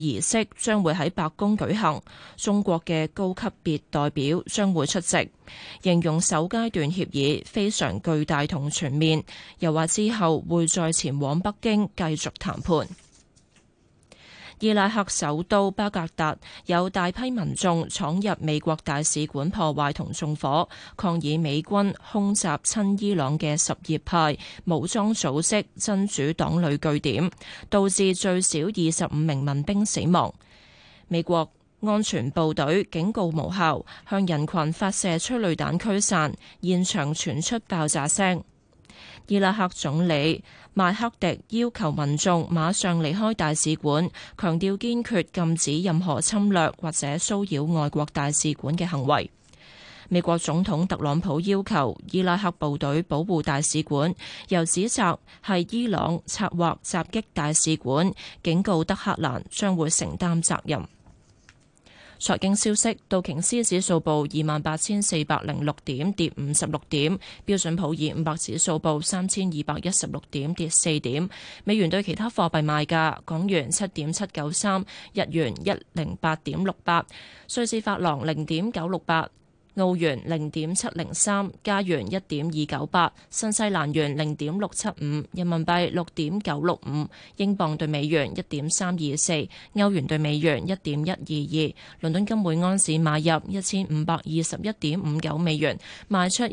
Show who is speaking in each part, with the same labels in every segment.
Speaker 1: 儀式將會喺白宮舉行，中國嘅高級別代表將會出席，形容首階段協議非常巨大同全面，又話之後會再前往北京繼續談判。伊拉克首都巴格達有大批民眾闖入美國大使館破壞同縱火，抗議美軍空襲親伊朗嘅什葉派武裝組織真主黨旅據點，導致最少25名民兵死亡。美國安全部隊警告無效，向人群發射催淚彈驅散，現場傳出爆炸聲。伊拉克總理麥克迪要求民眾馬上離開大使館，強調堅決禁止任何侵略或者騷擾外國大使館嘅行為。美國總統特朗普要求伊拉克部隊保護大使館，又指責係伊朗策劃襲擊大使館，警告德黑蘭將會承擔責任。財經消息：道瓊斯指數報28,406點，跌56點；標準普爾500指數報3,216點，跌4點。美元對其他貨幣賣價：港元7.793，日元108.68，瑞士法郎0.968。澳元0.703，加元1.298，新西蘭元0.675，人民幣6.965，英鎊對美元1.324，歐元對美元1.122。倫敦金每安士買入1521.59美元，賣出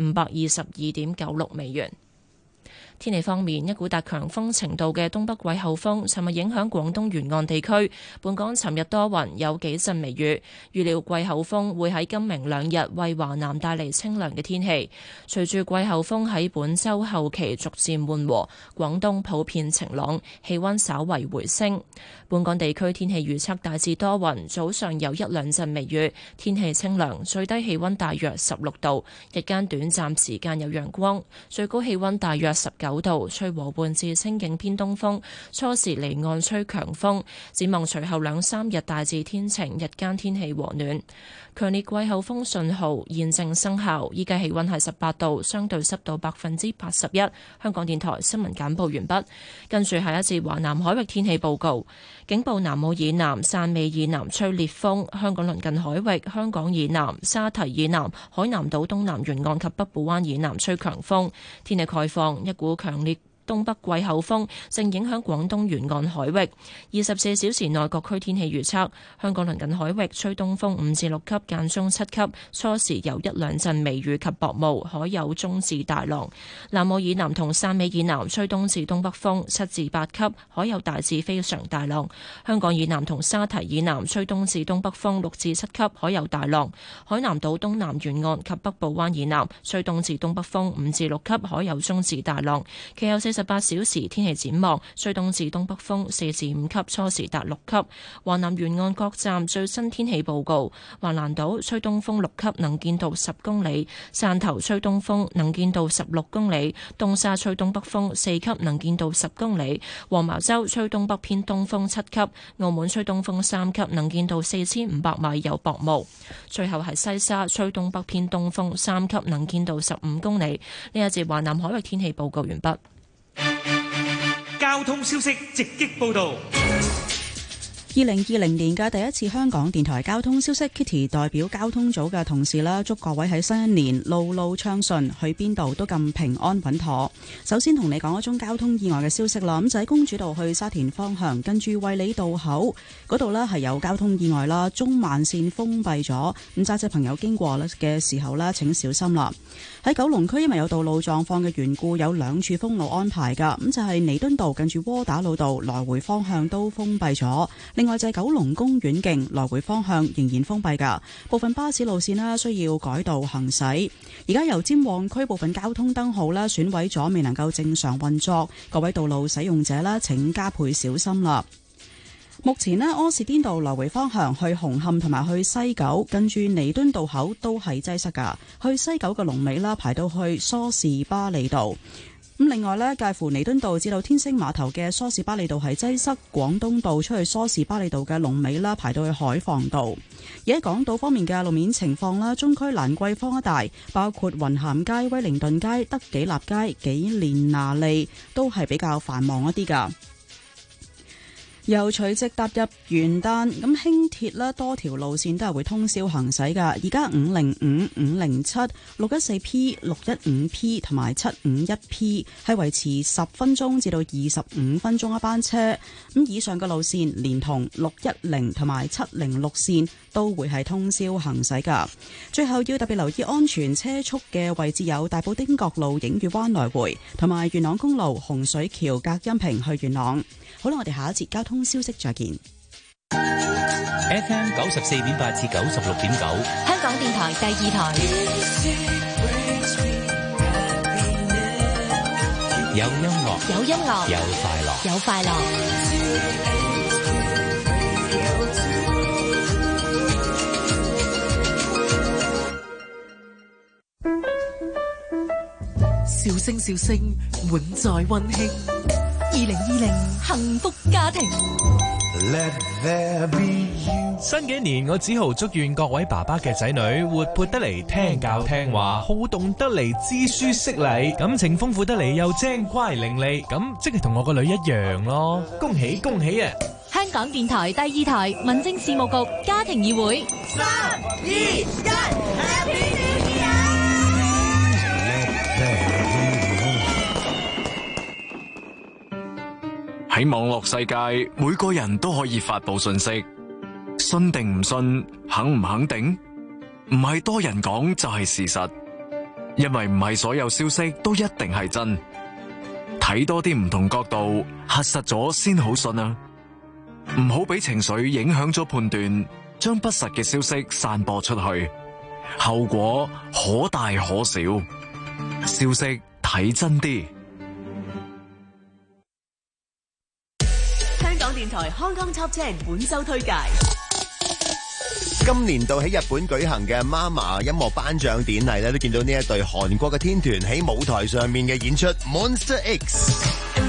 Speaker 1: 1522.96美元。天氣方面，一股達強風程度嘅東北季候風尋日影響廣東沿岸地區，本港尋日多雲，有幾陣微雨。預料季候風會喺今明兩日為華南帶嚟清涼嘅天氣。隨住季候風喺本週後期逐漸緩和，廣東普遍晴朗，氣溫稍為回升。本港地區天氣預測大致多雲，早上有一兩陣微雨，天氣清涼，最低氣溫大約16度，日間短暫時間有陽光，最高氣溫大約19度，吹和緩至清勁偏東風，初時離岸吹強風。展望隨後兩三日大致天晴，日間天氣和暖。強烈季候風信號現正生效，依家氣溫係18度，相對濕度81%。香港電台新聞簡報完畢，跟住下一節華南海域天氣報告。警報南澳以南、汕尾以南吹烈風，香港鄰近海域、香港以南、沙堤以南、海南島東南沿岸及北部灣以南吹強風。天氣概況，一股強烈東北季候風正影響廣東沿岸海域。24小時內各區天氣預測：香港鄰近海域吹東風5至6級，間中7級，初時有一兩陣微雨及薄霧，海有中至大浪。南澳以南同汕尾以南吹東至東北風7至8級，海有大至非常大浪。香港以南同沙堤以南吹東至東北風6至7級，海有大浪。海南島東南沿岸及北部灣以南吹東至東北風5至6級，海有中至大浪。其後48小時天氣展望，吹東至東北風4至5級，初時達6級。華南沿岸各站最新天氣報告：橫瀾島吹東風6級，能見度10公里；汕頭吹東風，能見度16公里；東沙吹東北風4級，能見度10公里；黃茅洲吹東北偏東風7級；澳門吹東風3級，能見度4500米，有薄霧。最後係西沙吹東北偏東風3級，能見度15公里。呢一節華南海域天氣報告完畢。
Speaker 2: 交通消息直擊報道。
Speaker 3: 2020年嘅第一次香港電台交通消息 ，Kitty 代表交通組嘅同事啦，祝各位喺新一年路路暢順，去邊度都咁平安穩妥。首先同你講一宗交通意外嘅消息啦，咁就喺公主道去沙田方向，近住衛理道口嗰度呢係有交通意外啦，中慢線封閉咗，咁揸車朋友經過嘅時候呢，請小心啦。喺九龍區，因為有道路狀況嘅緣故，有兩處封路安排㗎，咁就係彌敦道近住窩打老道來回方向都封閉咗。另外就係九龍公園徑來回方向仍然封閉㗎，部分巴士路線啦需要改道行駛。而家油尖旺區部分交通燈號啦損毀咗，未能夠正常運作，各位道路使用者啦請加倍小心啦。目前呢，柯士甸道來回方向去紅磡同埋去西九，近住彌敦道口都係擠塞㗎。去西九嘅龍尾啦，排到去梳士巴利道。咁另外呢，介乎彌敦道至到天星碼頭嘅梳士巴利道係擠塞，廣東道出去梳士巴利道嘅龍尾啦，排到去海防道。而喺港島方面嘅路面情況啦，中區蘭桂坊一帶，包括雲咸街、威靈頓街、德己立街、紀連拿利都係比較繁忙一啲㗎。 由除夕踏入元旦，咁輕鐵啦多條路線都係會通宵行駛㗎。而家505、507、614P、615P 同埋751P 係維持10分鐘至到25分鐘一班車。咁以上嘅路線連同610同埋706線都會係通宵行駛㗎。最後要特別留意安全車速嘅位置有大埔汀角路映月灣來回，同埋元朗公路洪水橋隔音屏去元朗。好啦，我哋下一節交通消息再見。
Speaker 4: FM 94.8至96.9，
Speaker 5: 香港電台第二台。
Speaker 4: 有音樂，
Speaker 5: 有音樂，
Speaker 4: 有快樂，
Speaker 5: 有快樂。
Speaker 6: 笑聲笑聲，滿載溫馨。2020幸福家庭。
Speaker 7: 新嘅一年，我只好祝願各位爸爸嘅仔女活潑得嚟，聽教聽話，好動得嚟，知書識禮，感情豐富得嚟，又精乖伶俐，咁即係同我個女一樣咯。恭喜恭喜啊！
Speaker 5: 香港電台第二台民政事務局家庭議會。3、2、1 Happy New Year！
Speaker 8: 喺網絡世界，每個人都可以發佈信息，信定唔信，肯唔肯定，唔係多人講就係事實，因為唔係所有消息都一定係真，睇多啲唔同角度，核實咗先好信啊！唔好俾情緒影響咗判斷，將不實嘅消息散播出去，後果可大可小。消息睇真啲。
Speaker 6: 電台康康 Top 10本周推介。
Speaker 9: 今年度喺日本舉行嘅 MAMA 音樂頒獎典禮咧，都見到呢一隊韓國嘅天團喺舞台上面嘅演出 Monster X。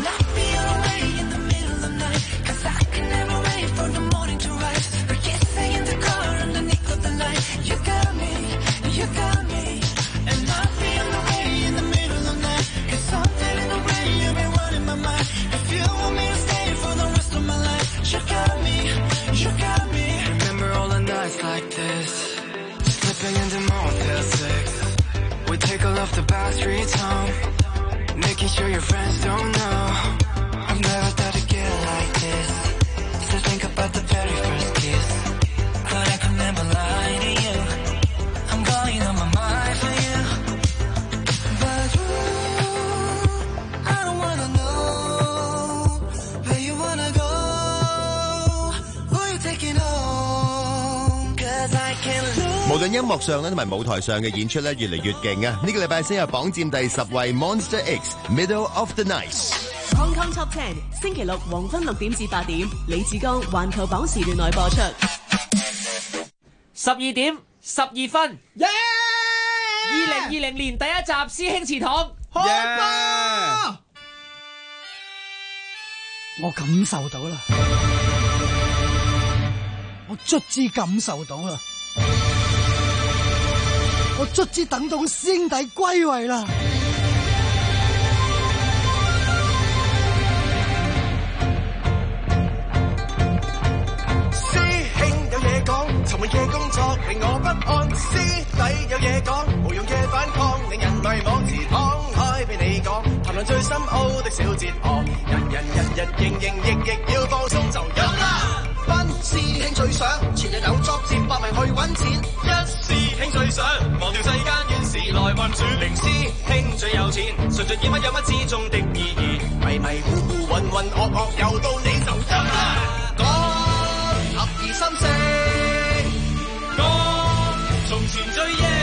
Speaker 9: 無論音樂上咧，同埋舞台上嘅演出咧，越嚟越勁啊！呢個禮拜先有榜佔第10位 Monster X Middle of the Night。Hong
Speaker 6: Kong Top 10星期六黃昏6點至8點，李志剛環球榜時段內播出。
Speaker 10: 12點12分，耶！2020年第一集師兄祠堂開播，
Speaker 11: 我感受到啦，我卒之感受到啦。我卒之等到師兄弟歸位啦！
Speaker 12: 師兄有嘢講，尋日嘅工作令我不安；師弟有嘢講，無用嘅反抗令人迷惘。祠堂開俾你講，談論最深奧的小哲學，人日營役要放鬆就有啦。班師兄最想前日有作接百名去揾錢，一師兄最想忘掉世間怨事來運轉，零師兄最有錢，純粹見乜有乜之中的意義，迷糊渾噩又到你就得啦。講合二心四，講從前追憶，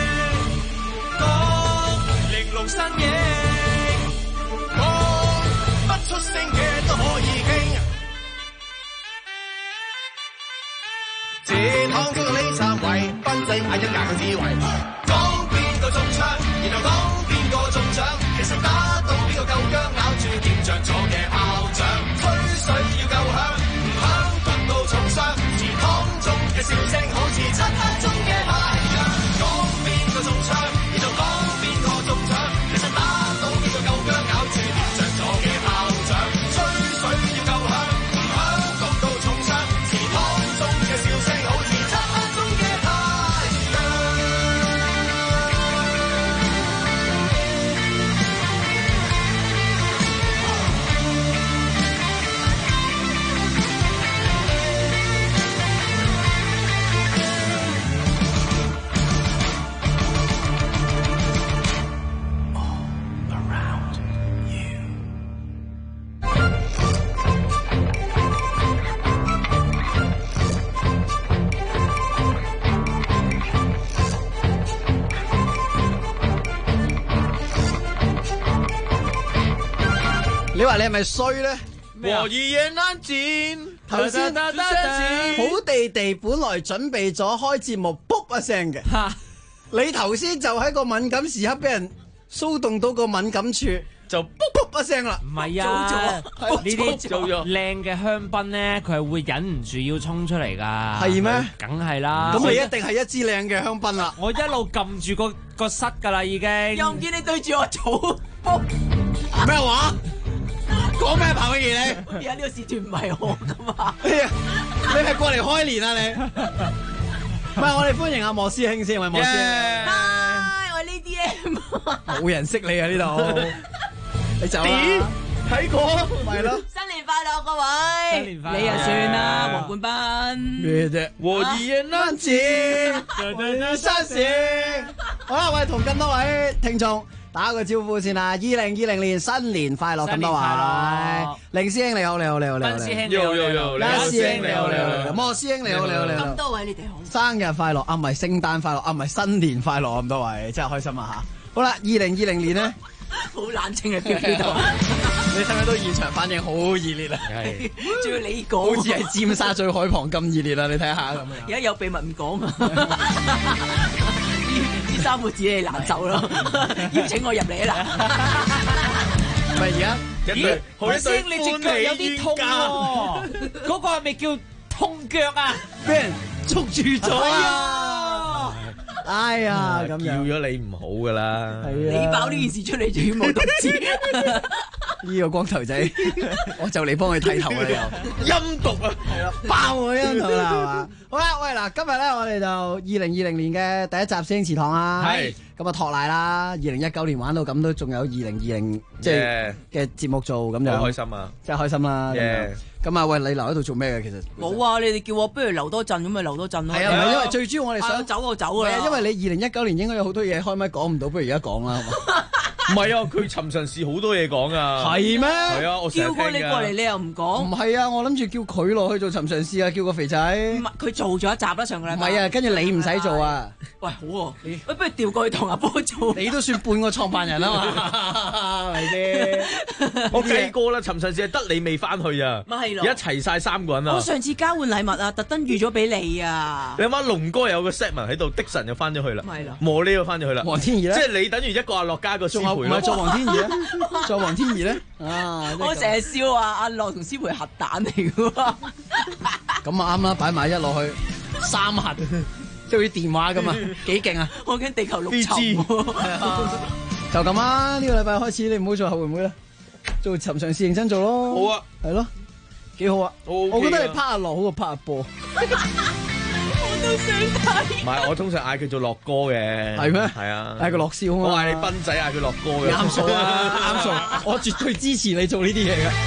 Speaker 12: 講玲瓏身影，講不出聲嘅都可以傾。祠堂中到你站位，分正係一格嘅智慧。講邊個中槍，然後講邊個中獎。其實打到邊個夠薑，咬住點着咗嘅炮仗。吹水要夠響，唔響痛到重傷。祠堂中嘅笑聲好似漆黑中嘅太陽。講邊個中槍，然後講邊個中獎。其實打到邊個夠薑，咬住點着咗嘅炮仗。吹水要夠響，唔響
Speaker 13: 你係咪衰咧？
Speaker 14: 和一言難盡。
Speaker 13: 頭先好地地本來準備咗開節目，卜一聲嘅。你頭先就喺個敏感時刻俾人騷動到個敏感處，就卜卜一聲啦。
Speaker 10: 唔係啊，呢啲靚嘅香檳咧，佢係會忍唔住要衝出嚟㗎。
Speaker 13: 係咩？
Speaker 10: 梗係啦。
Speaker 13: 咁你一定係一支靚嘅香檳啦。
Speaker 10: 我一路撳住個塞㗎啦，已經。
Speaker 6: 又唔見你對住我嘈卜
Speaker 13: 咩話？講咩彭偉傑你？
Speaker 6: 而家呢個時段唔係我㗎嘛？
Speaker 13: 你係過嚟開年啊你？唔係，我哋歡迎阿莫師兄先，喂莫師兄。
Speaker 6: 嗨，我係呢啲
Speaker 13: 冇人識你啊呢度，你走啦。睇過咪咯。
Speaker 6: 新年快樂各位！
Speaker 10: 新年快樂！
Speaker 6: 你啊算啦，黃冠斌。
Speaker 13: 咩啫？和一言難盡，相識。好啦，我哋同咁多位聽眾打個招呼先啦！2020年新年快樂咁多位，凌師兄你好，你好，你好，你好，
Speaker 10: 斌師兄你好，
Speaker 13: 師兄你好，你好，莫師兄你好，你好，你好，
Speaker 6: 咁多位你哋好，
Speaker 13: 生日快樂啊！唔係聖誕快樂啊！唔係新年快樂咁多位，真係開心啊嚇！好啦，2020年咧，
Speaker 6: 好冷靜嘅 feel 到，
Speaker 13: 你睇唔睇到現場反應好熱烈啊？
Speaker 6: 係，仲要你講，
Speaker 13: 好似係尖沙咀海旁咁熱烈啊！你睇下咁樣。
Speaker 6: 而家有秘密唔講啊！呢3個字你難走咯，邀請我入嚟啦！
Speaker 13: 唔係而家，
Speaker 10: 師兄你隻腳有啲痛喎，嗰個係咪叫痛腳啊？
Speaker 13: 俾人捉住咗啊！哎呀，咁
Speaker 14: 叫咗你唔好噶啦，
Speaker 6: 你爆呢件事出嚟就要冇獨知。
Speaker 13: 呢個光頭仔，我就嚟幫佢剃頭啦又，
Speaker 14: 陰毒啊，
Speaker 13: 係啦，爆我陰毒啦係嘛？好啦，喂嗱，今日咧我哋就2020年嘅第一集師兄祠堂啦，係咁啊托賴啦，2019年玩到咁都仲有2020即係嘅節目做咁樣，
Speaker 14: 好開心啊，
Speaker 13: 真係開心啦，咁啊喂，你留喺度做咩嘅其實？
Speaker 6: 冇啊，你哋叫我不如留多陣咁咪留多陣咯。
Speaker 13: 係啊，唔係因為最主要我哋想
Speaker 6: 走就走㗎啦。
Speaker 13: 因為你2019年應該有好多嘢開咪講唔到，不如而家講啦。
Speaker 14: 唔係啊，佢尋常事好多嘢講啊。
Speaker 13: 係咩？
Speaker 14: 係啊，我
Speaker 6: 叫過你過嚟，你又唔講。
Speaker 13: 唔係啊，我諗住叫佢落去做尋常事啊，叫個肥仔。
Speaker 6: 唔係，佢做咗一集啦，上個禮拜。
Speaker 13: 唔係啊，跟住你唔使做啊。
Speaker 6: 喂，好喎，喂，不如調過去同阿波做。
Speaker 13: 你都算半個創辦人啊嘛，係咪先？
Speaker 14: 我計過啦，尋常事係得你未翻去啊。
Speaker 6: 咪係咯。
Speaker 14: 而家齊晒3個人啊。
Speaker 6: 我上次交換禮物啊，特登預咗俾你啊。
Speaker 14: 你諗下，龍哥有個 set 文喺度，的神就翻咗去啦。
Speaker 6: 咪係咯。
Speaker 14: 莫呢個翻咗去啦。
Speaker 13: 黃天怡咧，
Speaker 14: 即係你等於一個阿樂加個師培咯。
Speaker 13: 唔係做黃天怡咧，做黃天怡咧。啊！
Speaker 6: 我成日笑啊，阿樂同師培核彈嚟㗎喎。
Speaker 13: 咁啊啱啦，擺埋一落去3核，即係好似電話咁啊，幾勁啊！
Speaker 6: 我驚地球陸沉。
Speaker 13: 就咁啊！呢個禮拜開始，你唔好做後援會啦，做尋常事認真做咯。
Speaker 14: 好啊，
Speaker 13: 係咯，幾好啊！我覺得你拍阿樂好過拍阿波。
Speaker 6: 我都想睇。
Speaker 14: 唔係，我通常嗌佢做樂哥嘅。
Speaker 13: 係咩？
Speaker 14: 係啊。
Speaker 13: 嗌佢樂少啊嘛。
Speaker 14: 我嗌你斌仔，嗌佢樂哥嘅。
Speaker 13: 啱數啊，啱數。我絕對支持你做呢啲嘢嘅。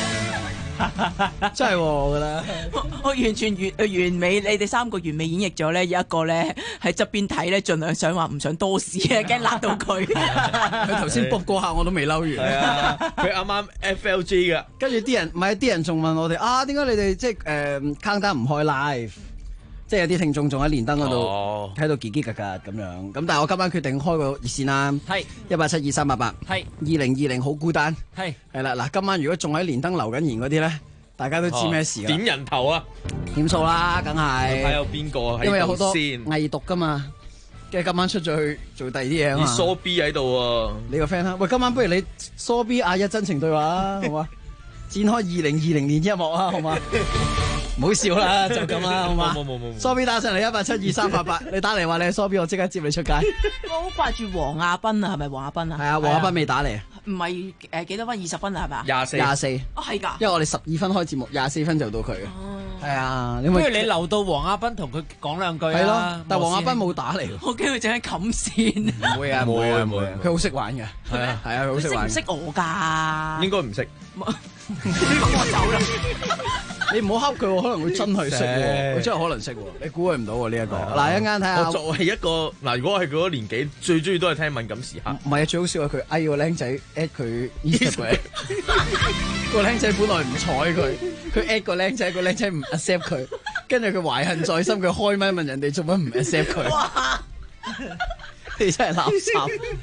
Speaker 13: 真係喎，我覺得
Speaker 6: 我完全完美，你哋3個完美演繹咗咧，有一個咧喺側邊睇咧，盡量想話唔想多事啊，驚辣到佢。
Speaker 13: 佢頭先卜嗰下我都未嬲完。
Speaker 14: 係啊，佢啱啱 FLG 噶，
Speaker 13: 跟住啲人唔係啲人仲問我哋啊，點解你哋即係countdown唔開 live？即係有啲聽眾仲喺連登嗰度喺度嘰嘰格格咁樣，咁但係我今晚決定開個熱線啦，係1872388，係2020好孤單，係啦嗱，今晚如果仲喺連登留緊言嗰啲咧，大家都知咩事啦，
Speaker 14: 點人頭啊，
Speaker 13: 點數啦，梗係
Speaker 14: 睇有邊個喺度先，
Speaker 13: 因為有好多偽毒噶嘛，跟住今晚出咗去做第二啲嘢啊嘛，
Speaker 14: 蘇 B 喺度喎，
Speaker 13: 你個 friend 啦，喂，今晚不如你蘇 B 亞一真情對話啊，好嘛？展開2020年一幕啊，好嘛？唔好笑啦，就咁啦，好嘛？冇。蘇 B 打上嚟1872388，你打嚟話你係蘇 B，我即刻接你出街。
Speaker 6: 我好掛住黃亞斌啊，係咪黃亞斌啊？
Speaker 13: 係啊，黃亞斌未打嚟。
Speaker 6: 唔係幾多分？20分啊，係咪啊
Speaker 13: ？24。
Speaker 6: 哦，係㗎。
Speaker 13: 因為我哋12分開節目，24分就到佢嘅。係啊，
Speaker 10: 不如你留到黃亞斌同佢講兩句啊。
Speaker 13: 係咯，但係黃亞斌冇打嚟。
Speaker 6: 我驚佢淨係冚線。
Speaker 13: 唔會啊，唔會啊，唔會。佢好識玩嘅。係啊，係啊，佢好識玩。
Speaker 6: 識唔識我㗎？
Speaker 14: 應該唔識。
Speaker 6: 我走啦。
Speaker 13: 你唔好恰佢喎，可能會真係識喎，佢真係可能識喎，你估佢唔到喎呢一個。嗱，一陣間睇下。
Speaker 14: 我作為一個嗱，如果我係佢嗰年紀，最中意都係聽敏感時刻。
Speaker 13: 唔係啊，最好笑係佢嗌個僆仔 at 佢 Instagram，個僆仔本來唔睬佢，佢 at 個僆仔，個僆仔唔 accept 佢，跟住佢懷恨在心，佢開咪問人哋做乜唔 accept 佢。你真係垃圾。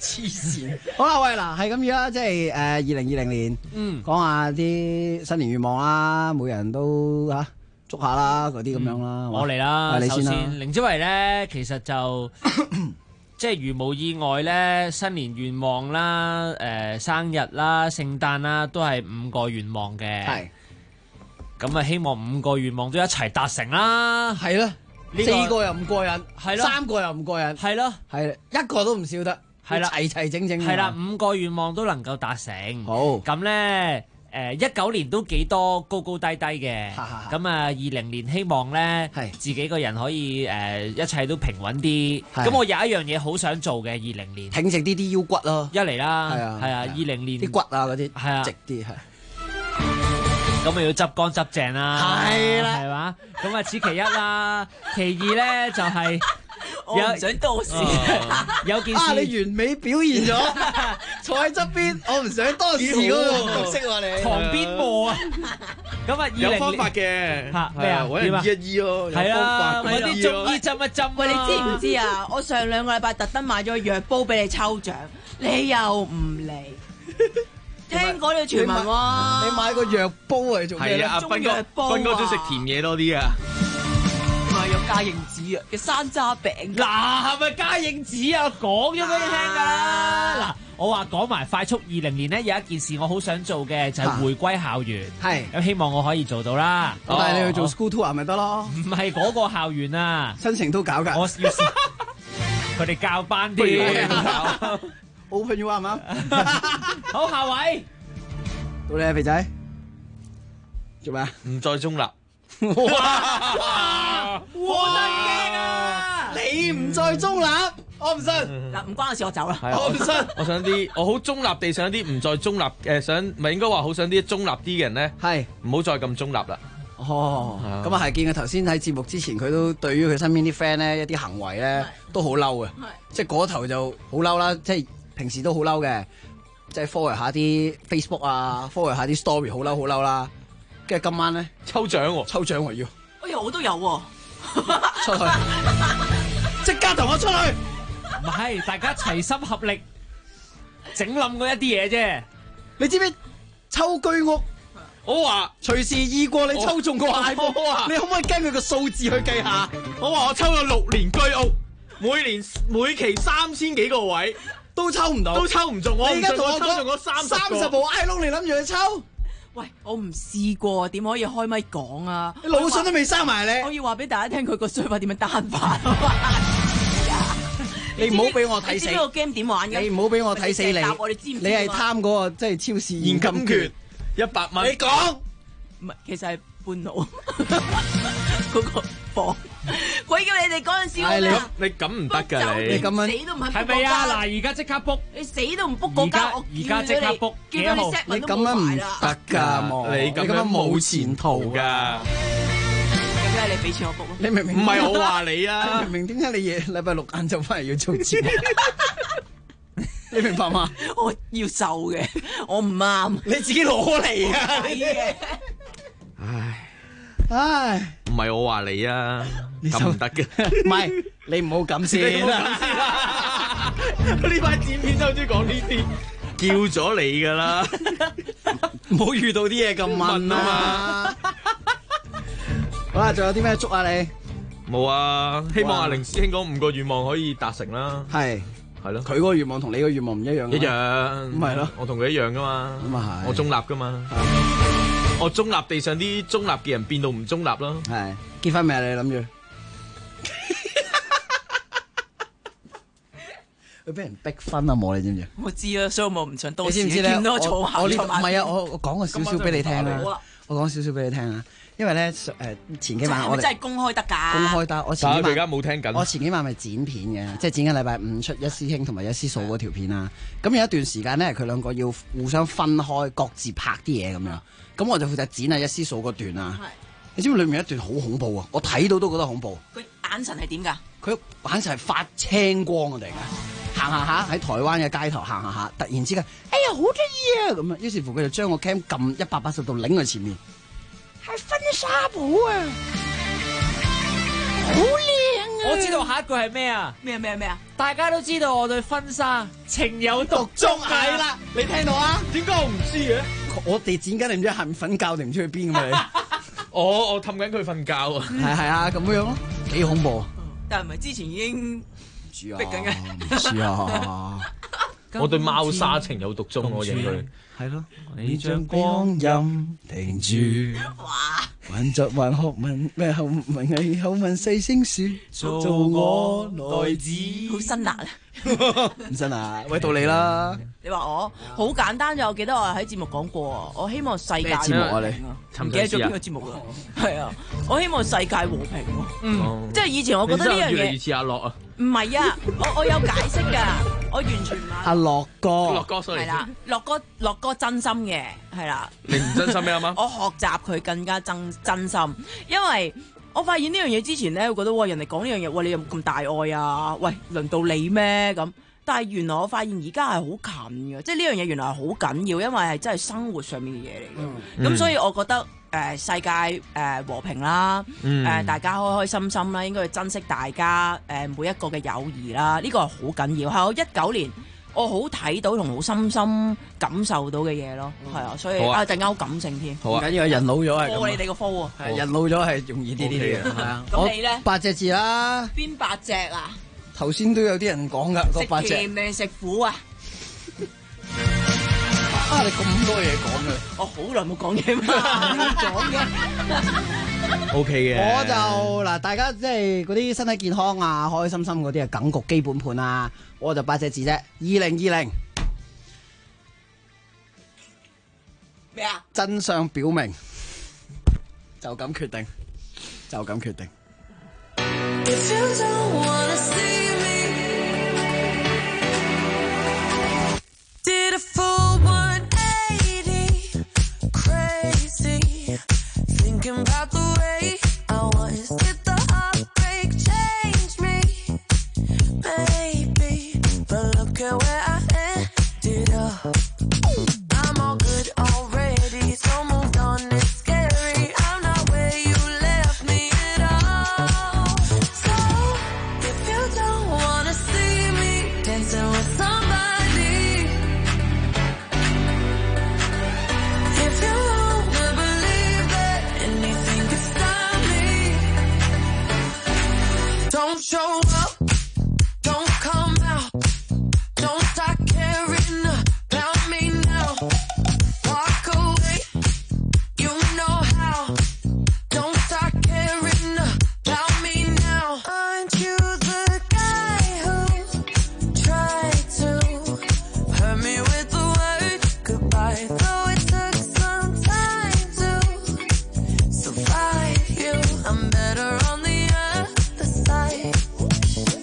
Speaker 13: 黐線。好啦，喂，嗱，係咁樣啦，即係2020年，講下啲新年願望啦，每人都嚇捉下啦，嗰啲咁樣啦。
Speaker 10: 我嚟啦，
Speaker 13: 你先啦。
Speaker 10: 凌之維咧，其實就即係如無意外咧，新年願望啦、生日啦、聖誕啦，都係5個願望嘅。係。咁啊，希望5個願望都一齊達成啦。
Speaker 13: 係咯。4個又唔過癮，係咯，3個又唔過癮，
Speaker 10: 係咯，
Speaker 13: 係1個都唔少得，係啦，齊齊整整，
Speaker 10: 係啦，5個願望都能夠達成。
Speaker 13: 好，
Speaker 10: 咁咧，19年都幾多高高低低嘅，咁啊20年希望咧，自己個人可以一切都平穩啲。咁我有一樣嘢好想做嘅20年，
Speaker 13: 挺直啲腰骨咯，
Speaker 10: 一嚟啦，係啊，20年
Speaker 13: 啲骨啊嗰啲，係啊，直啲係。
Speaker 10: 咁咪要執乾執淨啦，係啦，係嘛？咁啊，此其一啦。其二咧就係
Speaker 6: 我唔想多事，
Speaker 10: 有件事
Speaker 13: 你完美表現咗，坐喺側邊，我唔想多事嗰個角色喎你。
Speaker 10: 旁邊播啊！咁啊，
Speaker 14: 有方法嘅
Speaker 10: 嚇咩啊？
Speaker 14: 揾人醫一醫咯，
Speaker 10: 係啊，揾啲中醫浸一浸。
Speaker 6: 喂，你知唔知啊？我上2個禮拜特登買咗個藥煲俾你抽獎，你又唔嚟？聽講呢個傳聞喎，
Speaker 13: 你買個藥煲嚟做咩咧？
Speaker 14: 係啊，斌哥中意食甜嘢多啲啊！
Speaker 6: 唔係有加應子啊嘅山楂餅。
Speaker 10: 嗱，係咪加應子啊？講咗俾你聽㗎啦！嗱，我話講埋快速20年咧，有一件事我好想做嘅就係回歸校園，係咁希望我可以做到啦。
Speaker 13: 我帶你去做 school tour 咪得咯？
Speaker 10: 唔係嗰個校園啊，
Speaker 13: 新城都搞㗎。
Speaker 10: 我要佢哋教班啲。
Speaker 13: Open you 啱唔啱？
Speaker 10: 好，下位
Speaker 13: 到你啊，肥仔，做咩啊？
Speaker 14: 唔再中立。
Speaker 6: 哇！驚啊！
Speaker 13: 你唔再中立，我唔信。
Speaker 6: 嗱，唔關我事，我走啦。
Speaker 14: 我唔信。我想啲，我好中立地想啲唔再中立想唔係應該話好想啲中立啲嘅人咧，係唔好再咁中立啦。
Speaker 13: 哦，咁啊係見佢頭先喺節目之前，佢都對於佢身邊啲 friend 咧一啲行為咧都好嬲嘅，即係嗰頭就好嬲啦，即係。平時都好嬲嘅，即係 follow 下啲 Facebook 啊 ，follow 下啲 story， 好嬲啦。跟住今晚咧
Speaker 14: 抽獎喎，
Speaker 13: 抽獎喎要。
Speaker 6: 哎呀，我都有喎，
Speaker 13: 出去，即刻同我出去。
Speaker 10: 唔係，大家齊心合力整冧嗰一啲嘢啫。
Speaker 13: 你知唔知抽居屋？
Speaker 14: 我話
Speaker 13: 隨時易過你抽中個 iPhone。你可唔可以跟佢個數字去計下？
Speaker 14: 我話我抽咗6年居屋，每期3000幾個位。
Speaker 13: 都抽唔到，
Speaker 14: 都抽唔中。我而家同我抽中咗
Speaker 13: 30部 iPhone， 你諗住去抽？
Speaker 6: 喂，我唔試過，點可以開咪講啊？
Speaker 13: 你腦筍都未生埋你。
Speaker 6: 我要話俾大家聽，佢個衰法點樣單反。
Speaker 13: 你唔好俾我睇死。
Speaker 6: 呢個 game 點玩嘅？
Speaker 13: 你唔好俾我睇死你。你係貪嗰個即係超市現金券
Speaker 14: 100蚊。
Speaker 13: 你講
Speaker 6: 唔係，其實係半腦嗰個房。鬼叫你哋嗰陣時
Speaker 14: 你咁唔得㗎你
Speaker 13: 咁樣
Speaker 6: 死都唔肯 book
Speaker 10: 係咪啊？嗱，而家即刻 book，
Speaker 6: 你死都唔 book 嗰間，
Speaker 10: 而家即刻 book，
Speaker 6: 幾號？
Speaker 13: 你咁樣唔得㗎，
Speaker 14: 你咁樣冇前途㗎。
Speaker 6: 點解你俾錢我 book 咯？
Speaker 13: 你明明
Speaker 14: 唔係我話你啊？
Speaker 13: 明明點解你禮拜6晏晝翻嚟要做節目？你明白嗎？
Speaker 6: 我要瘦嘅，我唔啱。
Speaker 13: 你自己攞嚟啊！唉，
Speaker 14: 唔係我話你啊，咁唔得嘅。
Speaker 13: 唔係你唔好咁先啦。
Speaker 14: 呢排剪片都好中意講呢啲，叫咗你噶啦，
Speaker 13: 唔好遇到啲嘢咁問啊嘛。好啦，仲有啲咩祝啊你？
Speaker 14: 冇啊，希望阿凌師兄講5個願望可以達成啦。
Speaker 13: 係
Speaker 14: 咯，
Speaker 13: 佢嗰個願望同你個願望唔一樣。
Speaker 14: 一樣，
Speaker 13: 咁係咯，
Speaker 14: 我同佢一樣噶嘛。
Speaker 13: 咁啊係，
Speaker 14: 我中立噶嘛。我中立地上啲中立嘅人變到唔中立咯。
Speaker 13: 係結婚未啊？你諗住？佢俾人逼婚啊！冇你知唔知？
Speaker 6: 我知啊，所以我唔想多事。
Speaker 13: 你知唔知咧？
Speaker 6: 我唔
Speaker 13: 係啊！我講個少少俾你聽啊！我講少少俾你聽啊！因為咧前幾晚我哋
Speaker 6: 真係公開得㗎。
Speaker 13: 公開得，我前幾晚
Speaker 14: 而家冇聽緊。
Speaker 13: 我前幾晚咪剪片嘅，即係剪緊禮拜5出一師兄同埋一師嫂嗰條片啊。咁有一段時間咧，佢兩個要互相分開，各自拍啲嘢咁樣。咁我就負責剪啊一師嫂嗰段啊。你知唔知裏面有一段好恐怖啊？我睇到都覺得恐怖。
Speaker 6: 佢眼神係點㗎？佢
Speaker 13: 眼神係發青光啊！突然間行下喺台灣嘅街頭行下，突然之間，哎呀好得意啊咁啊！於是乎佢就將個 cam 撳180度擰去前面，係婚紗簿啊，好靚啊！
Speaker 10: 我知道下一句係咩啊？
Speaker 6: 咩啊？
Speaker 10: 大家都知道我對婚紗情有獨鍾
Speaker 13: 係啦，你聽到啊？
Speaker 14: 點解我唔知嘅？
Speaker 13: 我哋剪緊你唔知係咪瞓覺定唔知去邊㗎你？
Speaker 14: 我氹緊佢瞓覺啊！
Speaker 13: 係啊，咁樣咯，幾恐怖。
Speaker 6: 但係唔係之前已經逼緊嘅？
Speaker 13: 唔知啊！
Speaker 14: 我對貓砂情有獨鍾，我認佢
Speaker 13: 係咯。你將光陰停住，還作還學問咩後文藝後文細聲説，做我內子。
Speaker 6: 好辛辣啊！
Speaker 13: 唔辛辣，喂到你啦！
Speaker 6: 你話我好簡單就，我記得我喺節目講過，我希望世界
Speaker 13: 咩節目啊你？
Speaker 6: 唔記得咗邊個節目啦？係啊，我希望世界和平。即係以前我覺得呢樣嘢
Speaker 14: 越嚟越似阿樂啊！
Speaker 6: 唔係啊，我有解釋㗎，我完全唔係。
Speaker 13: 阿樂哥
Speaker 6: 係啦，樂哥真心嘅係啦。
Speaker 14: 你唔真心咩啱啱？
Speaker 6: 我學習佢更加真心，因為我發現呢樣嘢之前咧，我覺得哇，人哋講呢樣嘢，哇，你有冇咁大愛啊？喂，輪到你咩咁？但係原來我發現而家係好近嘅，即係呢樣嘢原來係好緊要，因為係真係生活上面嘅嘢嚟嘅。咁所以我覺得世界和平啦，大家開開心心啦，應該去珍惜大家每一個嘅友誼啦，呢個係好緊要。係我19年我好睇到同好深深感受到嘅嘢咯，係啊，所以陣間好感性添。
Speaker 13: 唔緊要，人老咗係咁。
Speaker 6: 你哋個科喎，
Speaker 13: 人老咗係容易啲呢啲嘅。係啊，
Speaker 6: 咁你咧
Speaker 13: 8隻字啦。
Speaker 6: 邊8隻啊？
Speaker 13: 頭先都有啲人講㗎，嗰8隻。食
Speaker 6: 甜定食苦啊？
Speaker 13: 你咁多嘢講嘅，
Speaker 6: 我好耐冇講嘢嘛，講
Speaker 14: 嘅。O K 嘅。
Speaker 13: 我就嗱，大家即係嗰啲身體健康啊，開開心心嗰啲啊，梗局基本盤啊，我就8隻字啫。2020
Speaker 6: 咩啊？
Speaker 13: 真相表明，就咁決定，就咁決定。
Speaker 15: Did a full 180, crazy, thinking about the way I was. Did the heartbreak change me? Maybe, but look at where I ended up. I'm all good already, so moved on, it's scary. I'm not where you left me at all. So, if you don't wanna see me dancing with somebody, don't show up, don't come out, don't start caring about me now. Walk away, you know how. Don't start caring about me now. Aren't you the guy who tried to hurt me with the word goodbye? Though it took some time to survive you, I'm better on the other side.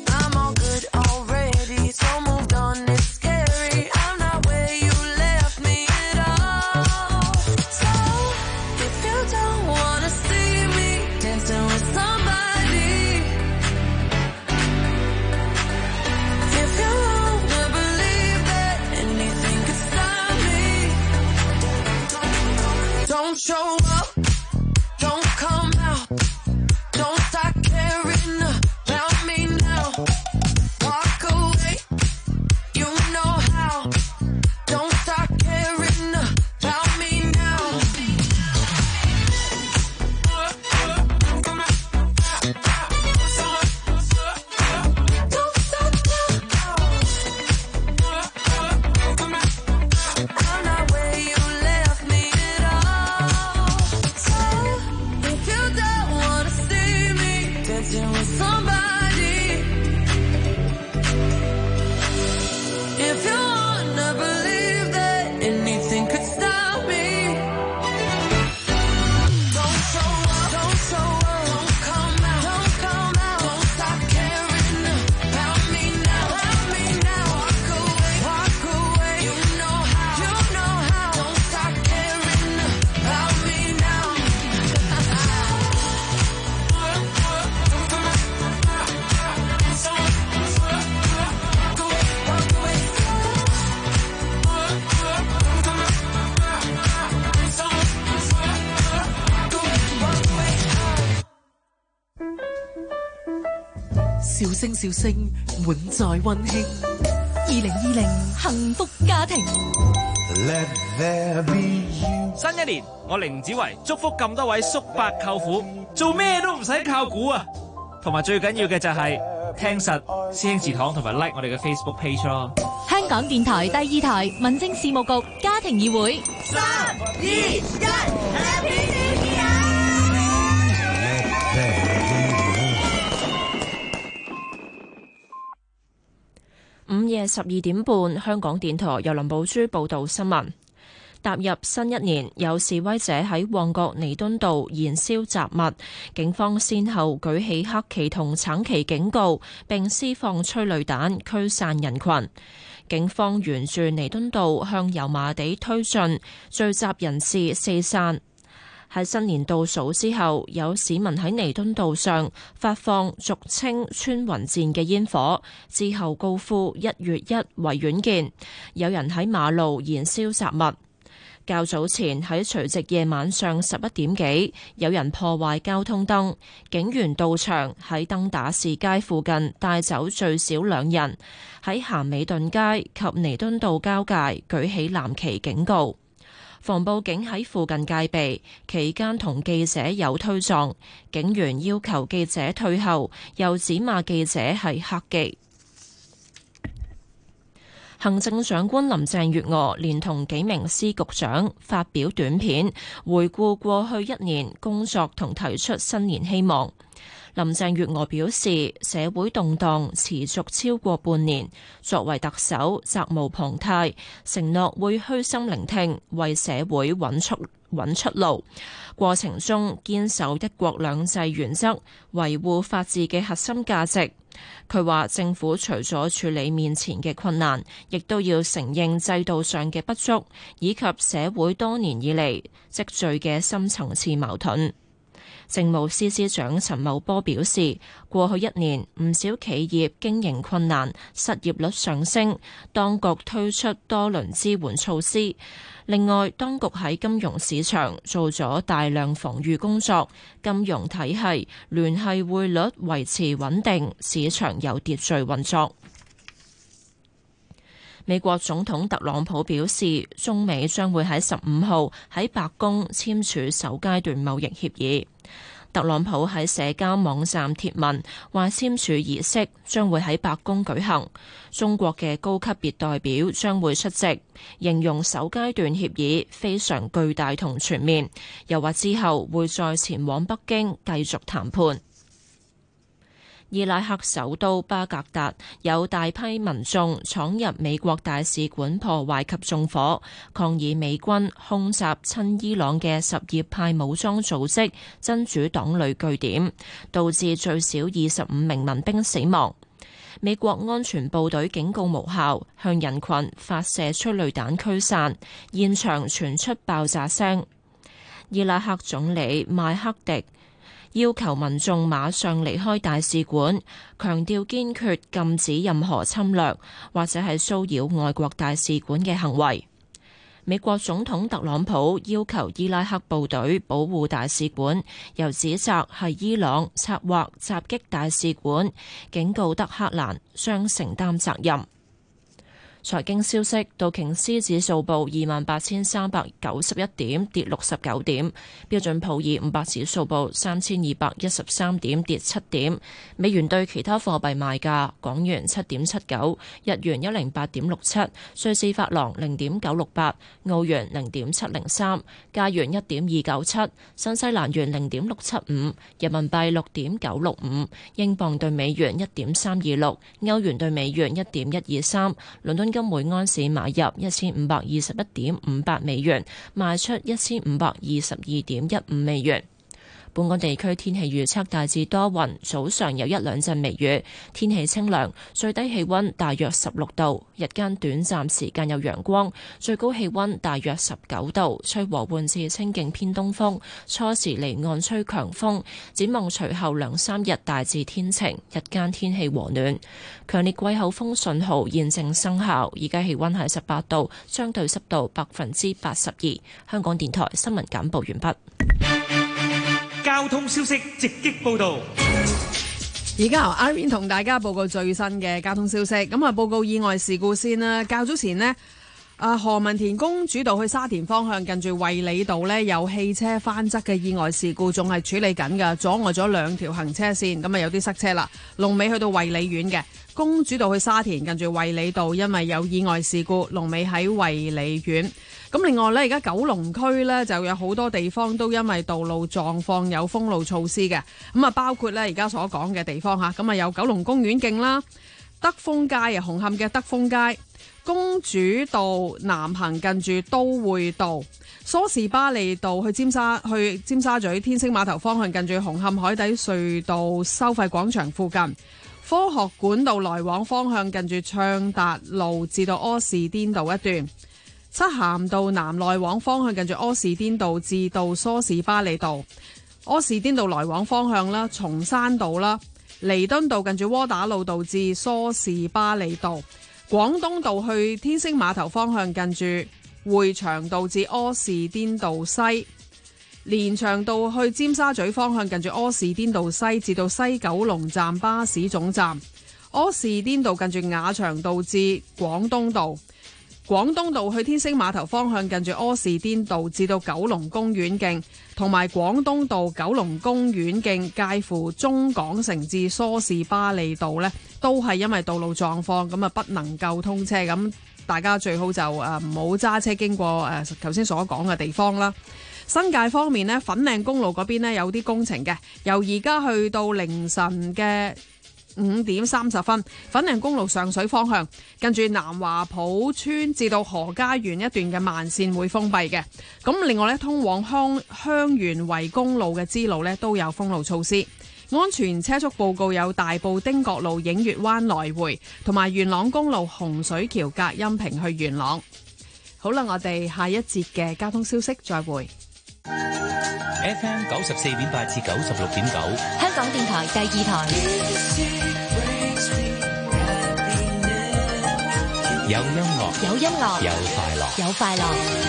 Speaker 16: 笑聲笑聲滿載溫馨。
Speaker 5: 2020幸福家庭。
Speaker 17: 新一年，我凌子維祝福咁多位叔伯舅父，做咩都唔使靠估啊！同埋最緊要嘅就係聽實師兄祠堂同埋 like 我哋嘅 Facebook page 咯。
Speaker 5: 香港電台第2台民政事務局家庭議會。
Speaker 15: 3、2、1 Happy New Year！
Speaker 1: 午夜12點半，香港電台由林寶珠報道新聞。踏入新一年，有示威者喺旺角彌敦道燃燒雜物，警方先後舉起黑旗同橙旗警告，並施放催淚彈驅散人群。警方沿住彌敦道向油麻地推進，聚集人士四散。喺新年倒數之後，有市民喺彌敦道上發放俗稱穿雲箭嘅煙火，之後高呼1月1維園見。有人喺馬路燃燒雜物。較早前喺除夕夜晚上11點幾，有人破壞交通燈，警員到場喺登打士街附近帶走最少2人，喺咸美頓街及彌敦道交界舉起藍旗警告。防暴警喺附近戒備，期間同記者有推撞，警員要求記者退後，又指罵記者係黑記。行政長官林鄭月娥連同幾名司局長發表短片，回顧過去1年工作同提出新年希望。林鄭月娥表示，社會動盪持續超過半年，作為特首責無旁貸，承諾會虛心聆聽，為社會揾出路。過程中堅守一國兩制原則，維護法治嘅核心價值。佢話政府除咗處理面前嘅困難，亦都要承認制度上嘅不足，以及社會多年以嚟積聚嘅深層次矛盾。政務司司長陳茂波表示，過去1年唔少企業經營困難，失業率上升，當局推出多輪支援措施。另外，當局喺金融市場做咗大量防禦工作，金融體系聯繫匯率維持穩定，市場有秩序運作。美國總統特朗普表示，中美將會喺15號喺白宮簽署首階段貿易協議。特朗普喺社交網站貼文話，簽署儀式將會喺白宮舉行，中國嘅高級別代表將會出席，形容首階段協議非常巨大同全面，又話之後會再前往北京繼續談判。伊拉克首都巴格達有大批民眾闖入美國大使館破壞及縱火，抗議美軍空襲親伊朗嘅什葉派武裝組織真主黨裡據點，導致最少25名民兵死亡。美國安全部隊警告無效，向人群發射催淚彈驅散，現場傳出爆炸聲。伊拉克總理麥克迪要求民眾馬上離開大使館，強調堅決禁止任何侵略或者係騷擾外國大使館嘅行為。美國總統特朗普要求伊拉克部隊保護大使館，又指責係伊朗策劃襲擊大使館，警告德黑蘭將承擔責任。財經消息，道瓊斯指數報28,391點，跌69點；標準普爾500指數報3,213點，跌7點。美元對其他貨幣賣價：港元7.79，日元108.67，瑞士法郎0.968，澳元0.703，加元1.297，新西蘭元0.675，人民幣6.965，英鎊對美元1.326，歐元對美元1.123，倫敦金每安士買入1521.58美元，賣出1522.15美元。本港地區天氣預測大致多雲，早上有1兩陣微雨，天氣清涼，最低氣溫大約16度，日間短暫時間有陽光，最高氣溫大約19度，吹和緩至清勁偏東風，初時離岸吹強風。展望隨後2、3日大致天晴，日間天氣和暖。強烈季候風信號現正生效，而家氣溫係18度，相對濕度82%。香港電台新聞簡報完畢。
Speaker 2: 交通消息直擊報道。
Speaker 18: 而家由 Irene 同大家報告最新嘅交通消息。咁啊，報告意外事故先啦。較早前呢，何文田公主道去沙田方向近住衛理道呢，有汽車翻側嘅意外事故，仲係處理緊㗎，阻礙咗2條行車線，咁啊有啲塞車啦。龍尾去到衛理苑嘅公主道去沙田近住衛理道，因為有意外事故，龍尾喺衛理苑。咁另外呢，而家九龍區呢就有好多地方都因為道路狀況有封路措施嘅，咁啊包括呢而家所講嘅地方嚇，咁啊有九龍公園徑啦、德豐街啊、紅磡嘅德豐街、公主道南行近住都會道、梳士巴利道去尖沙咀天星碼頭方向近住紅磡海底隧道收費廣場附近、科學館道來往方向近住暢達路至到柯士甸道一段、漆咸道南來往方向近住柯士甸道至到梳士巴利道、柯士甸道來往方向啦、松山道啦、彌敦道近住窩打老道至梳士巴利道、廣東道去天星碼頭方向近住匯祥道至柯士甸道西、連翔道去尖沙咀方向近住柯士甸道西至到西九龍站巴士總站、柯士甸道近住雅翔道至廣東道、廣東道去天星碼頭方向近住柯士甸道至到九龍公園徑，同埋廣東道九龍公園徑介乎中港城至梳士巴利道呢，都係因為道路狀況咁啊，不能夠通車。咁大家最好就唔好揸車經過頭先所講嘅地方啦。新界方面呢，粉嶺公路嗰邊呢有啲工程嘅，由而家去到凌晨嘅5點30分，粉嶺公路上水方向近住南華埔村至到何家園一段嘅慢線會封閉嘅。咁另外咧，通往香園圍公路嘅支路咧都有封路措施。安全車速報告有大埔汀角路映月灣來回，同埋元朗公路洪水橋隔音屏去元朗。好啦，我哋下一節嘅交通消息再會。
Speaker 4: FM 94.8至96.9，
Speaker 5: 香港電台第2台。
Speaker 4: 有音樂，
Speaker 5: 有音樂，
Speaker 4: 有快樂，
Speaker 5: 有快樂。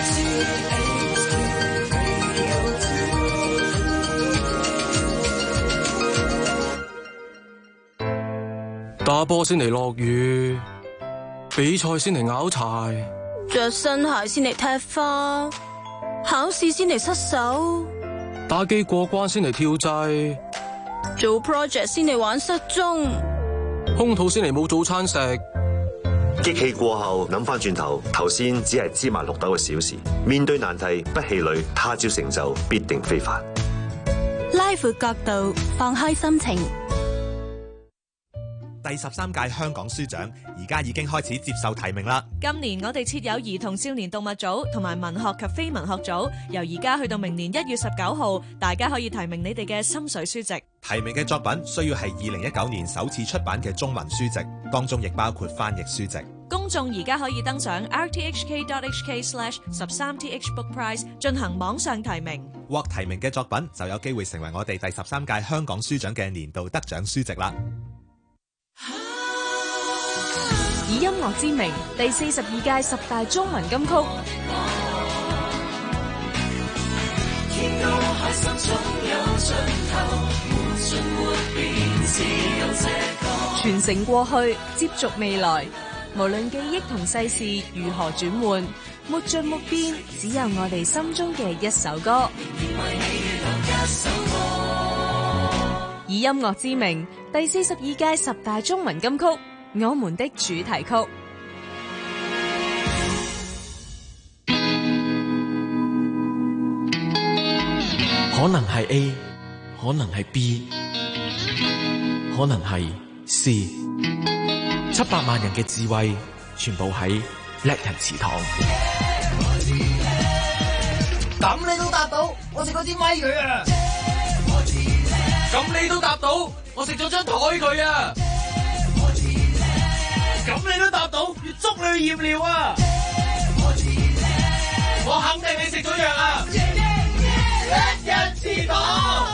Speaker 19: 打波先嚟落雨，比賽先嚟拗柴，
Speaker 20: 着新鞋先嚟踢花，考試先嚟失手，
Speaker 19: 打機過關先嚟跳掣，
Speaker 20: 做 project 先嚟玩失蹤，
Speaker 19: 空肚先嚟冇早餐食。
Speaker 21: 激氣過後諗翻轉頭，頭先只係芝麻綠豆嘅小事。面對難題不氣餒，他朝成就必定非凡。
Speaker 20: 拉闊角度，放開心情。
Speaker 22: 第13屆香港書獎而家已經開始接受提名啦。
Speaker 23: 今年我哋設有兒童少年動物組同埋文學及非文學組，由而家去到明年1月19號，大家可以提名你哋嘅心水書籍。
Speaker 22: 提名嘅作品需要係2019年首次出版嘅中文書籍，當中亦包括翻譯書籍。
Speaker 23: 公眾而家可以登上 rthk.hk/13thbookprize 進行網上提名。
Speaker 22: 獲提名嘅作品就有機會成為我哋第13屆香港書獎嘅年度得獎書籍啦。
Speaker 23: 以音樂之名，第42屆10大中文金曲。傳承過去，接續未來。無論記憶同世事如何轉換，沒盡沒變，只有我哋心中嘅一首歌。以音樂之名，第42屆10大中文金曲，我們的主題曲。
Speaker 19: 可能係 A， 可能係 B， 可能係 C。700萬人嘅智慧，全部喺叻人祠堂。
Speaker 11: 咁你都答到，我食嗰支咪佢啊！
Speaker 12: 咁你都答到，我食咗張台佢啊！咁你都答到，要捉你去驗尿啊！我肯定你食咗藥啊！叻人祠堂。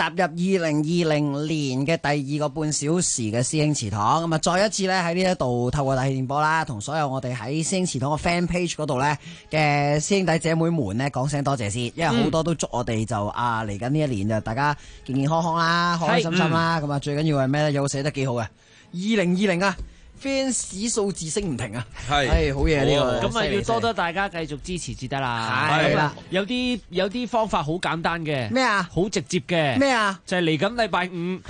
Speaker 13: 踏入2020年嘅第2個半小時嘅師兄祠堂，咁啊再一次咧喺呢一度透過大氣電波啦，同所有我哋喺師兄祠堂嘅 fan page 嗰度咧嘅師兄弟姐妹們咧講聲多謝先，因為好多都祝我哋就嚟緊呢一年就大家健健康康啦，開開心心啦，咁啊最緊要係咩咧？有寫得幾好嘅2020啊！fans 數字升唔停啊，係好嘢呢個，
Speaker 10: 咁啊要多多大家繼續支持至得啦。
Speaker 13: 係啦，
Speaker 10: 有啲方法好簡單嘅，
Speaker 13: 咩啊？
Speaker 10: 好直接嘅，咩
Speaker 13: 啊？
Speaker 10: 就係嚟緊禮拜5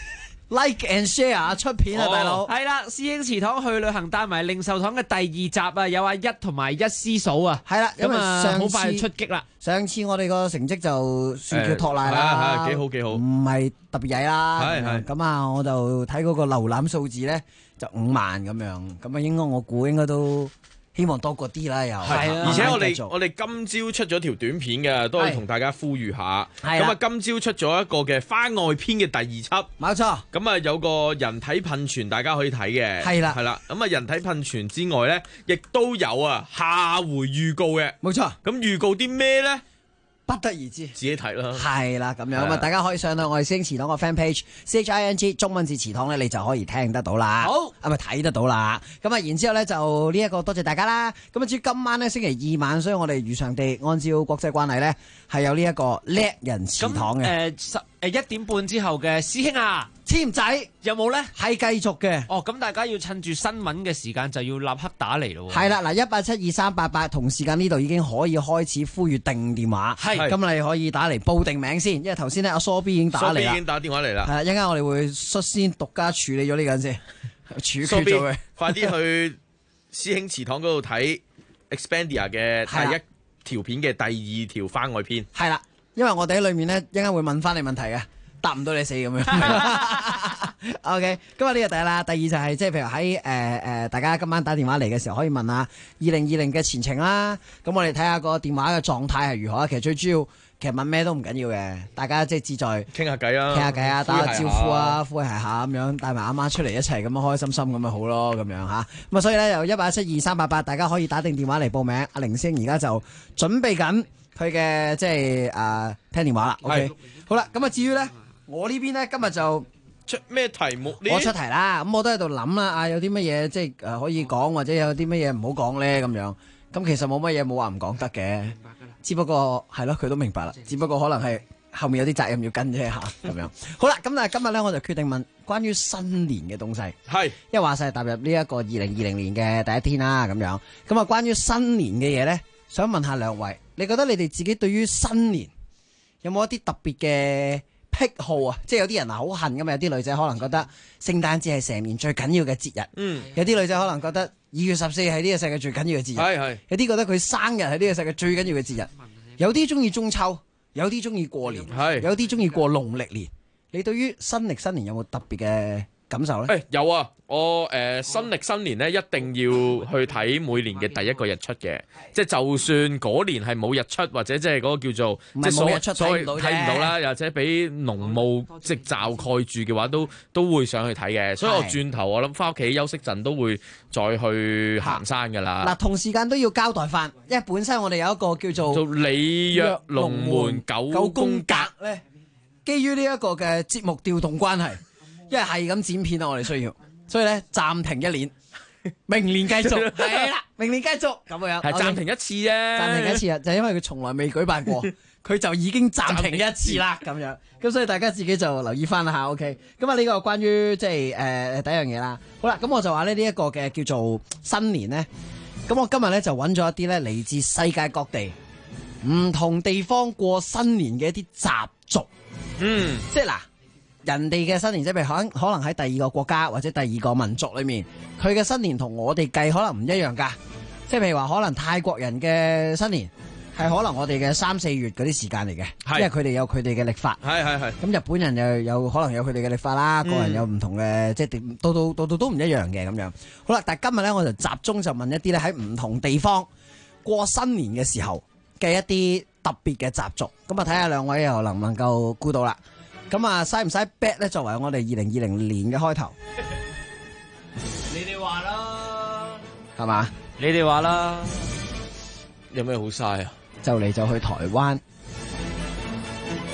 Speaker 13: like and share 出片啊，大佬。
Speaker 10: 係啦，師兄祠堂去旅行帶埋零售堂嘅第2集啊，有阿一同埋一師嫂啊，
Speaker 13: 係啦，
Speaker 10: 咁啊好快就出擊啦。
Speaker 13: 上次我哋個成績就算叫托賴啦，
Speaker 14: 幾好幾好，
Speaker 13: 唔係特別曳啦。
Speaker 14: 係
Speaker 13: 咁啊，我就睇嗰個瀏覽數字咧。就5萬咁樣，咁啊應該我估應該都希望多過啲啦，又係
Speaker 14: 而且我哋今朝出咗條短片嘅，都可以同大家呼籲下。咁啊，今朝出咗一個嘅番外篇嘅第2輯，
Speaker 13: 冇錯。
Speaker 14: 咁啊有個人體噴泉，大家可以睇嘅。係啦。咁啊人體噴泉之外咧，亦都有下回預告嘅。
Speaker 13: 冇錯。
Speaker 14: 咁預告啲咩咧？
Speaker 13: 不得而知，
Speaker 14: 自己睇啦。
Speaker 13: 係啦，咁樣咁啊，大家可以上到我哋師兄祠堂個 fan page CHING 中文字祠堂咧，你就可以聽得到啦。好，咪睇得到啦。咁啊，然之後咧就呢一個多謝大家啦。咁啊，至於今晚咧星期2晚，所以我哋如常地按照國際慣例咧，係有呢一個叻人祠堂嘅。
Speaker 10: 1點半之後嘅師兄啊，
Speaker 13: 簽仔
Speaker 10: 有冇咧？
Speaker 13: 係繼續嘅。
Speaker 10: 哦，咁大家要趁住新聞嘅時間就要立刻打嚟咯。
Speaker 13: 係啦，嗱1872388同時間呢度已經可以開始呼籲定電話。係，咁你可以打嚟報定名先，因為頭先咧阿蘇 B 已經打嚟啦。
Speaker 14: 蘇 B 已經打電話嚟啦。
Speaker 13: 係啦，一陣間我哋會率先獨家處理咗呢個人先，處決咗佢。
Speaker 14: 快啲去師兄祠堂嗰度睇 Expandia 嘅第一條片嘅第2條番外篇。
Speaker 13: 係啦。因為我哋喺裏面咧，一陣間會問翻你問題嘅，答唔到你死咁樣。OK，咁啊呢個第一啦，第二就係即係譬如喺大家今晚打電話嚟嘅時候，可以問下2020嘅前程啦。咁我哋睇下個電話嘅狀態係如何。其實最主要，其實問咩都唔緊要嘅，大家即係志在
Speaker 14: 傾下偈啊，
Speaker 13: 傾下偈啊，打下招呼啊，呼下下咁樣，帶埋阿媽出嚟一齊咁樣開開心心咁咪好咯，咁樣吓。咁啊，所以咧由1872388，大家可以打定電話嚟報名。阿凌星而家就準備緊。佢嘅即係聽電話啦，OK，好啦，咁啊至於咧，我呢邊咧今日就
Speaker 14: 出咩題目呢？
Speaker 13: 我出題啦，咁我都喺度諗啦，有啲乜嘢即係可以講，或者有啲乜嘢唔好講咧咁樣。咁其實冇乜嘢冇話唔講得嘅，只不過係咯，佢都明白啦，只不過可能係後面有啲責任要跟啫嚇咁樣。好啦，咁但係今日咧我就決定問關於新年嘅東西，係，因為話晒踏入呢一個2020年嘅第一天啦咁樣。咁啊關於新年嘅嘢咧，想問下兩位。你覺得你哋自己對於新年有冇一啲特別嘅癖好啊？即係有啲人好恨㗎嘛，有啲女仔可能覺得聖誕節係成年最緊要嘅節日，有啲女仔可能覺得2月14係呢個世界最緊要嘅節日，有啲覺得佢生日係呢個世界最緊要嘅節日，有啲中意中秋，有啲中意過年，有啲中意過農曆年。你對於新曆新年有冇特別嘅感受咧？
Speaker 14: 有啊，我新曆新年咧一定要去睇每年嘅第一個日出嘅，即係就算嗰年係冇日出或者即係嗰個叫做即係所謂睇唔到啦，又或者俾濃霧即係罩蓋住嘅話，都會上去睇嘅。所以我轉頭我諗翻屋企休息陣都會再去行山噶啦。
Speaker 13: 嗱，同時間都要交代翻，因為本身我哋有一個叫做
Speaker 14: 里約龍門9宮格咧，
Speaker 13: 基於呢一個嘅節目調動關係。因為係咁剪片啊，我哋需要，所以咧暫停1年，明年繼續，係啦，明年繼續咁樣，
Speaker 14: 係暫停一次啫，
Speaker 13: 暫停一次啊，就因為佢從來未舉辦過，佢就已經暫停一次啦，咁樣，咁所以大家自己就留意翻啦吓 ，OK，咁啊呢個關於即係第一樣嘢啦，好啦，咁我就話咧呢一個嘅叫做新年咧，咁我今日咧就揾咗一啲咧嚟自世界各地唔同地方過新年嘅一啲習俗，即係嗱。人哋嘅新年即係譬如可能喺第二個國家或者第二個民族裏面，佢嘅新年同我哋計可能唔一樣㗎。即係譬如話，可能泰國人嘅新年係可能我哋嘅3、4月嗰啲時間嚟嘅，因為佢哋有佢哋嘅曆法。係。咁日本人又有可能有佢哋嘅曆法啦，個人有唔同嘅，即係到都唔一樣嘅咁樣。好啦，但係今日咧我就集中就問一啲咧喺唔同地方過新年嘅時候嘅一啲特別嘅習俗。咁啊睇下兩位又能唔能夠估到啦。咁啊，使唔使 bet 咧？作為我哋2020年嘅開頭，
Speaker 10: 你哋話啦，
Speaker 13: 係嘛？
Speaker 10: 你哋話啦，
Speaker 14: 有咩好嘥啊？
Speaker 13: 就嚟就去台灣，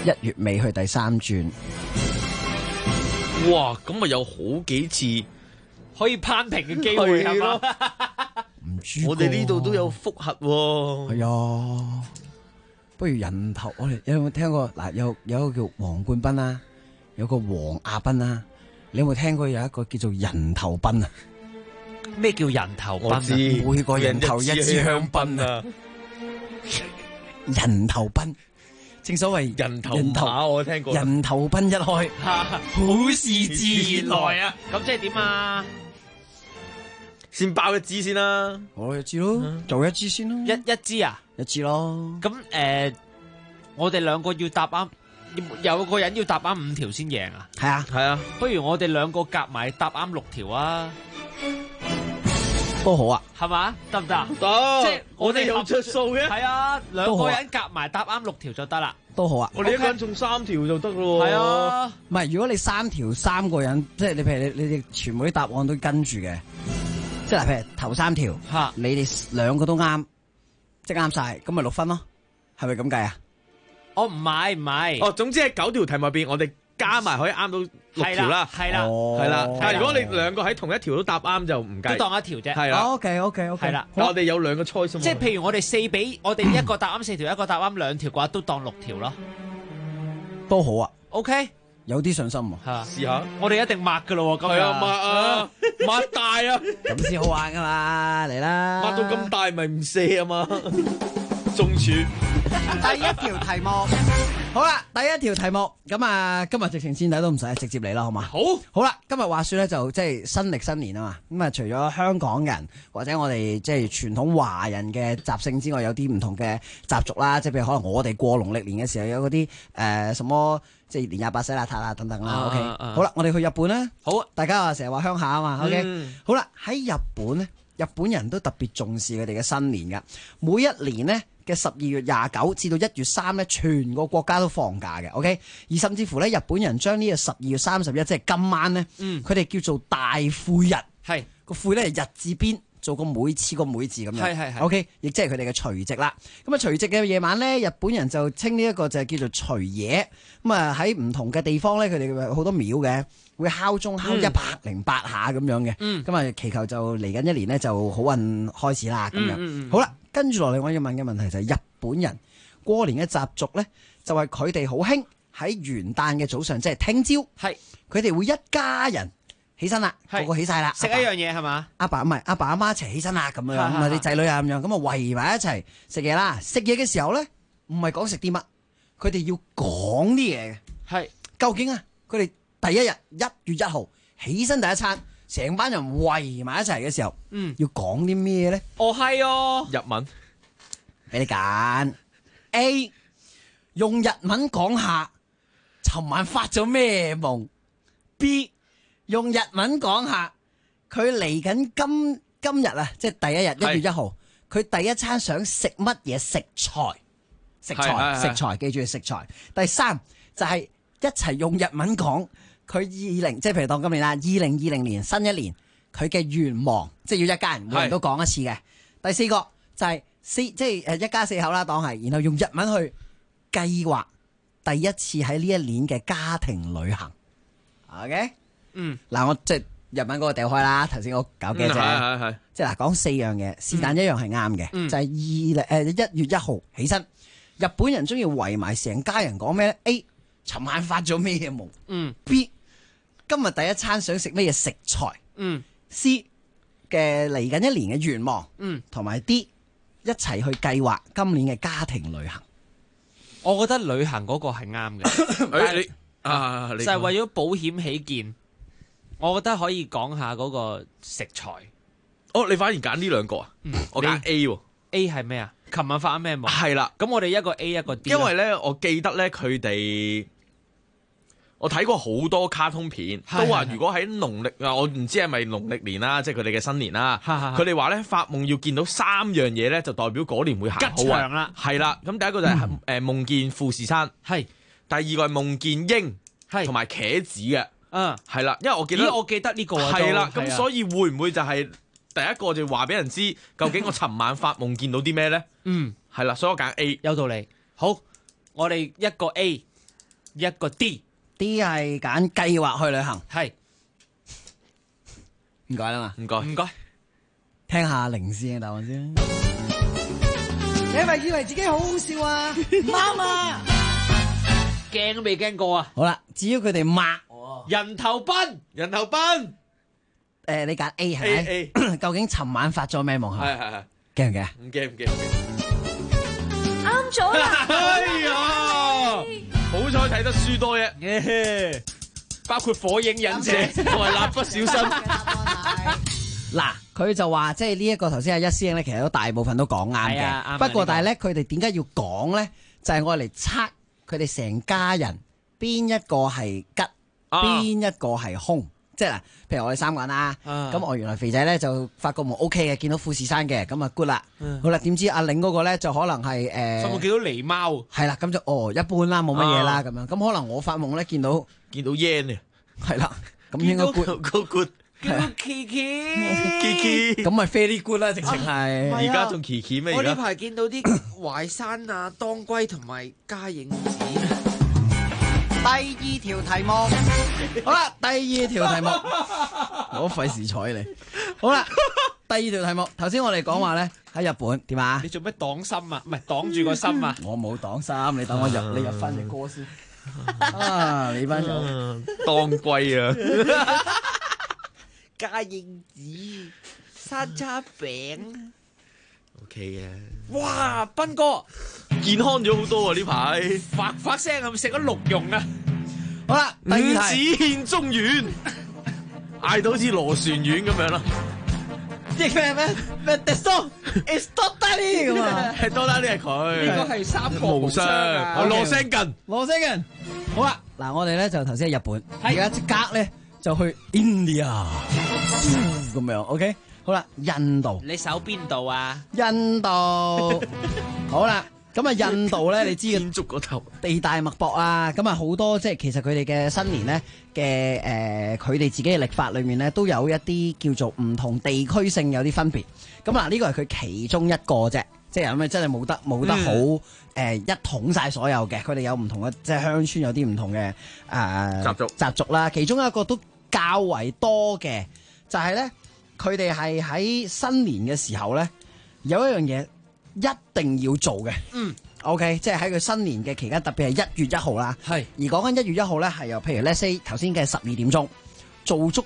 Speaker 13: 1月尾去第3轉。
Speaker 14: 哇！咁咪有好幾次
Speaker 10: 可以攀平嘅機會係嘛？
Speaker 13: 唔知
Speaker 14: 我哋呢度都有複核喎。
Speaker 13: 係啊，不如人頭，我哋有冇聽過嗱？有一個叫黃冠斌啦，有個黃亞斌啦，你有冇聽過有一個叫做人頭斌啊？
Speaker 10: 咩叫人頭斌啊？
Speaker 14: 我知
Speaker 13: 每個人頭一支香檳啊！人頭斌，正所謂
Speaker 14: 人頭馬我聽過。
Speaker 13: 人頭斌一開，
Speaker 10: 好事自然來啊！咁即係點啊？
Speaker 14: 先爆一支先啦，
Speaker 13: 我一支咯，做一支先咯，
Speaker 10: 一支啊，
Speaker 13: 一支咯。
Speaker 10: 咁我哋兩個要答啱，有個人要答啱5條先贏啊。
Speaker 13: 係啊，
Speaker 14: 係啊。
Speaker 10: 不如我哋兩個夾埋答啱6條啊，
Speaker 13: 都好啊，
Speaker 10: 係嘛？得唔得？
Speaker 14: 得，
Speaker 10: 即係我哋
Speaker 14: 有出數嘅。
Speaker 10: 係啊，兩個人夾埋答啱6條就得啦。
Speaker 13: 都好啊，
Speaker 14: 我哋一個人中3條就得咯。
Speaker 10: 係啊，
Speaker 13: 唔係如果你3條3個人，即係你譬如你哋全部啲答案都跟住嘅。即係譬如頭3條，你哋2個都啱，即係啱晒，咁咪6分咯，係咪咁計啊？
Speaker 10: 哦，唔係，
Speaker 14: 哦，總之係9條題目入邊，我哋加埋可以啱到6條啦，
Speaker 10: 係啦，
Speaker 14: 係啦。但係如果你2個喺同一條都答啱就唔計，
Speaker 10: 都當一條啫。
Speaker 14: 係啦
Speaker 13: ，OK，
Speaker 10: 係啦。
Speaker 14: 我哋有2個 choice，
Speaker 10: 即係譬如我哋4比，我哋一個答啱4條，一個答啱2條嘅話，都當6條咯，
Speaker 13: 都好啊。
Speaker 10: OK。
Speaker 13: 有啲信心喎，
Speaker 14: 試下，
Speaker 10: 我哋一定抹噶咯，咁
Speaker 14: 係啊，抹啊，抹大啊，
Speaker 13: 咁先好玩噶嘛，嚟啦，
Speaker 14: 抹到咁大咪唔射啊嘛，中柱。
Speaker 13: 第一條題目，好啦，第一條題目，咁啊，今日直情先睇都唔使，直接嚟啦，好嘛？好啦，今日話說咧就即係新曆新年啊嘛，咁啊除咗香港人或者我哋即係傳統華人嘅習性之外，有啲唔同嘅習俗啦，即係譬如可能我哋過農曆年嘅時候有嗰啲什麼。即係年28洗邋遢啊等等啦，OK，好啦，我哋去日本啦，好，大家話成日話鄉下啊嘛，OK，好啦，喺日本咧，日本人都特別重視佢哋嘅新年噶，每一年呢嘅12月29至到1月3咧，全個國家都放假嘅 ，OK，而甚至乎咧，日本人將呢個12月31即係今晚咧，佢哋叫做大晦日，係個晦咧係日字邊。做個每次個每字咁樣，係 OK， 亦即係佢哋嘅除夕啦。咁啊，除夕嘅夜晚咧，日本人就稱呢一個就係叫做除夜。咁啊，喺唔同嘅地方咧，佢哋好多廟嘅，會敲鐘敲108下咁樣嘅。咁啊，祈求就嚟緊一年咧就好運開始啦咁樣。好啦，跟住落嚟我要問嘅問題就係日本人過年嘅習俗咧，就係佢哋好興喺元旦嘅早上，即係聽朝，係佢哋會一家人。起身啦，個個起晒啦，
Speaker 10: 食一樣嘢係嘛？
Speaker 13: 阿爸唔係阿爸阿媽一齊起身啦，咁樣咁啊啲仔女啊咁樣，咁啊圍埋一齊食嘢啦。食嘢嘅時候咧，唔係講食啲乜，佢哋要講啲嘢嘅。係究竟啊，佢哋第一日1月1號起身第一餐，成班人圍埋一齊嘅時候，要講啲咩咧？
Speaker 10: 哦係哦，
Speaker 14: 日文
Speaker 13: 俾你揀 A， 用日文講下尋晚發咗咩夢 B。用日文講下，佢嚟緊今日啊，即係第一日1月1號，佢第一餐想食乜嘢食材？食材，記住係食材。第3就係一齊用日文講佢即係譬如當今年啦，2020年新一年佢嘅願望，即係要一家人每人都講一次嘅。第4個就係即係一家4口啦，當係，然後用日文去計劃第一次喺呢一年嘅家庭旅行。OK。嗱，我即係日文嗰個掉開啦，頭先我搞嘅啫，係，即係嗱講4樣嘢，是但一樣係啱嘅，就係1月1號起身，日本人中意圍埋成家人講咩咧 ？A， 尋晚發咗咩夢？B， 今日第一餐想食咩嘢食材？C， 嘅嚟緊一年嘅願望，同埋 D， 一齊去計劃今年嘅家庭旅行。
Speaker 10: 我覺得旅行嗰個係啱嘅，就係為咗保險起見。我覺得可以講下嗰個食材。
Speaker 14: 哦，你反而揀呢2個啊？我揀 A 喎。
Speaker 10: A 係咩啊？琴晚發咩夢？
Speaker 14: 係啦。
Speaker 10: 咁我哋一個 A 一個 D。
Speaker 14: 因為咧，我記得咧，佢哋我睇過好多卡通片，都話如果喺農曆啊，我唔知係咪農曆年啦，即係佢哋嘅新年啦。佢哋話咧，發夢要見到3樣嘢咧，就代表嗰年會行好運啦。係啦。咁第一個就係夢見富士山，係。第二個係夢見鷹，係同埋茄子嘅。係啦，因為我記得呢個係啦，咁所以會唔會就係第一個就話俾人知，究竟我尋晚發夢見到啲咩咧？係啦，所以我揀 A，
Speaker 10: 有道理。好，我哋一個 A， 一個 D
Speaker 13: 係揀計劃去旅行。
Speaker 10: 係。
Speaker 13: 唔該啦嘛，
Speaker 14: 唔該。
Speaker 13: 聽下凌師兄答案先。
Speaker 11: 你係咪以為自己好好笑啊？啱啊！
Speaker 10: 驚都未驚過啊！
Speaker 13: 好啦，至於佢哋抹
Speaker 10: 人頭奔，
Speaker 14: 人頭奔。
Speaker 13: 你揀 A 係咪？究竟尋晚發咗咩夢啊？
Speaker 14: 係。
Speaker 13: 驚唔驚？
Speaker 14: 唔驚。
Speaker 23: 啱咗啦！
Speaker 14: 哎呀，好彩睇得書多啫。
Speaker 10: 包括火影忍者
Speaker 14: 同埋蠟筆小新。
Speaker 13: 嗱，佢就話即係呢一個頭先阿一師兄咧，其實都大部分都講啱嘅。不過但係咧，佢哋點解要講咧？就係我嚟測佢哋成家人邊一個係吉，邊一個係凶。即係嗱，譬如我哋3個人啦，咁我原來肥仔咧就發個夢 OK 嘅，見到富士山嘅，咁啊 good 啦。好啦，點知阿玲嗰個咧就可能係
Speaker 10: 我見到狸貓，
Speaker 13: 係啦，咁就一般啦，冇乜嘢啦咁樣。咁可能我發夢咧見到
Speaker 14: yen 啊，
Speaker 13: 係啦，咁應該 good。
Speaker 10: 見到 Kiki，
Speaker 13: 咁咪 very good 啦，直情係。
Speaker 14: 而家仲 Kiki 咩？
Speaker 10: 我呢排見到啲淮山啊、當歸同埋加影子。
Speaker 11: 第二條題目，
Speaker 13: 好啦，第二條題目，我費事睬你。好啦，第二條題目，頭先我哋講話咧喺日本點啊？
Speaker 10: 你做咩擋心啊？唔係擋住個心啊？
Speaker 13: 我冇擋心，你等我入，你入翻隻歌先。你班友
Speaker 14: 當歸啊！
Speaker 10: 加影子、山楂餅
Speaker 14: ，OK 嘅。
Speaker 10: 哇，斌哥
Speaker 14: 健康咗好多啊！呢排
Speaker 10: 發發聲係咪食咗鹿茸啊？
Speaker 13: 好啦，第二題。
Speaker 14: 五子獻中丸，嗌到好似螺旋丸咁樣啦。
Speaker 13: 即係咩 ？The song is Totally 咁啊！
Speaker 14: 係多啦，呢係佢。
Speaker 10: 呢個係三國無雙啊！
Speaker 14: 羅聲近，
Speaker 13: 羅聲近。好啦，嗱，我哋咧就頭先喺日本，而家即刻咧。就去 India 咁樣 ，OK， 好啦，印度，
Speaker 10: 你守邊度啊？
Speaker 13: 印度，好啦，咁啊，印度咧，你知
Speaker 14: 建築嗰頭
Speaker 13: 地大物博啊，咁啊好多即係其實佢哋嘅新年咧嘅佢哋自己嘅曆法裏面咧都有一啲叫做唔同地區性有啲分別。咁嗱，呢個係佢其中一個啫，即係咁啊，真係冇得好一統晒所有嘅，佢哋有唔同嘅即係鄉村有啲唔同嘅習俗啦，其中一個都較為多嘅就係咧，佢哋係喺新年嘅時候咧，有一樣嘢一定要做嘅。OK， 即係喺佢新年嘅期間，特別係1月1號啦。係。而講緊1月1號咧，係由譬如 let's say 頭先嘅12點鐘，做足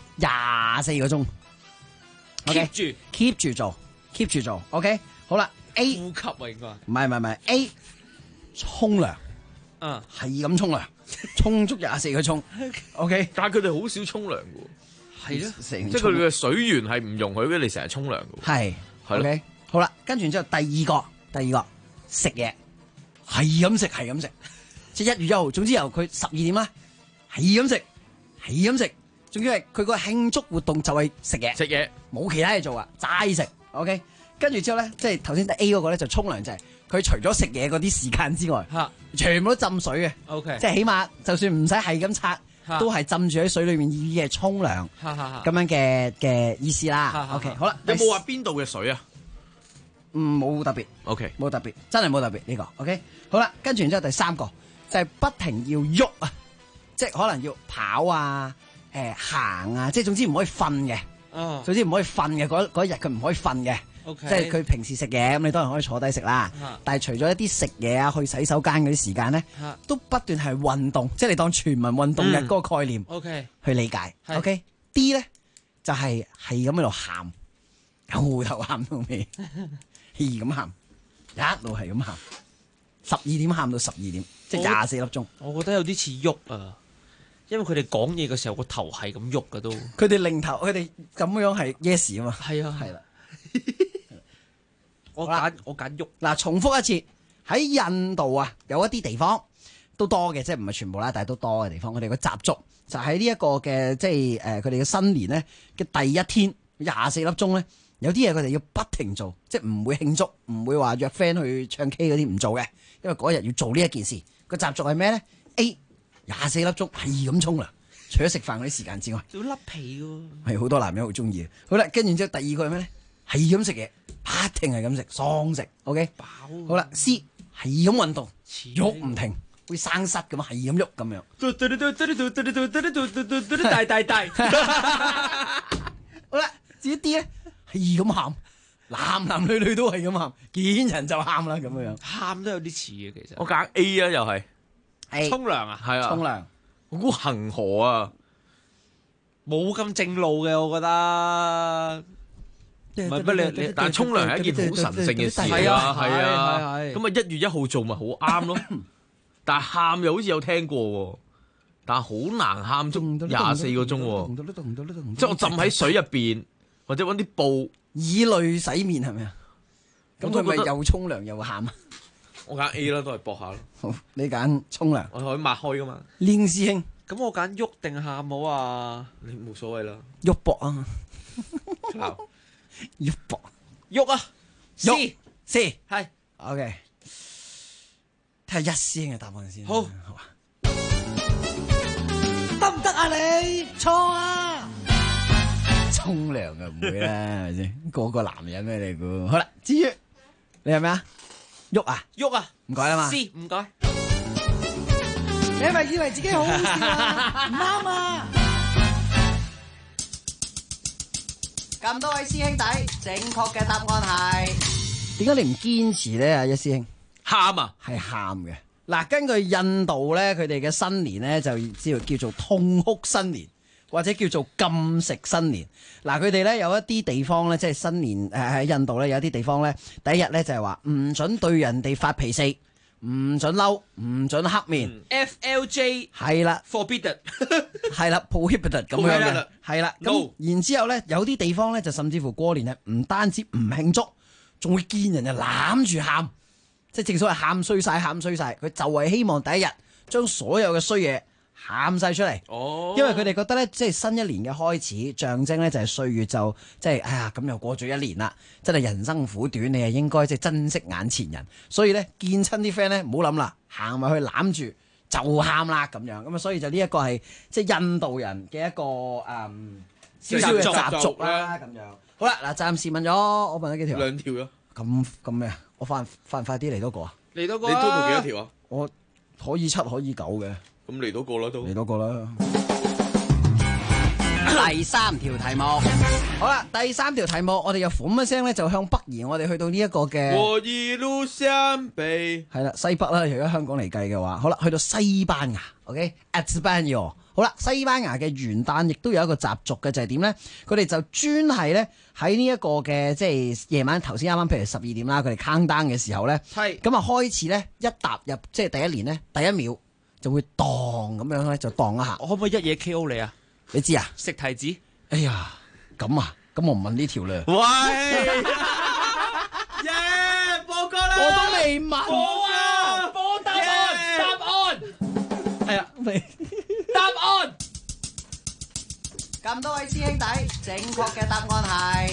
Speaker 13: 24個鐘。keep 住做。OK， 好啦。A
Speaker 10: 呼吸啊，應該。
Speaker 13: 唔係 A 沖涼。係咁沖涼。沖足24個鐘，OK，
Speaker 14: 但係佢哋好少沖涼嘅，
Speaker 10: 係咯，
Speaker 14: 即係佢哋嘅水源係唔容許俾你成日沖涼嘅，
Speaker 13: 係，OK， 好啦，跟住之後第二個食嘢，係咁食，即係1月1號，總之由佢12點啦，係咁食，總之係佢個慶祝活動就係食嘢，冇其他嘢做啊，齋食 ，OK， 跟住之後咧，即係頭先 A 嗰個咧就沖涼就係。佢除咗食嘢嗰啲時間之外，全部都浸水嘅。OK， 即係起碼就算唔使係咁擦，都係浸住喺水裏面已經係沖涼咁樣嘅意思啦。OK， 好啦，
Speaker 14: 有冇話邊度嘅水啊？
Speaker 13: 冇特別。OK， 冇特別，真係冇特別呢個。OK， 好啦，跟住然之後第3個就係不停要喐啊，即係可能要跑啊、行啊，即係總之唔可以瞓嘅。總之唔可以瞓嘅嗰一日佢唔可以瞓嘅。Okay. 即係佢平時食嘢咁，你當然可以坐低食啦。但係除咗一啲食嘢啊、去洗手間嗰啲時間咧，都不斷係運動，即係你當全民運動日嗰個概念去理解。OK， D 咧就係咁喺度喊，由頭喊到尾，係咁喊，一路係咁喊，12點喊到12點，即係24粒鐘。
Speaker 10: 我覺得有啲似喐啊，因為佢哋講嘢嘅時候個頭係咁喐噶都。
Speaker 13: 佢哋擰頭，佢哋咁樣係 yes 啊嘛。係啊，係啦。我揀喐嗱，重複一次喺印度啊，有一啲地方都多嘅，即係唔係全部啦，但係都多嘅地方。我哋個習俗就喺呢一個嘅即係佢哋嘅新年咧嘅第一天24粒鐘咧，有啲嘢佢哋要不停做，即係唔會慶祝，唔會話約 friend 去唱 K 嗰啲唔做嘅，因為嗰日要做呢一件事。個習俗係咩咧 ？A 24粒鐘係咁沖涼，除咗食飯嗰啲時間之外，
Speaker 10: 仲要甩皮喎，
Speaker 13: 係好多男人好中意。好啦，跟住之後第2個係咩咧？係咁食嘢，不停係咁食，喪食 ，OK。飽。好啦 ，C 係咁運動，喐唔停， 會生虱咁，係咁喐咁樣。
Speaker 10: 大。
Speaker 13: 好啦，至於 D 咧係咁喊，男女都係咁喊，見人就喊啦咁樣。
Speaker 10: 喊都有啲似嘅其實。
Speaker 14: 我揀 A 啊，又係
Speaker 10: 沖涼啊，
Speaker 14: 係啊，
Speaker 13: 沖涼。
Speaker 14: 我估恒河啊，
Speaker 10: 冇咁正路嘅，我覺得。唔係乜你，
Speaker 14: 但係沖涼係一件好神聖嘅事
Speaker 10: 係啊，
Speaker 14: 係啊。咁啊1月1號做咪好啱咯。但係喊又好似有聽過喎，但係好難喊足24個鐘喎。即係我浸喺水入邊，或者揾啲布
Speaker 13: 以淚洗面係咪啊？咁佢咪又沖涼又喊啊？
Speaker 14: 我揀 A 啦，都係搏下咯。
Speaker 13: 好，你揀沖涼，
Speaker 14: 我可以抹開噶嘛。
Speaker 13: 練師兄，
Speaker 10: 咁我揀喐定喊好啊？
Speaker 14: 你冇所謂啦。
Speaker 13: 喐搏啊！喐搏，
Speaker 10: 喐啊！
Speaker 13: 喐
Speaker 10: 係
Speaker 13: OK。睇下一師兄嘅答案先。
Speaker 10: 好，
Speaker 11: 得唔得啊你？錯啊！
Speaker 13: 沖涼啊唔會啦，係咪先？個個男人咩你估？好啦，至於你係咩啊？喐啊！
Speaker 10: 喐啊！
Speaker 13: 唔該啦嘛。
Speaker 10: C 唔該。
Speaker 11: 你係咪以為自己好好笑啊？唔啱啊！
Speaker 13: 咁多位師兄弟，正確嘅答案係點解你唔堅持咧？啊，一師兄
Speaker 14: 喊啊，
Speaker 13: 係喊嘅。嗱，根據印度咧，佢哋嘅新年咧就叫做痛哭新年，或者叫做禁食新年。嗱，佢哋咧有一啲地方咧，即係新年喺印度咧有一啲地方咧，第一日咧就係話唔准對人哋發脾氣，唔准嬲，唔准黑面。
Speaker 10: FLJ
Speaker 13: 係啦
Speaker 10: ，forbidden
Speaker 13: 係啦 ，prohibited 咁樣嘅，係啦。咁然之後咧，有啲地方咧就甚至乎過年係唔單止唔慶祝，仲會見人就攬住喊，即係正所謂喊衰晒，喊衰晒。佢就係希望第一日將所有嘅衰嘢喊晒出嚟。哦，因為佢哋覺得咧，即係新一年嘅開始，象徵咧就係歲月就即係哎呀咁又過咗一年啦，真係人生苦短，你係應該即係珍惜眼前人。所以咧見親啲 friend 咧唔好諗啦，行埋去攬住就喊啦咁樣。咁啊，所以就呢一個係即係印度人嘅一個少少嘅習俗啦咁樣。好啦，嗱，暫時問咗我問咗幾條
Speaker 14: ？2條咯。
Speaker 13: 咁咩啊？我快快啲嚟多個啊！
Speaker 10: 嚟多個
Speaker 14: 你 total 幾多條啊？
Speaker 13: 我可以7可以9嘅。
Speaker 14: 咁嚟多個啦都。
Speaker 13: 嚟多個啦。第3條題目，好啦，第3條題目，我哋又款一聲咧，就向北移，我哋去到呢一個嘅。
Speaker 14: 我一路向北。
Speaker 13: 係啦，西北啦，如果香港嚟計嘅話，好啦，去到西班牙 ，OK，España。好啦，西班牙嘅元旦亦都有一個習俗嘅，就係點咧？佢哋就專係咧喺呢一個嘅即係夜晚頭先啱啱譬如12點啦，佢哋 count down 嘅時候咧，係咁啊開始咧一踏入即係第一年咧第一秒就會蕩咁樣咧就蕩一下。
Speaker 10: 我可唔可以一嘢 KO 你啊？
Speaker 13: 你知啊？
Speaker 10: 食提子。
Speaker 13: 哎呀，咁啊，咁我唔問呢條啦。
Speaker 14: 喂，耶，報告啦！
Speaker 13: 我都未問。
Speaker 10: 報啊！報答案，答案。
Speaker 13: 係啊，未。
Speaker 10: 答案。
Speaker 13: 咁多位師兄弟，正確嘅答案係，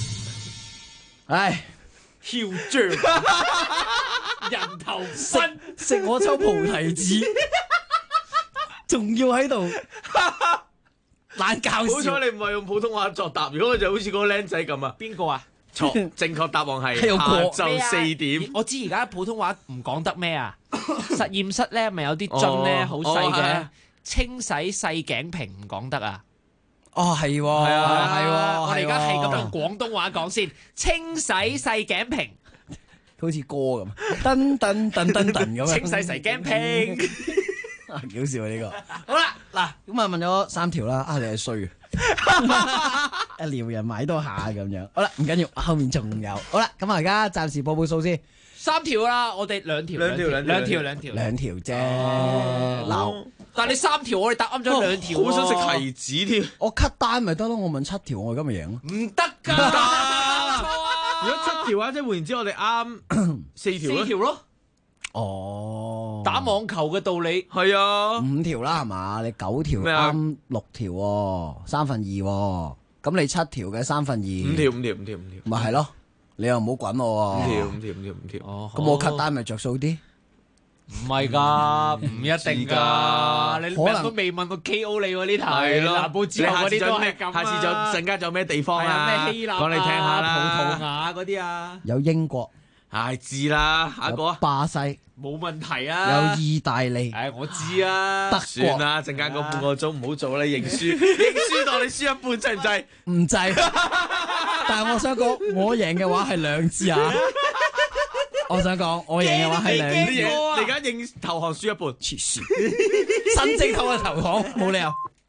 Speaker 13: 唉，
Speaker 10: 囂張，人頭分，
Speaker 13: 食我抽菩提子，仲要喺度懶搞笑。
Speaker 14: 好彩你唔係用普通話作答，如果我就好似嗰個僆仔咁啊。
Speaker 10: 邊個啊？
Speaker 14: 錯，正確答案係下晝4點。
Speaker 10: 我知而家普通話唔講得咩啊？實驗室咧咪有啲樽咧好細嘅。清洗細頸瓶唔講得啊！
Speaker 13: 哦，係喎，係啊，係喎，
Speaker 10: 我哋而家係咁用廣東話講先，清洗細頸瓶，
Speaker 13: 好似歌咁，噔噔噔噔噔咁樣。
Speaker 10: 清洗細頸瓶，
Speaker 13: 幾好笑啊呢個！好啦，嗱咁啊問咗3條啦，啊你係衰嘅，撩人買多下咁樣。好啦，唔緊要，後面仲有。好啦，咁啊而家暫時報數先。
Speaker 10: 3條啦，我哋兩條
Speaker 13: 啫。嗱，
Speaker 10: 但係你3條，我哋答啱咗2條。
Speaker 14: 好想食提子添。
Speaker 13: 我 cut 單咪得咯，我問7條，我而家咪贏咯。
Speaker 10: 唔得㗎，
Speaker 14: 如果7條啊，即係換言之，我哋啱4條
Speaker 10: 咯。
Speaker 13: 哦，
Speaker 10: 打網球嘅道理
Speaker 14: 係啊
Speaker 13: ，5條啦係嘛？你9條啱6條喎，2/3喎。咁你7條嘅2/3。
Speaker 14: 5條。
Speaker 13: 咪係咯。你又唔好滾我喎
Speaker 14: ！5條。
Speaker 13: 哦，咁我 cut 單咪着數啲？
Speaker 10: 唔係㗎，唔一定㗎。你可能都未問到 KO 你喎呢題。係咯，報紙嗰啲都係咁啊。
Speaker 14: 下次就陣間仲有咩地方啊？
Speaker 10: 咩希臘啊、
Speaker 14: 講你聽下啦。
Speaker 10: 葡萄牙嗰啲啊。
Speaker 13: 有英國。
Speaker 14: 唉，知啦，下一個啊，
Speaker 13: 巴西
Speaker 10: 冇問題啊，
Speaker 13: 有意大利，
Speaker 10: 我知啊，
Speaker 13: 德國
Speaker 14: 算啦，陣間嗰半個鐘唔好做啦，認輸，認輸當你輸一半，制唔制？
Speaker 13: 唔制。但係我想講，我贏嘅話係2支啊！我想講，我贏嘅話係2支。
Speaker 14: 你而家認投降輸一半，
Speaker 13: 新正頭嘅投降冇理由。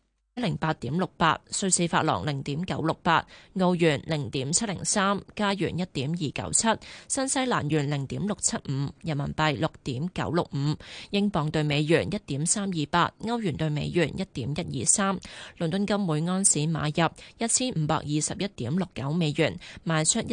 Speaker 1: 08.68，瑞士法郎0.968，澳元0.703，加元1.297，新西蘭元0.675，人民幣6.965，英鎊對美元1.328，歐元對美元1.123，倫敦金每安士買入1521.69美元，賣出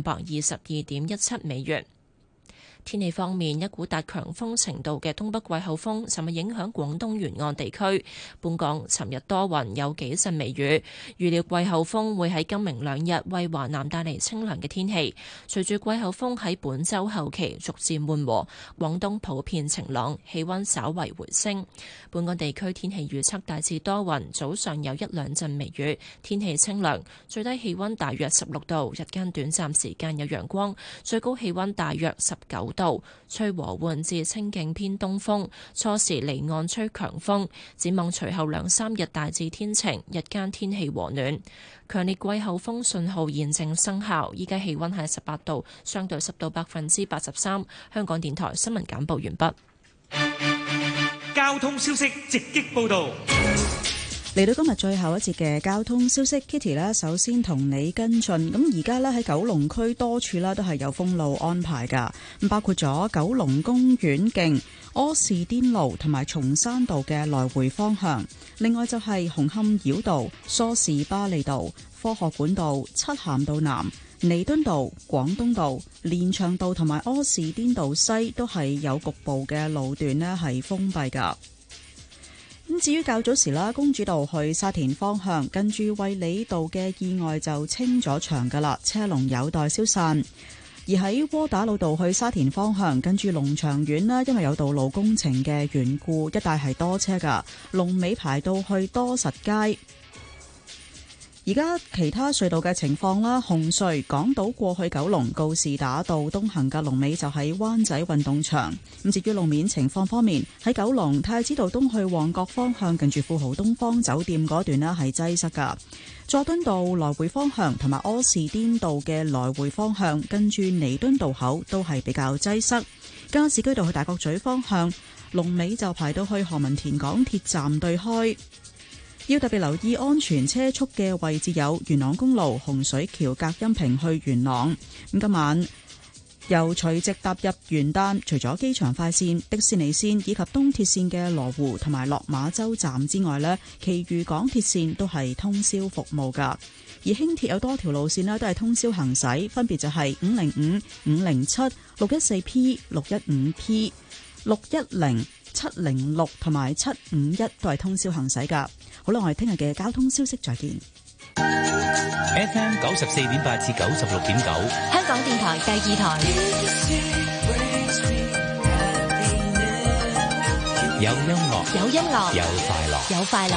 Speaker 1: 1522.17美元。天氣方面，一股達強風程度嘅東北季候風尋日影響廣東沿岸地區，本港尋日多雲，有幾陣微雨。預料季候風會喺今明兩日為華南帶嚟清涼嘅天氣。隨住季候風喺本週後期逐漸緩和，廣東普遍晴朗，氣温稍為回升。本港地區天氣預測大致多雲，早上有1、2陣微雨，天氣清涼，最低氣温大約16度，日間短暫時間有陽光，最高氣温大約19度，吹和緩至清勁偏東風，初時離岸吹強風。展望隨後2、3日大致天晴，日間天氣和暖。強烈季候風信號現正生效，依家氣温係18度，相對濕度83%。香港電台新聞簡報完畢。
Speaker 2: 交通消息直擊報導。
Speaker 3: 嚟到今日最後一節嘅交通消息 ，Kitty 呢首先同你跟進。咁而家呢喺九龍區多處啦都係有封路安排㗎，咁包括咗九龍公園徑、柯士甸路同埋松山道嘅來回方向。另外就係紅磡繞道、梳士巴利道、科學館道、漆咸道南、彌敦道、廣東道、連翔道同埋柯士甸道西都係有局部嘅路段呢係封閉㗎。咁至於較早時啦，公主道去沙田方向近住衛理道嘅意外就清咗場㗎啦，車龍有待消散。而喺窩打老道去沙田方向近住龍翔苑啦，因為有道路工程嘅緣故，一帶係多車㗎，龍尾排到去多實街。而家其他隧道嘅情況啦，紅隧港島過去九龍告士打道東行嘅龍尾就喺灣仔運動場。咁至於路面情況方面，喺九龍太子道東去旺角方向近住富豪東方酒店嗰段呢係擠塞㗎。佐敦道來回方向同埋柯士甸道嘅來回方向近住彌敦道口都係比較擠塞。加士居道去大角咀方向龍尾就排到去何文田港鐵站對開。要特別留意安全車速嘅位置有元朗公路洪水橋隔音屏去元朗。咁今晚由除夕踏入元旦，除咗機場快線、迪士尼線以及東鐵線嘅羅湖同埋落馬洲站之外呢，其餘港鐵線都係通宵服務㗎。而輕鐵有多條路線呢都係通宵行駛，分別就係505、507、614P、615P、610、706同埋751都係通宵行駛㗎。好啦，我哋聽日嘅交通消息再見。
Speaker 4: FM 94.8至96.9，
Speaker 5: 香港電台第2台。
Speaker 4: 有音樂，
Speaker 5: 有音樂，
Speaker 4: 有快樂，
Speaker 5: 有快樂。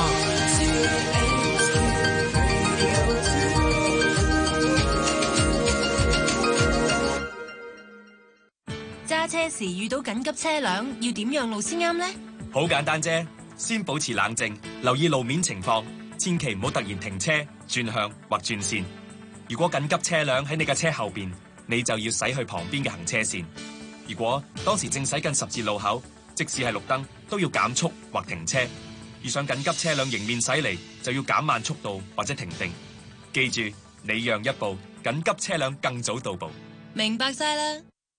Speaker 5: 揸車時遇到緊急車輛，要點讓路先啱呢？
Speaker 7: 好簡單啫，先保持冷靜，留意路面情況，千祈唔好突然停車、轉向或轉線。如果緊急車輛喺你嘅車後邊，你就要駛去旁邊嘅行車線。如果當時正駛近十字路口，即使係綠燈，都要減速或停車。遇上緊急車輛迎面駛嚟，就要減慢速度或者停定。記住，你讓一步，緊急車輛更早到步。
Speaker 5: 明白晒啦。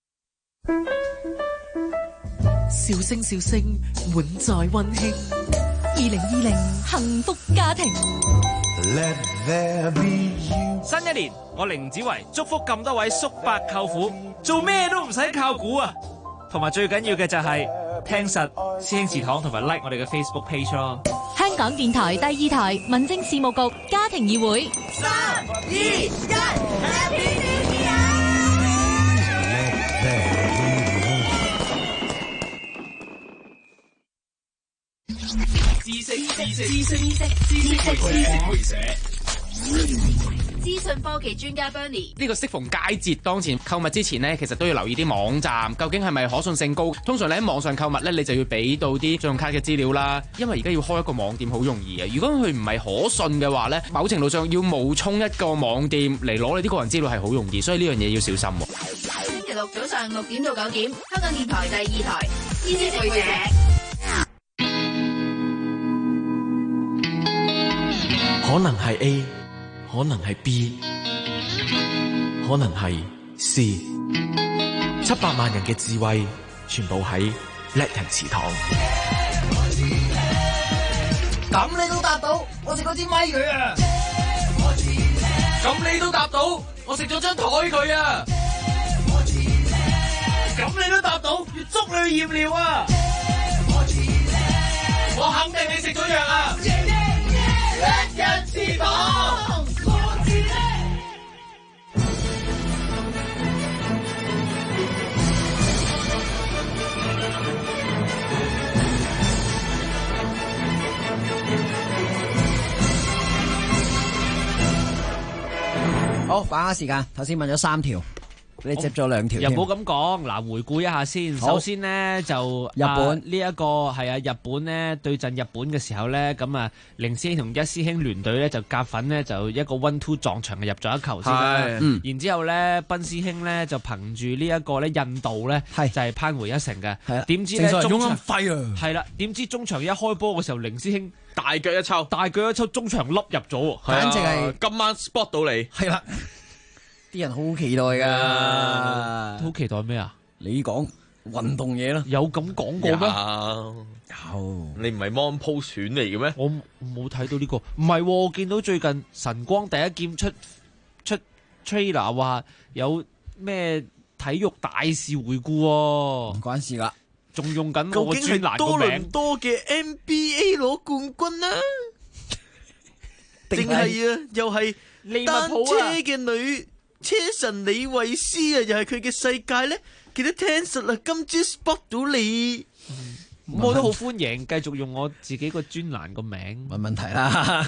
Speaker 16: 笑聲笑聲，滿載溫馨。2020幸福家庭。
Speaker 17: 新一年，我凌子維祝福咁多位叔伯舅父，做咩都唔使靠估啊！同埋最緊要嘅就係聽實師兄祠堂同埋 like 我哋嘅 Facebook page 咯。
Speaker 5: 香港電台第2台民政事務局家庭議會。
Speaker 15: 3、2、1 Happy New Year！ 知識會社。
Speaker 5: 資訊科技專家 Bernie。
Speaker 6: 呢個適逢佳節當前，購物之前呢，其實都要留意啲網站，究竟係咪可信性高？通常你喺網上購物呢，你就要俾到啲信用卡嘅資料啦。因為而家要開一個網店好容易啊，如果佢唔係可信嘅話呢，某程度上要冒充一個網店嚟攞你啲個人資料係好容易，所以呢樣嘢要小心。
Speaker 5: 星期六早上6點到9點，香港電台第2台，知識會者。
Speaker 19: 可能係 A， 可能係 B， 可能係 C。700萬人嘅智慧，全部喺叻人祠堂。
Speaker 11: 咁你都答到，我食嗰支咪佢啊！
Speaker 6: 咁你都答到，我食咗張台佢啊！
Speaker 11: 咁你都答到，要捉你去驗尿啊！
Speaker 6: 我肯定你食咗藥啊！
Speaker 11: 叻人祠堂。
Speaker 13: 好，把握時間。頭先問咗3條，你接咗2條。
Speaker 10: 又冇咁講，嗱，回顧一下先。首先呢，就
Speaker 13: 日本
Speaker 10: 呢一個係啊，日本呢對陣日本嘅時候呢，咁啊凌師兄同一師兄聯隊呢，就夾粉呢，就一個 1-2 撞牆入咗一球先啦。然之後呢，賓師兄呢，就憑住呢一個呢印度呢，就係扳回一城嘅。點知呢中場係啦，點知中場一開波嘅時候，凌師兄
Speaker 14: 大腳一抽，
Speaker 10: 中場凹入咗，
Speaker 13: 簡直係
Speaker 14: 今晚 spot 到你。
Speaker 13: 係啦。啲人好期待噶，
Speaker 10: 好期待咩啊？
Speaker 13: 你講運動嘢啦，
Speaker 10: 有咁講過咩？
Speaker 13: 有，
Speaker 14: 你唔係 Mon Po 選嚟嘅咩？
Speaker 10: 我冇睇到呢個，唔係，我見到最近晨光第一劍出 trailer 話有咩體育大事回顧，
Speaker 13: 唔關事噶，
Speaker 10: 仲用緊我個專欄個名。
Speaker 14: 多倫多嘅 NBA 攞冠軍啦，定係啊？又係單車嘅女車神李慧詩啊，又係佢嘅世界咧。記得聽實啦，今朝 spot 到你，
Speaker 10: 我都好歡迎，繼續用我自己個專欄個名。
Speaker 13: 冇問題啦。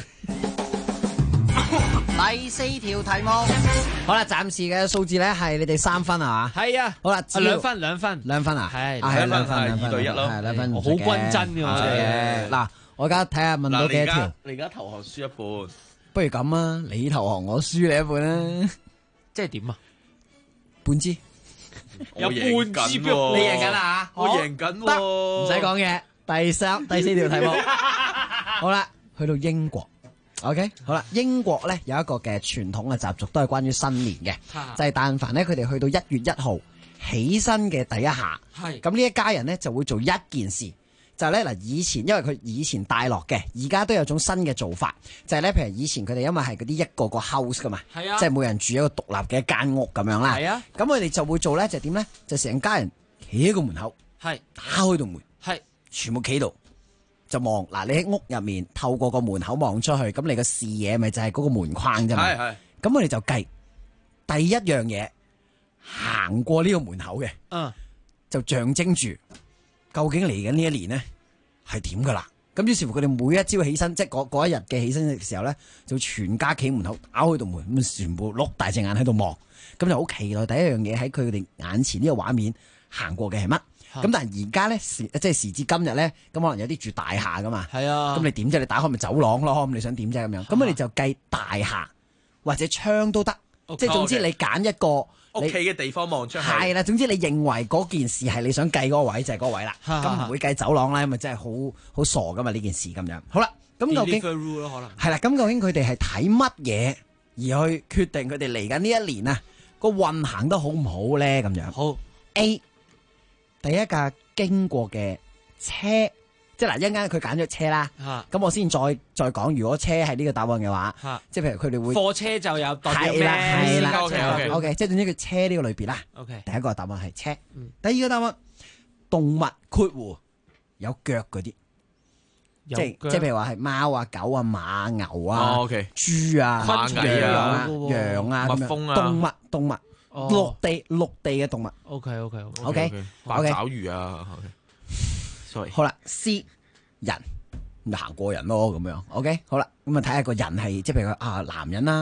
Speaker 13: 第4條題目，好啦，暫時嘅數字咧係你哋3分啊嘛？
Speaker 10: 係啊。
Speaker 13: 好啦
Speaker 10: ，2分
Speaker 13: 啊？係
Speaker 14: 2分2對1咯，
Speaker 13: 係2分，
Speaker 10: 好均真嘅我哋。
Speaker 13: 嗱，我而家睇下問到幾多條？
Speaker 14: 你而家投降輸一半，
Speaker 13: 不如咁啊，你投降我輸你一半啦。
Speaker 10: 即係點啊？
Speaker 13: 半支。
Speaker 10: 有半支
Speaker 14: 喎，
Speaker 13: 你贏緊啦
Speaker 14: 我贏緊喎，
Speaker 13: 唔使講嘢。第4條題目，好啦，去到英國 ，OK， 好啦，英國咧有一個嘅傳統嘅習俗，都係關於新年嘅，就係但凡咧佢哋去到1月1號起身嘅第一下，咁呢一家人咧就會做一件事。就係咧嗱，因為佢以前帶落嘅，而家都有種新嘅做法，就係咧，譬如以前佢哋因為係嗰啲一個個 house 噶嘛，即係每人住一個獨立嘅一間屋咁樣啦。咁佢哋就會做咧，就點咧？就成家人企喺個門口，打開道門，全部企度就望。嗱，你喺屋入面透過個門口望出去，咁你個視野咪就係嗰個門框啫嘛。咁我哋就計第一樣嘢行過呢個門口嘅，就象徵住。究竟嚟緊呢一年呢係點噶啦？咁於是乎佢哋每一朝起身，即係嗰一日嘅起身嘅時候咧，就全家企門口打開道門，咁全部碌大隻眼喺度望，咁就好期待第一樣嘢喺佢哋眼前呢個畫面行過嘅係乜？咁但係而家咧即係時至今日咧，咁可能有啲住大廈噶嘛，咁你點啫？你打開咪走廊咯，咁你想點啫？咁樣，咁我哋就計大廈或者窗都得，即係總之你揀一個。
Speaker 14: 屋企嘅地方望出去
Speaker 13: 係啦，總之你認為嗰件事係你想計嗰個位就係嗰位啦，咁唔會計走廊啦，因為真係好傻噶嘛呢件事咁樣。好啦，咁究竟係啦，咁究竟佢哋係睇乜嘢而去決定佢哋嚟緊呢一年啊個運行得好唔好咧？咁樣好 A 第一架經過嘅車。即係嗱，一陣間佢揀咗車啦，咁我先再講。如果車係呢個答案嘅話，即係譬如佢哋會
Speaker 10: 貨車就有代表咩？
Speaker 13: 係啦
Speaker 10: OK，
Speaker 13: 即係總之佢車呢個類別啦。
Speaker 10: OK，
Speaker 13: 第一個答案係車，第二個答案動物括弧有腳嗰啲，即係譬如話係貓啊、狗啊、馬、牛啊、豬啊、羊啊、
Speaker 14: 蜜蜂啊、
Speaker 13: 動物陸地嘅動物。OK，
Speaker 14: 八爪魚啊。
Speaker 13: 好啦 ，C 人咁就行過人咯，咁樣 OK， 好啦，咁啊睇下個人係即係譬如男人啦、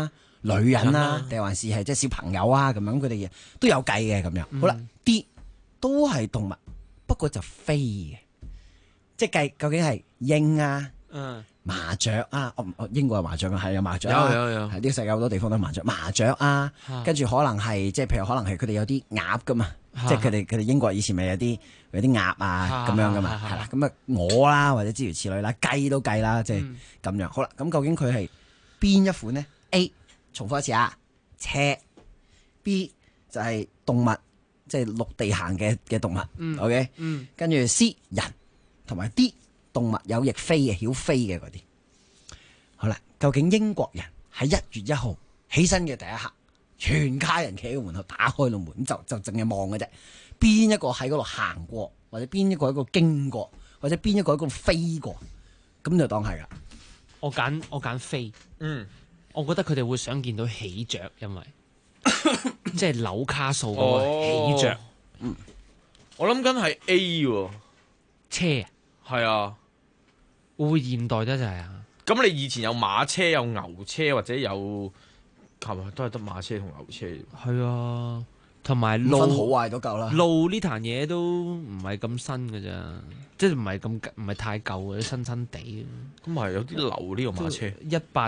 Speaker 13: 女人啦，定還是係即係小朋友啊咁樣，佢哋都有計嘅咁樣。好啦，D 都係動物，不過就飛嘅，即係計究竟係鷹啊、麻雀啊，英國係麻雀啊，係有麻雀啊，
Speaker 14: 有
Speaker 13: 係呢個世界好多地方都係麻雀啊，跟住可能係即係譬如可能係佢哋有啲鴨噶嘛，即係佢哋英國以前咪有啲鴨啊咁樣噶嘛，係啦，咁啊鵝啦或者諸如此類啦，雞都計啦，即係咁樣。好啦，咁究竟佢係邊一款呢？ A 重複一次啊，車。 B 就係動物，即係陸地行嘅動物。OK，跟住 C 人，同埋 D 動物有翼飛嘅，曉飛嘅嗰啲。好啦，究竟英國人喺1月1號起身嘅第一刻，全家人企喺個門口，打開個門就淨係望嘅啫。邊一個喺嗰度行過，或者邊一個喺嗰度經過，或者邊一個喺嗰度飛過，咁就當係啦。
Speaker 10: 我揀飛。我覺得佢哋會想見到喜鵲，因為即係紐卡素嗰個喜鵲。
Speaker 14: 我諗緊係 A 喎，
Speaker 10: 車
Speaker 14: 係啊，
Speaker 10: 會唔會現代得就係啊？
Speaker 14: 咁你以前有馬車、有牛車或者有，係咪都係得馬車同牛車？
Speaker 10: 係啊，同埋
Speaker 13: 路分好壞都夠啦。
Speaker 10: 路呢壇嘢都唔係咁新㗎咋，即係唔係太舊嘅，新新地。
Speaker 14: 咁係有啲流呢個馬車
Speaker 10: 18。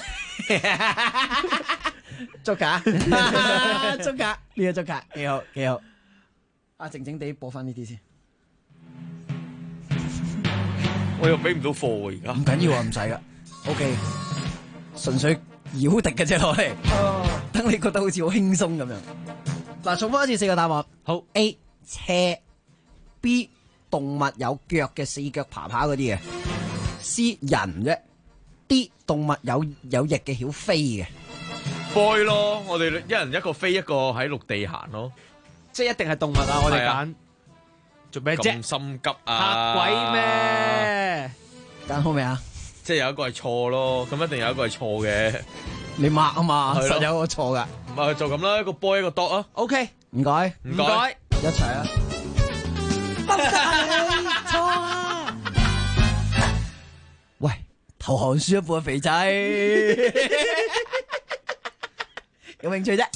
Speaker 13: 捉架，捉架，呢個捉架幾好幾好。靜靜地播翻呢啲先。
Speaker 14: 我又俾唔到貨喎，而家
Speaker 13: 唔緊要啊，唔使噶。OK， 純粹擾敵嘅啫，攞嚟。等你覺得好似好輕鬆咁樣。嗱，重複一次4個答案。
Speaker 10: 好
Speaker 13: ，A 車 ，B 動物有腳嘅4腳爬嗰啲嘅 ，C 人啫 ，D 動物有翼嘅曉飛嘅。
Speaker 14: boy 咯，我哋一人一個飛，一個喺陸地行咯，
Speaker 10: 即係一定係動物啊！我哋揀做咩啫？
Speaker 14: 咁心急啊！
Speaker 10: 嚇鬼咩？
Speaker 13: 揀好未啊？
Speaker 14: 即係有一個係錯咯，咁一定有一個係錯嘅。
Speaker 13: 你抹啊嘛，實有個錯噶。
Speaker 14: 唔係就咁啦，一個 boy 一個 dog 啊。
Speaker 13: OK， 唔該，
Speaker 14: 唔該，
Speaker 13: 一齊啊！得唔得？錯啊！喂，投降輸一半肥仔。有興趣啫？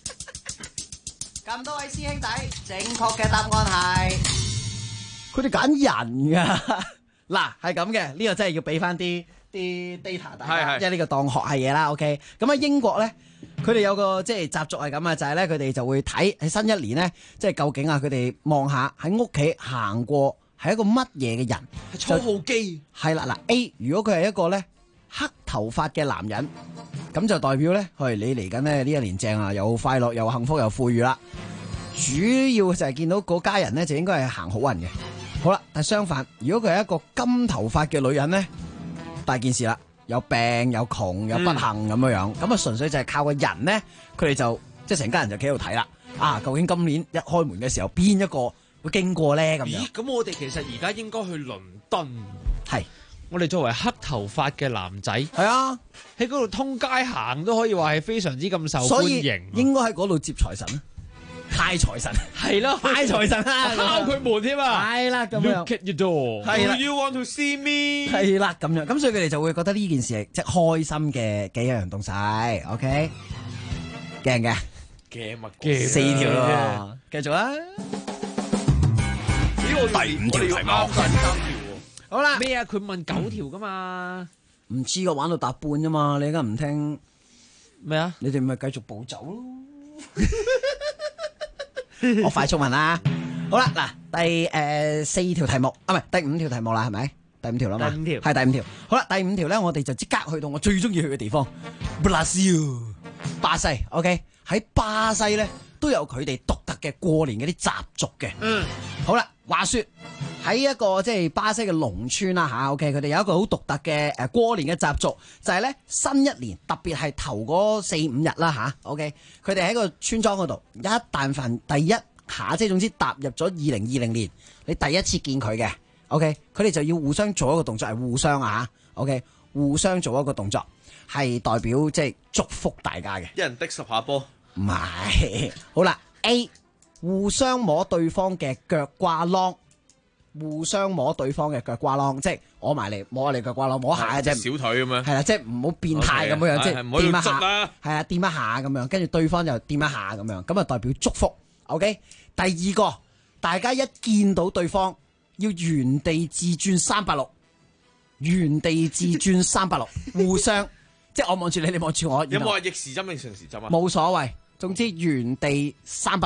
Speaker 13: 咁多位師兄弟，正確嘅答案係佢哋揀人噶。嗱，係咁嘅，呢個真係要俾翻啲 data 大家，即係呢個當學係嘢啦。OK， 咁喺英國咧，佢哋有個即係習俗係咁啊，就係咧佢哋就會睇喺新一年咧，即係究竟啊佢哋望下喺屋企行過係一個乜嘢嘅人，
Speaker 10: 係初號機。
Speaker 13: 係啦，嗱 A 如果佢係一個咧黑頭髮嘅男人。咁就代表咧，你嚟緊咧呢一年正啊，又快樂又幸福又富裕啦。主要就係見到嗰家人咧，就應該係行好運嘅。好啦，但係相反，如果佢係一個金頭髮嘅女人咧，大件事啦，有病有窮有不幸咁樣，咁啊純粹就係靠個人咧，佢哋就即係成家人就企喺度睇啦。啊，究竟今年一開門嘅時候，邊一個會經過咧？咁樣。
Speaker 10: 咦？咁我哋其實而家應該去倫敦。
Speaker 13: 係。我
Speaker 10: 哋作為黑頭髮嘅男仔，
Speaker 13: 係啊，
Speaker 10: 喺嗰度通街行都可以話係非常之咁受歡迎。
Speaker 13: 應該喺嗰度接財神，派財神
Speaker 10: 係咯，
Speaker 13: 派財神啊，
Speaker 10: 敲佢門添啊，
Speaker 13: 係啦咁樣。
Speaker 10: Look at your door，
Speaker 13: 係啦
Speaker 14: Do you want to see me？
Speaker 13: 係啦咁樣，咁所以佢哋就會覺得呢件事係即係開心嘅一樣東西。OK， 驚嘅，
Speaker 14: 驚乜
Speaker 13: ？4條咯，繼續啦。
Speaker 14: 呢個第5條題目。
Speaker 13: 好啦，
Speaker 10: 咩啊？佢問9條噶嘛？
Speaker 13: 唔知個玩到搭半啫嘛，你而家唔聽
Speaker 10: 咩啊？
Speaker 13: 你哋咪繼續步走咯。我快速問啦。好啦，嗱，第4條題目啊，唔係第5條題目啦，係咪？第5條啦嘛。
Speaker 10: 第5條
Speaker 13: 係第5條。好啦，第5條咧，我哋就即刻去到我最中意去嘅地方，Brazil，巴西。OK， 喺巴西咧都有佢哋獨特嘅過年嗰啲習俗嘅。好啦，話說。喺一個即係巴西嘅農村啦吓 OK 佢哋有一個好獨特嘅過年嘅習俗，就係咧新一年特別係頭嗰4-5日啦吓 OK 佢哋喺個村莊嗰度，一旦份第一下即係總之踏入咗2020年，你第一次見佢嘅 OK 佢哋就要互相做一個動作，係互相啊 OK 互相做一個動作，係代表即係祝福大家嘅，
Speaker 14: 一人的10下波，
Speaker 13: 唔係好啦 A 互相摸對方嘅腳瓜啷。 互相摸對方嘅腳瓜啷，即係摸埋嚟摸下你腳瓜啷，摸下嘅啫，
Speaker 14: 小腿咁樣。
Speaker 13: 係啦，即係唔好變態咁樣，即係
Speaker 14: 唔好要
Speaker 13: 掂一下，
Speaker 14: 捽啦。
Speaker 13: 係啊，掂一下咁樣，跟住對方就掂一下咁樣，咁啊代表祝福。OK， 第二個，大家一見到對方要原地自轉360，原地自轉360，互相即係我望住你，你望住我。
Speaker 14: 有冇話逆時針定順時針啊？
Speaker 13: 冇所謂，總之原地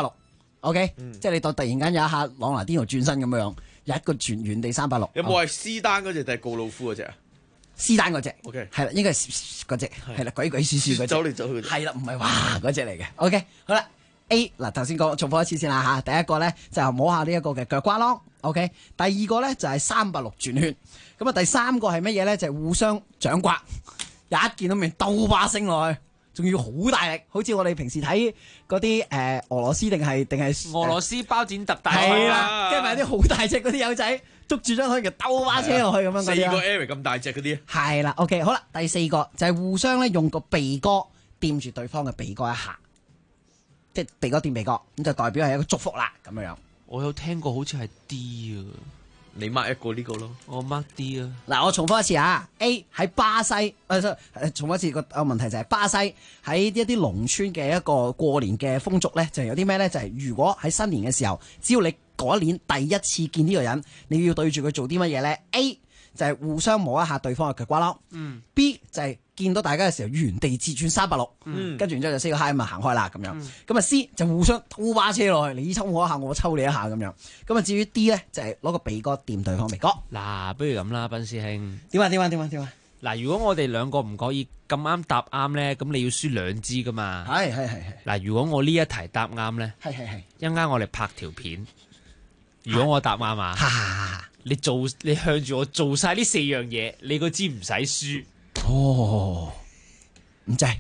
Speaker 13: 360。OK，即係你當突然間有一下朗拿甸奴轉身咁樣，有一個轉原地360。
Speaker 14: 有冇係斯丹嗰只定係告魯夫嗰只啊？
Speaker 13: 斯丹嗰只。
Speaker 14: OK， 係
Speaker 13: 啦，應該係嗰只，係啦，鬼鬼祟祟嗰只。
Speaker 14: 走嚟走去。
Speaker 13: 係啦，唔係哇嗰只嚟嘅。OK， 好啦 ，A 嗱頭先講重複一次先啦嚇。第一個咧就摸下呢一個嘅腳瓜啷。OK， 第二個咧就係360轉圈。咁啊，第三個係乜嘢咧？就係互相掌摑，一見到面兜巴星落去。仲要好大力，好似我哋平時睇嗰啲俄羅斯定係
Speaker 10: 俄羅斯包剪揼大賽
Speaker 13: 係啦，跟住咪有啲好大隻嗰啲友仔捉住張台就兜巴車落去咁樣嗰啲
Speaker 14: 4個 Eric 咁大隻嗰啲。
Speaker 13: 係啦 ，OK， 好啦，第四個就係互相咧用個鼻哥掂住對方嘅鼻哥一下，即係鼻哥掂鼻哥，咁就代表係一個祝福啦咁樣。
Speaker 10: 我有聽過好似係 D 啊。
Speaker 14: 你 mark 一個呢個咯，
Speaker 10: 我 mark D 啊。
Speaker 13: 嗱，我重複一次啊 ，A 喺巴西，重複一次個問題就係巴西喺一啲農村嘅一個過年嘅風俗咧，就係有啲咩咧？就係如果喺新年嘅時候，只要你嗰一年第一次見呢個人，你要對住佢做啲乜嘢咧 ？A 就係互相摸一下對方嘅腳瓜啷。B 就係見到大家嘅時候原地自轉360。跟住然之後就 say 個 hi 咁行開啦咁樣。咁啊 C 就互相兜巴車落去，你抽我一下，我抽你一下咁樣。咁啊至於 D 咧就係攞個鼻哥掂對方鼻哥。
Speaker 10: 嗱，不如咁啦，斌師兄。
Speaker 13: 點啊？
Speaker 10: 嗱，如果我哋兩個唔覺意咁啱答啱咧，咁你要輸2支噶嘛。
Speaker 13: 係。
Speaker 10: 嗱，如果我呢一題答啱咧，
Speaker 13: 係。
Speaker 10: 一陣間我哋拍條片。如果我答啱啊，你向住我做晒呢4樣嘢，你個支唔使輸。
Speaker 13: 哦，唔制。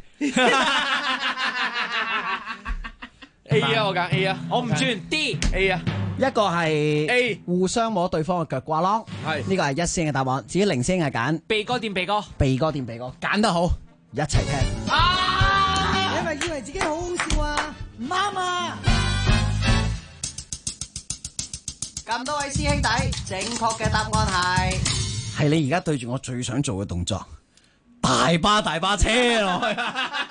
Speaker 14: A 啊，我揀 A 啊，
Speaker 10: 我唔轉 D
Speaker 14: A 啊。
Speaker 13: 一個係
Speaker 14: A
Speaker 13: 互相摸對方嘅腳瓜啷，
Speaker 14: 係
Speaker 13: 呢個係1星嘅答案。至於0星係揀
Speaker 10: 鼻哥掂鼻哥，
Speaker 13: 鼻哥掂鼻哥，揀得好，一齊聽。
Speaker 11: 你係咪以為自己好好笑啊？唔啱啊！咁多位師兄弟，正確嘅答案
Speaker 13: 係你而家對住我最想做嘅動作，大巴車落去。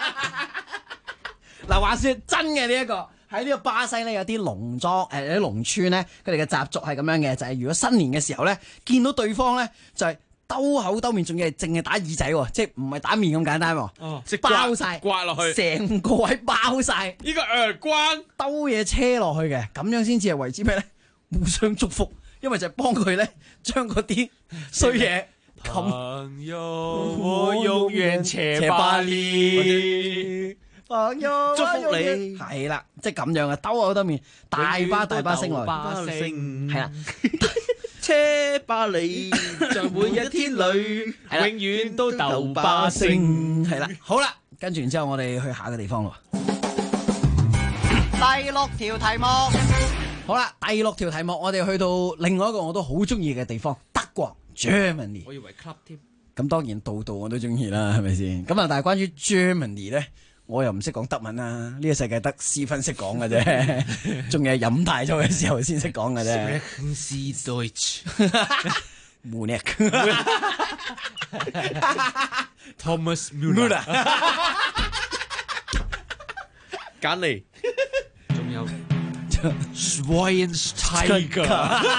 Speaker 13: 嗱，話說真嘅呢一個喺呢個巴西咧，有啲農莊有啲農村咧，佢哋嘅習俗係咁樣嘅，就係如果新年嘅時候咧，見到對方咧就係兜口兜面，仲要係淨係打耳仔喎，即係唔係打面咁簡單喎，
Speaker 14: 即
Speaker 13: 包晒
Speaker 14: 刮落去，
Speaker 13: 成個位包晒，
Speaker 14: 呢個耳關
Speaker 13: 兜嘢車落去嘅，咁樣先至係為之咩咧？互相祝福，因為就係幫佢咧將嗰啲衰嘢
Speaker 10: 朋友，我永遠且巴黎。
Speaker 13: 朋友
Speaker 14: 祝福你，
Speaker 13: 係啦，即係咁樣嘅，兜口兜面，大巴聲來，係啦，
Speaker 14: 車巴黎在每一天裏，永遠都鬥巴聲，
Speaker 13: 係啦，好啦，跟住然之後我哋去下個地方咯。
Speaker 11: 第6條題目，
Speaker 13: 好啦，第6條題目，我哋去到另外一個我都好中意嘅地方，德國 Germany。
Speaker 10: 我以為 club 添。
Speaker 13: 咁當然度度我都中意啦，係咪先？咁啊，但係關於 Germany 咧。我又唔識講德文啦，呢個世界得斯芬識講嘅啫，仲係飲大咗嘅時候先識講嘅啫。Munich
Speaker 10: Thomas Müller
Speaker 14: 簡尼，
Speaker 10: 仲有 Schweinsteiger。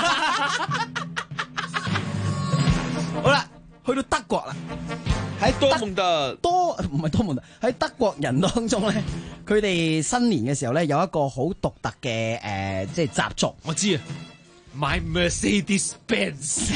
Speaker 13: 好啦，去到德國啦。喺
Speaker 14: 多蒙特
Speaker 13: 唔係多蒙特，喺德國人當中咧，佢哋新年嘅時候咧有一個好獨特嘅即係習俗。
Speaker 10: 我知啊，買 Mercedes Benz。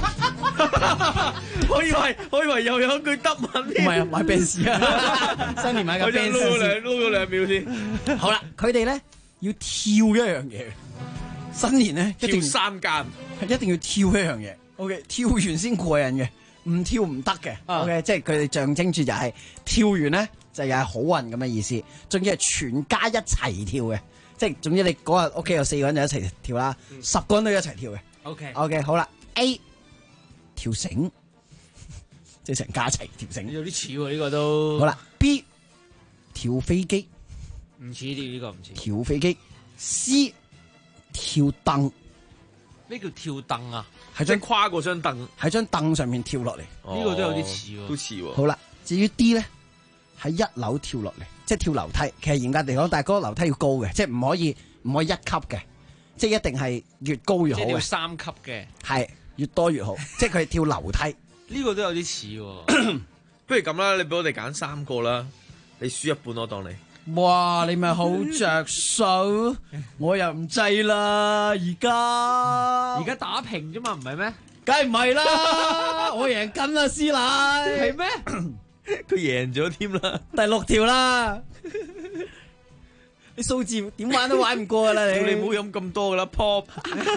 Speaker 14: 我以為又有句德文添。
Speaker 13: 唔係啊，買 Benz 啊！新年買架 Benz。
Speaker 14: 撈咗兩秒先。
Speaker 13: 好啦，佢哋咧要跳一樣嘢。新年咧
Speaker 14: 跳3間，
Speaker 13: 一定要跳一樣嘢。OK， 跳完先過癮嘅。唔跳唔得嘅，OK，即係佢哋象徵住就係跳完咧就又係好運咁嘅意思，仲要係全家一齊跳嘅，即係總之你嗰日屋企有4個人就一齊跳啦，10個人都一齊跳嘅。OK， 好啦 ，A 跳繩，即係成家一齊跳繩，
Speaker 10: 有啲似喎呢個都。
Speaker 13: 好啦 ，B 跳飛機，
Speaker 10: 唔似呢個唔似。
Speaker 13: 跳飛機 ，C 跳凳
Speaker 10: 咩叫跳凳啊？
Speaker 14: 係將跨過張凳，
Speaker 13: 喺張凳上面跳落嚟。
Speaker 10: 呢個都有啲似喎，
Speaker 14: 都似喎。
Speaker 13: 好啦，至於 D 咧，喺一樓跳落嚟，即係跳樓梯。其實嚴格地講，但係嗰個樓梯要高嘅，即係唔可以一級嘅，即係一定係越高越好嘅。
Speaker 10: 即係要3級嘅，
Speaker 13: 係越多越好。即係佢係跳樓梯。
Speaker 10: 呢個都有啲似喎。
Speaker 14: 不如咁啦，你俾我哋揀3個啦，你輸一半我當你。
Speaker 13: 哇！你咪好着數，我又唔制啦，而家
Speaker 10: 打平啫嘛，唔係咩？
Speaker 13: 梗係唔係啦，我贏緊啦，師奶。
Speaker 10: 係咩？
Speaker 14: 佢贏咗添啦，
Speaker 13: 第6條啦。你數字點玩都玩唔過啦，你
Speaker 14: 唔好飲咁多噶啦 ，Pop。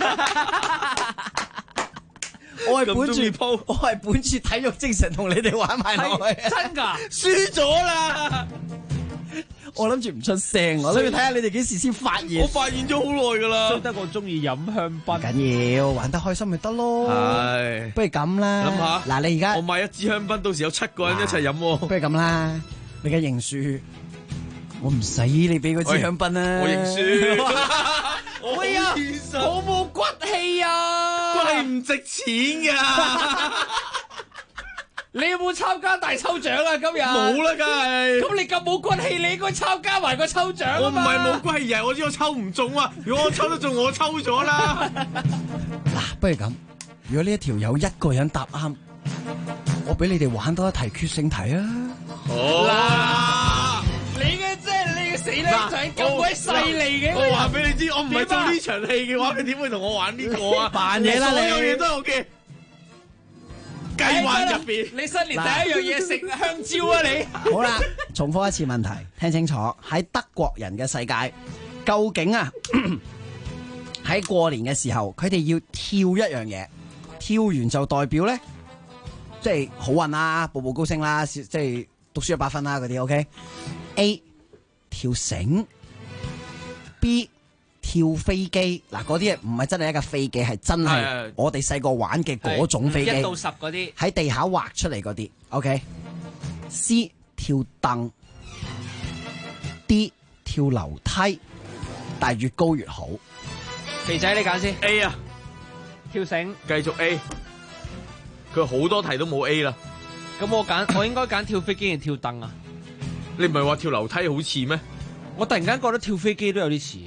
Speaker 13: 我係本住體育精神同你哋玩埋落去。
Speaker 10: 真㗎？
Speaker 13: 輸咗啦！我諗住唔出聲，我諗住睇下你哋幾時先發現。
Speaker 14: 我發現咗好耐噶啦。
Speaker 10: 所以得我中意飲香檳。
Speaker 13: 緊要玩得開心咪得咯。
Speaker 14: 係，
Speaker 13: 不如咁啦。
Speaker 14: 諗下，
Speaker 13: 嗱，你而家
Speaker 14: 我買一支香檳，到時有7個人一齊飲。
Speaker 13: 不如咁啦，你而家認輸，我唔使你俾嗰支香檳啦。
Speaker 14: 我認輸。
Speaker 10: 哎呀，好冇骨氣啊！
Speaker 14: 係唔值錢噶。
Speaker 10: 你有冇參加大抽獎啊？今日
Speaker 14: 冇啦，梗係。
Speaker 10: 咁你咁冇骨氣，你應該參加埋個抽獎啊嘛。
Speaker 14: 我唔係冇骨氣，而係我知我抽唔中啊！如果我抽得中，我抽咗啦。
Speaker 13: 嗱，不如咁，如果呢一條有1個人答啱，我俾你哋玩多一題決勝題啊！
Speaker 14: 好。
Speaker 10: 你嘅即係你嘅死僆仔咁鬼犀利嘅。
Speaker 14: 我話俾你知，我唔係做呢場戲嘅話，佢點會同我玩呢個啊？
Speaker 13: 扮嘢啦，你
Speaker 14: 所有嘢都係我嘅計劃入邊。
Speaker 10: 你新年第一樣嘢食香蕉啊！你
Speaker 13: 好啦，重複一次問題，聽清楚。喺德國人嘅世界，究竟啊喺過年嘅時候，佢哋要跳一樣嘢，跳完就代表咧，即係好運啦，步步高升啦，即係讀書100分啦嗰啲。OK。A 跳繩 ，B 跳飛機。嗱，嗰啲唔係真係一架飛機，係真係我哋細個玩嘅嗰種飛機
Speaker 10: ，1到10嗰啲
Speaker 13: 喺地下畫出嚟嗰啲。OK。C 跳凳 ，D 跳樓梯，但係越高越好。
Speaker 10: 肥仔，你揀先。
Speaker 14: A 啊，
Speaker 10: 跳繩。
Speaker 14: 繼續 A。佢好多題都冇 A 啦。
Speaker 10: 咁我應該揀跳飛機定跳凳啊？
Speaker 14: 你唔係話跳樓梯好似咩？
Speaker 10: 我突然間覺得跳飛機都有啲似。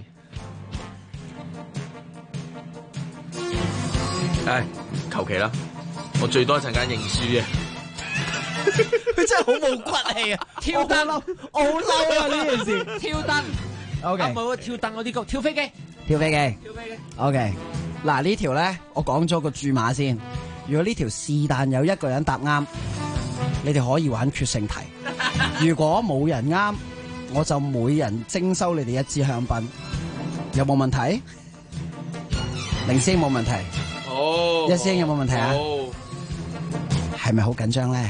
Speaker 14: 唉，求其啦，我最多一陣間認輸嘅。
Speaker 13: 佢真係好冇骨氣啊！
Speaker 10: 跳凳，
Speaker 13: 我好嬲啊！呢件事。
Speaker 10: 跳凳。
Speaker 13: OK。
Speaker 10: 唔係喎，跳凳嗰啲高，跳飛機。
Speaker 13: 跳飛機。OK。嗱，呢條咧，我講咗個注碼先。如果呢條是但有1個人答啱，你哋可以玩決勝題。如果冇人啱，我就每人徵收你哋1支香檳，有冇問題？凌師兄冇問題。
Speaker 14: 好。
Speaker 13: 一師兄有冇問題啊？好。係咪好緊張咧？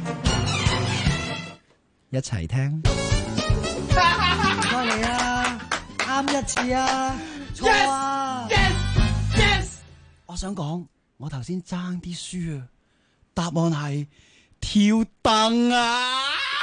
Speaker 13: 一齊聽。
Speaker 11: 唔該你啊，啱1次啊，錯啊。
Speaker 10: Yes。
Speaker 13: 我想講，我頭先爭啲輸啊，答案係跳凳啊！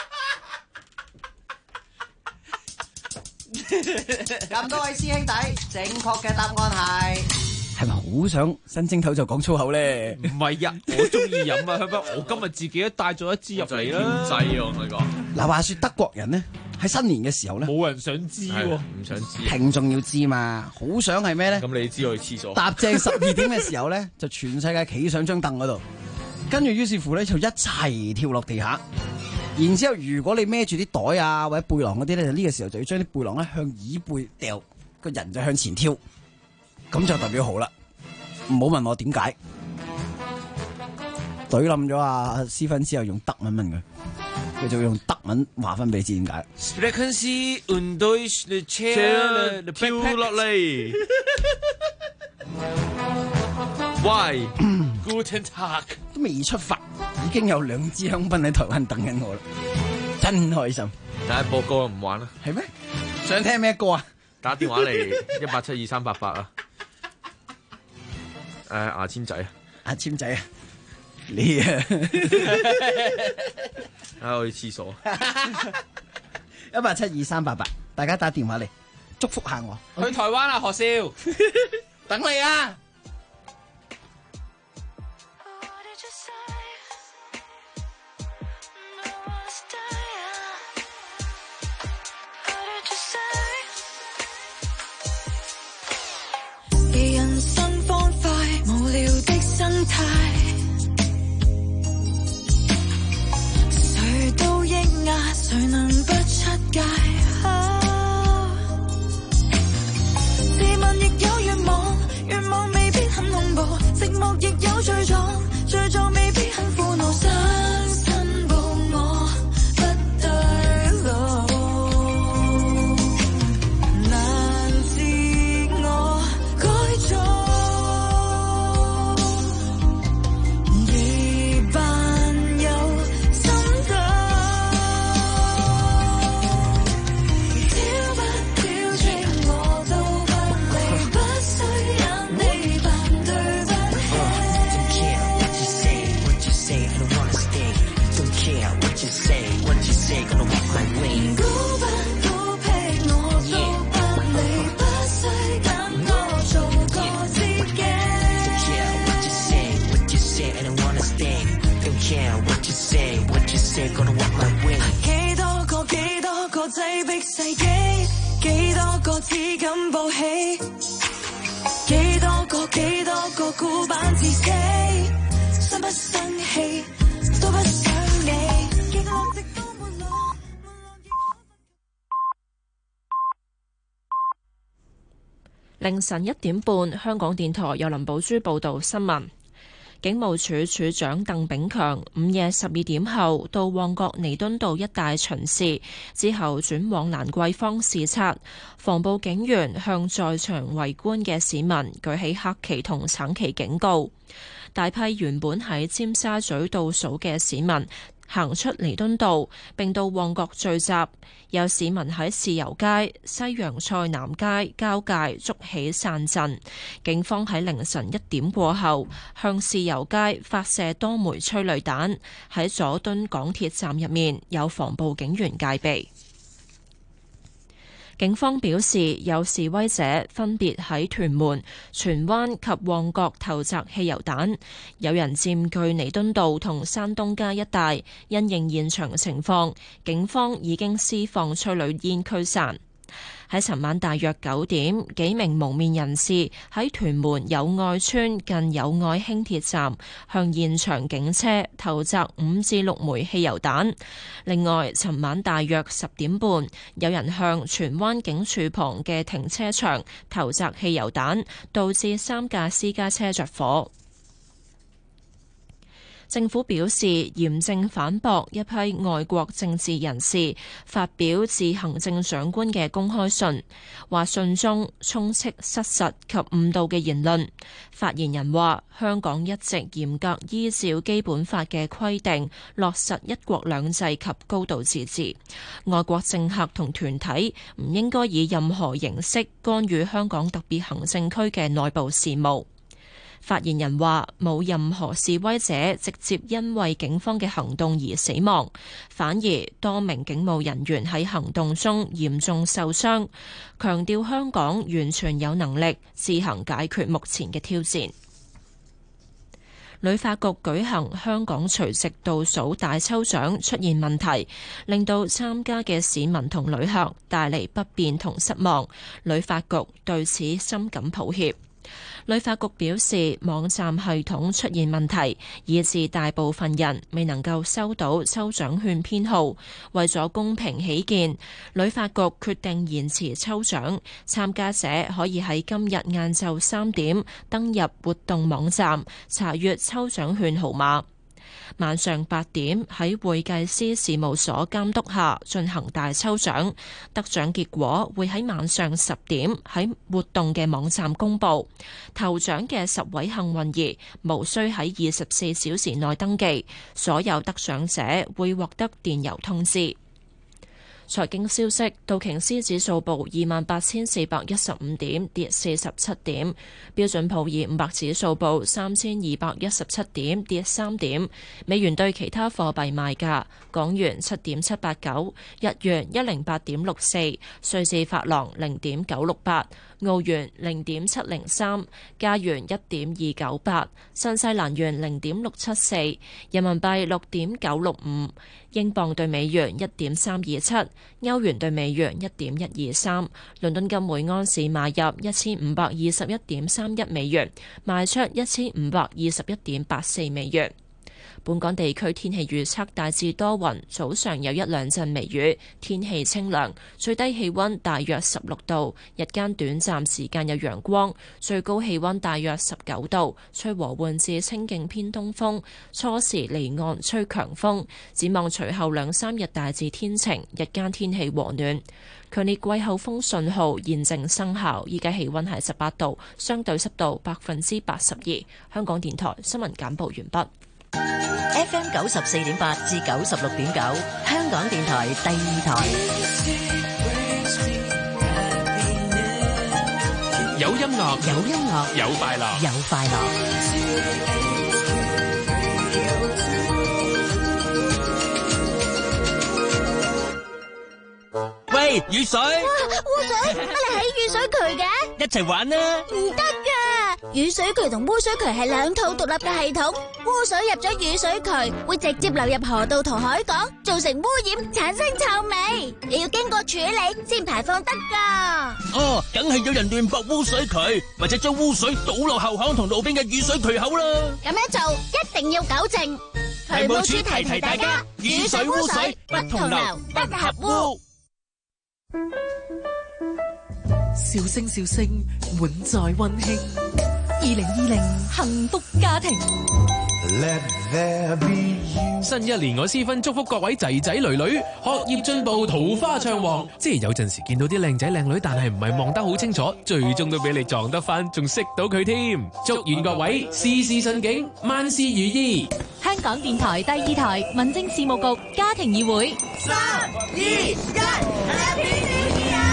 Speaker 11: 咁多位師兄弟，正確嘅答案
Speaker 13: 係咪好想新正頭就講粗口咧？
Speaker 10: 唔係呀，我中意飲啊香檳，我今日自己都帶咗1支入嚟啦。
Speaker 14: 制啊，我同你講。
Speaker 13: 嗱，話說德國人咧喺新年嘅時候咧，
Speaker 10: 冇人想知喎，
Speaker 14: 唔想知。
Speaker 13: 聽眾要知嘛，好想係咩咧？
Speaker 14: 咁你知我去廁所。
Speaker 13: 踏正12點嘅時候咧，就全世界企上張凳嗰度，跟住於是乎咧就一齊跳落地下。然之後，如果你孭住啲袋啊或者背囊嗰啲咧，就呢個時候就要將啲背囊咧向椅背掉，個人就向前跳，咁就代表好啦。唔好問我點解，懟冧咗阿斯芬之後用德文問佢，佢就會用德文話翻俾你知點解。
Speaker 10: Sprechen Sie und durch the chair
Speaker 14: 跳落嚟。喂，Guten Tag，
Speaker 13: 都未出發，已經有2支香檳喺台灣等緊我啦，真開心。
Speaker 14: 但係播歌唔玩啦。
Speaker 13: 係咩？想聽咩歌啊？
Speaker 14: 打電話嚟1872388啊！牙籤仔啊！
Speaker 13: 牙籤仔啊！你啊！
Speaker 14: 我去廁所。
Speaker 13: 1872388，大家打電話嚟祝福下我。
Speaker 10: 去台灣啊，何少？
Speaker 13: 等你啊！
Speaker 15: 態，誰都抑壓，誰能不出界？自問亦有願望，願望未必很恐怖，寂寞亦有罪狀，罪狀未必很苦惱。想申報我不對路，難自我改造。幾多個擠迫世紀，幾多個只敢報喜，幾多個孤板自死，生不生氣都不想你，極樂直到沒落。
Speaker 1: 凌晨1點半，香港電台由林寶珠報道新聞。警務處處長鄧炳強午夜12點後到旺角彌敦道一帶巡視，之後轉往蘭桂坊視察。防暴警員向在場圍觀嘅市民舉起黑旗同橙旗警告。大批原本喺尖沙咀倒數嘅市民行出彌敦道，並到旺角聚集。有市民喺豉油街、西洋菜南街交界築起傘陣。警方喺凌晨1點過後向豉油街發射多枚催淚彈。喺佐敦港鐵站入面有防暴警員戒備。警方表示，有示威者分別喺屯門、荃灣及旺角投擲汽油彈，有人佔據彌敦道同山東街一帶。因應現場情況，警方已經施放催淚煙驅散。喺尋晚大約9點，幾名蒙面人士喺屯門友愛村近友愛輕鐵站向現場警車投擲5至6枚汽油彈。另外，尋晚大約10點半，有人向荃灣警署旁嘅停車場投擲汽油彈，導致3架私家車着火。政府表示嚴正反駁一批外國政治人士發表致行政長官嘅公開信，話信中充斥失實及誤導嘅言論。發言人話：香港一直嚴格依照基本法嘅規定落實一國兩制及高度自治，外國政客同團體唔應該以任何形式干預香港特別行政區嘅內部事務。發言人話：冇任何示威者直接因為警方嘅行動而死亡，反而多名警務人員喺行動中嚴重受傷，強調香港完全有能力自行解決目前嘅挑戰。旅發局舉行香港除夕倒數大抽獎出現問題，令到參加嘅市民同旅客帶嚟不便同失望，旅發局對此深感抱歉。旅發局表示，網站系統出現問題，以致大部分人未能夠收到抽獎券編號。為咗公平起見，旅發局決定延遲抽獎，參加者可以喺今日晏晝3點登入活動網站查閱抽獎券號碼。晚上8點喺會計師事務所監督下進行大抽獎，得獎結果會喺晚上10點喺活動嘅網站公佈。頭獎嘅10位幸運兒無需喺24小時內登記，所有得獎者會獲得電郵通知。財經消息：道瓊斯指數報28,415點，跌47點；標準普爾500指數報3,217點，跌3點。美元對其他貨幣賣價：港元7.789，日元108.64，瑞士法郎0.968，澳元0.703，加元1.298，新西蘭元0.674，人民幣6.965， 英鎊對美元1.327，歐元對美元1.123，倫敦金每安士買入1521.31美元，賣出1521.84美元。本港地區天氣預測大致多雲，早上有一兩陣微雨，天氣清涼，最低氣溫大約16度，日間短暫時間有陽光，最高氣溫大約19度，吹和緩至清勁偏東風，初時離岸吹強風。展望隨後兩三日大致天晴，日間天氣和暖。強烈季候風信號現正生效，依家氣溫係18度，相對濕度82%。香港電台新聞簡報完畢。
Speaker 8: FM 94.8至96.9，香港電台第二台。
Speaker 19: 有音樂，
Speaker 8: 有音樂，
Speaker 19: 有快樂，
Speaker 8: 有快樂。
Speaker 9: 喂，雨水！
Speaker 18: 哇，污水，乜你喺雨水渠嘅？
Speaker 9: 一齊玩啦！
Speaker 18: 唔得噶，雨水渠同污水渠係兩套獨立嘅系統。污水入咗雨水渠，會直接流入河道同海港，造成污染，產生臭味。你要經過處理先排放得噶。
Speaker 9: 哦，梗係有人亂駁污水渠，或者將污水倒落後巷同路邊嘅雨水渠口啦。
Speaker 18: 咁樣做一定要糾正。渠務署提提大家，雨水污水不同流，不合污。
Speaker 16: 笑聲笑聲，滿載溫馨。2020幸福家庭。
Speaker 19: 新一年我私分祝福各位仔仔女女學業進步，桃花暢旺。即係有陣時見到啲靚仔靚女，但係唔係望得好清楚，最終都俾你撞得翻，仲識到佢添。祝願各位事事順境，萬事如意。
Speaker 5: 香港電台第二台民政事務局家庭議會。
Speaker 12: 3、2、1 ，Happy New Year！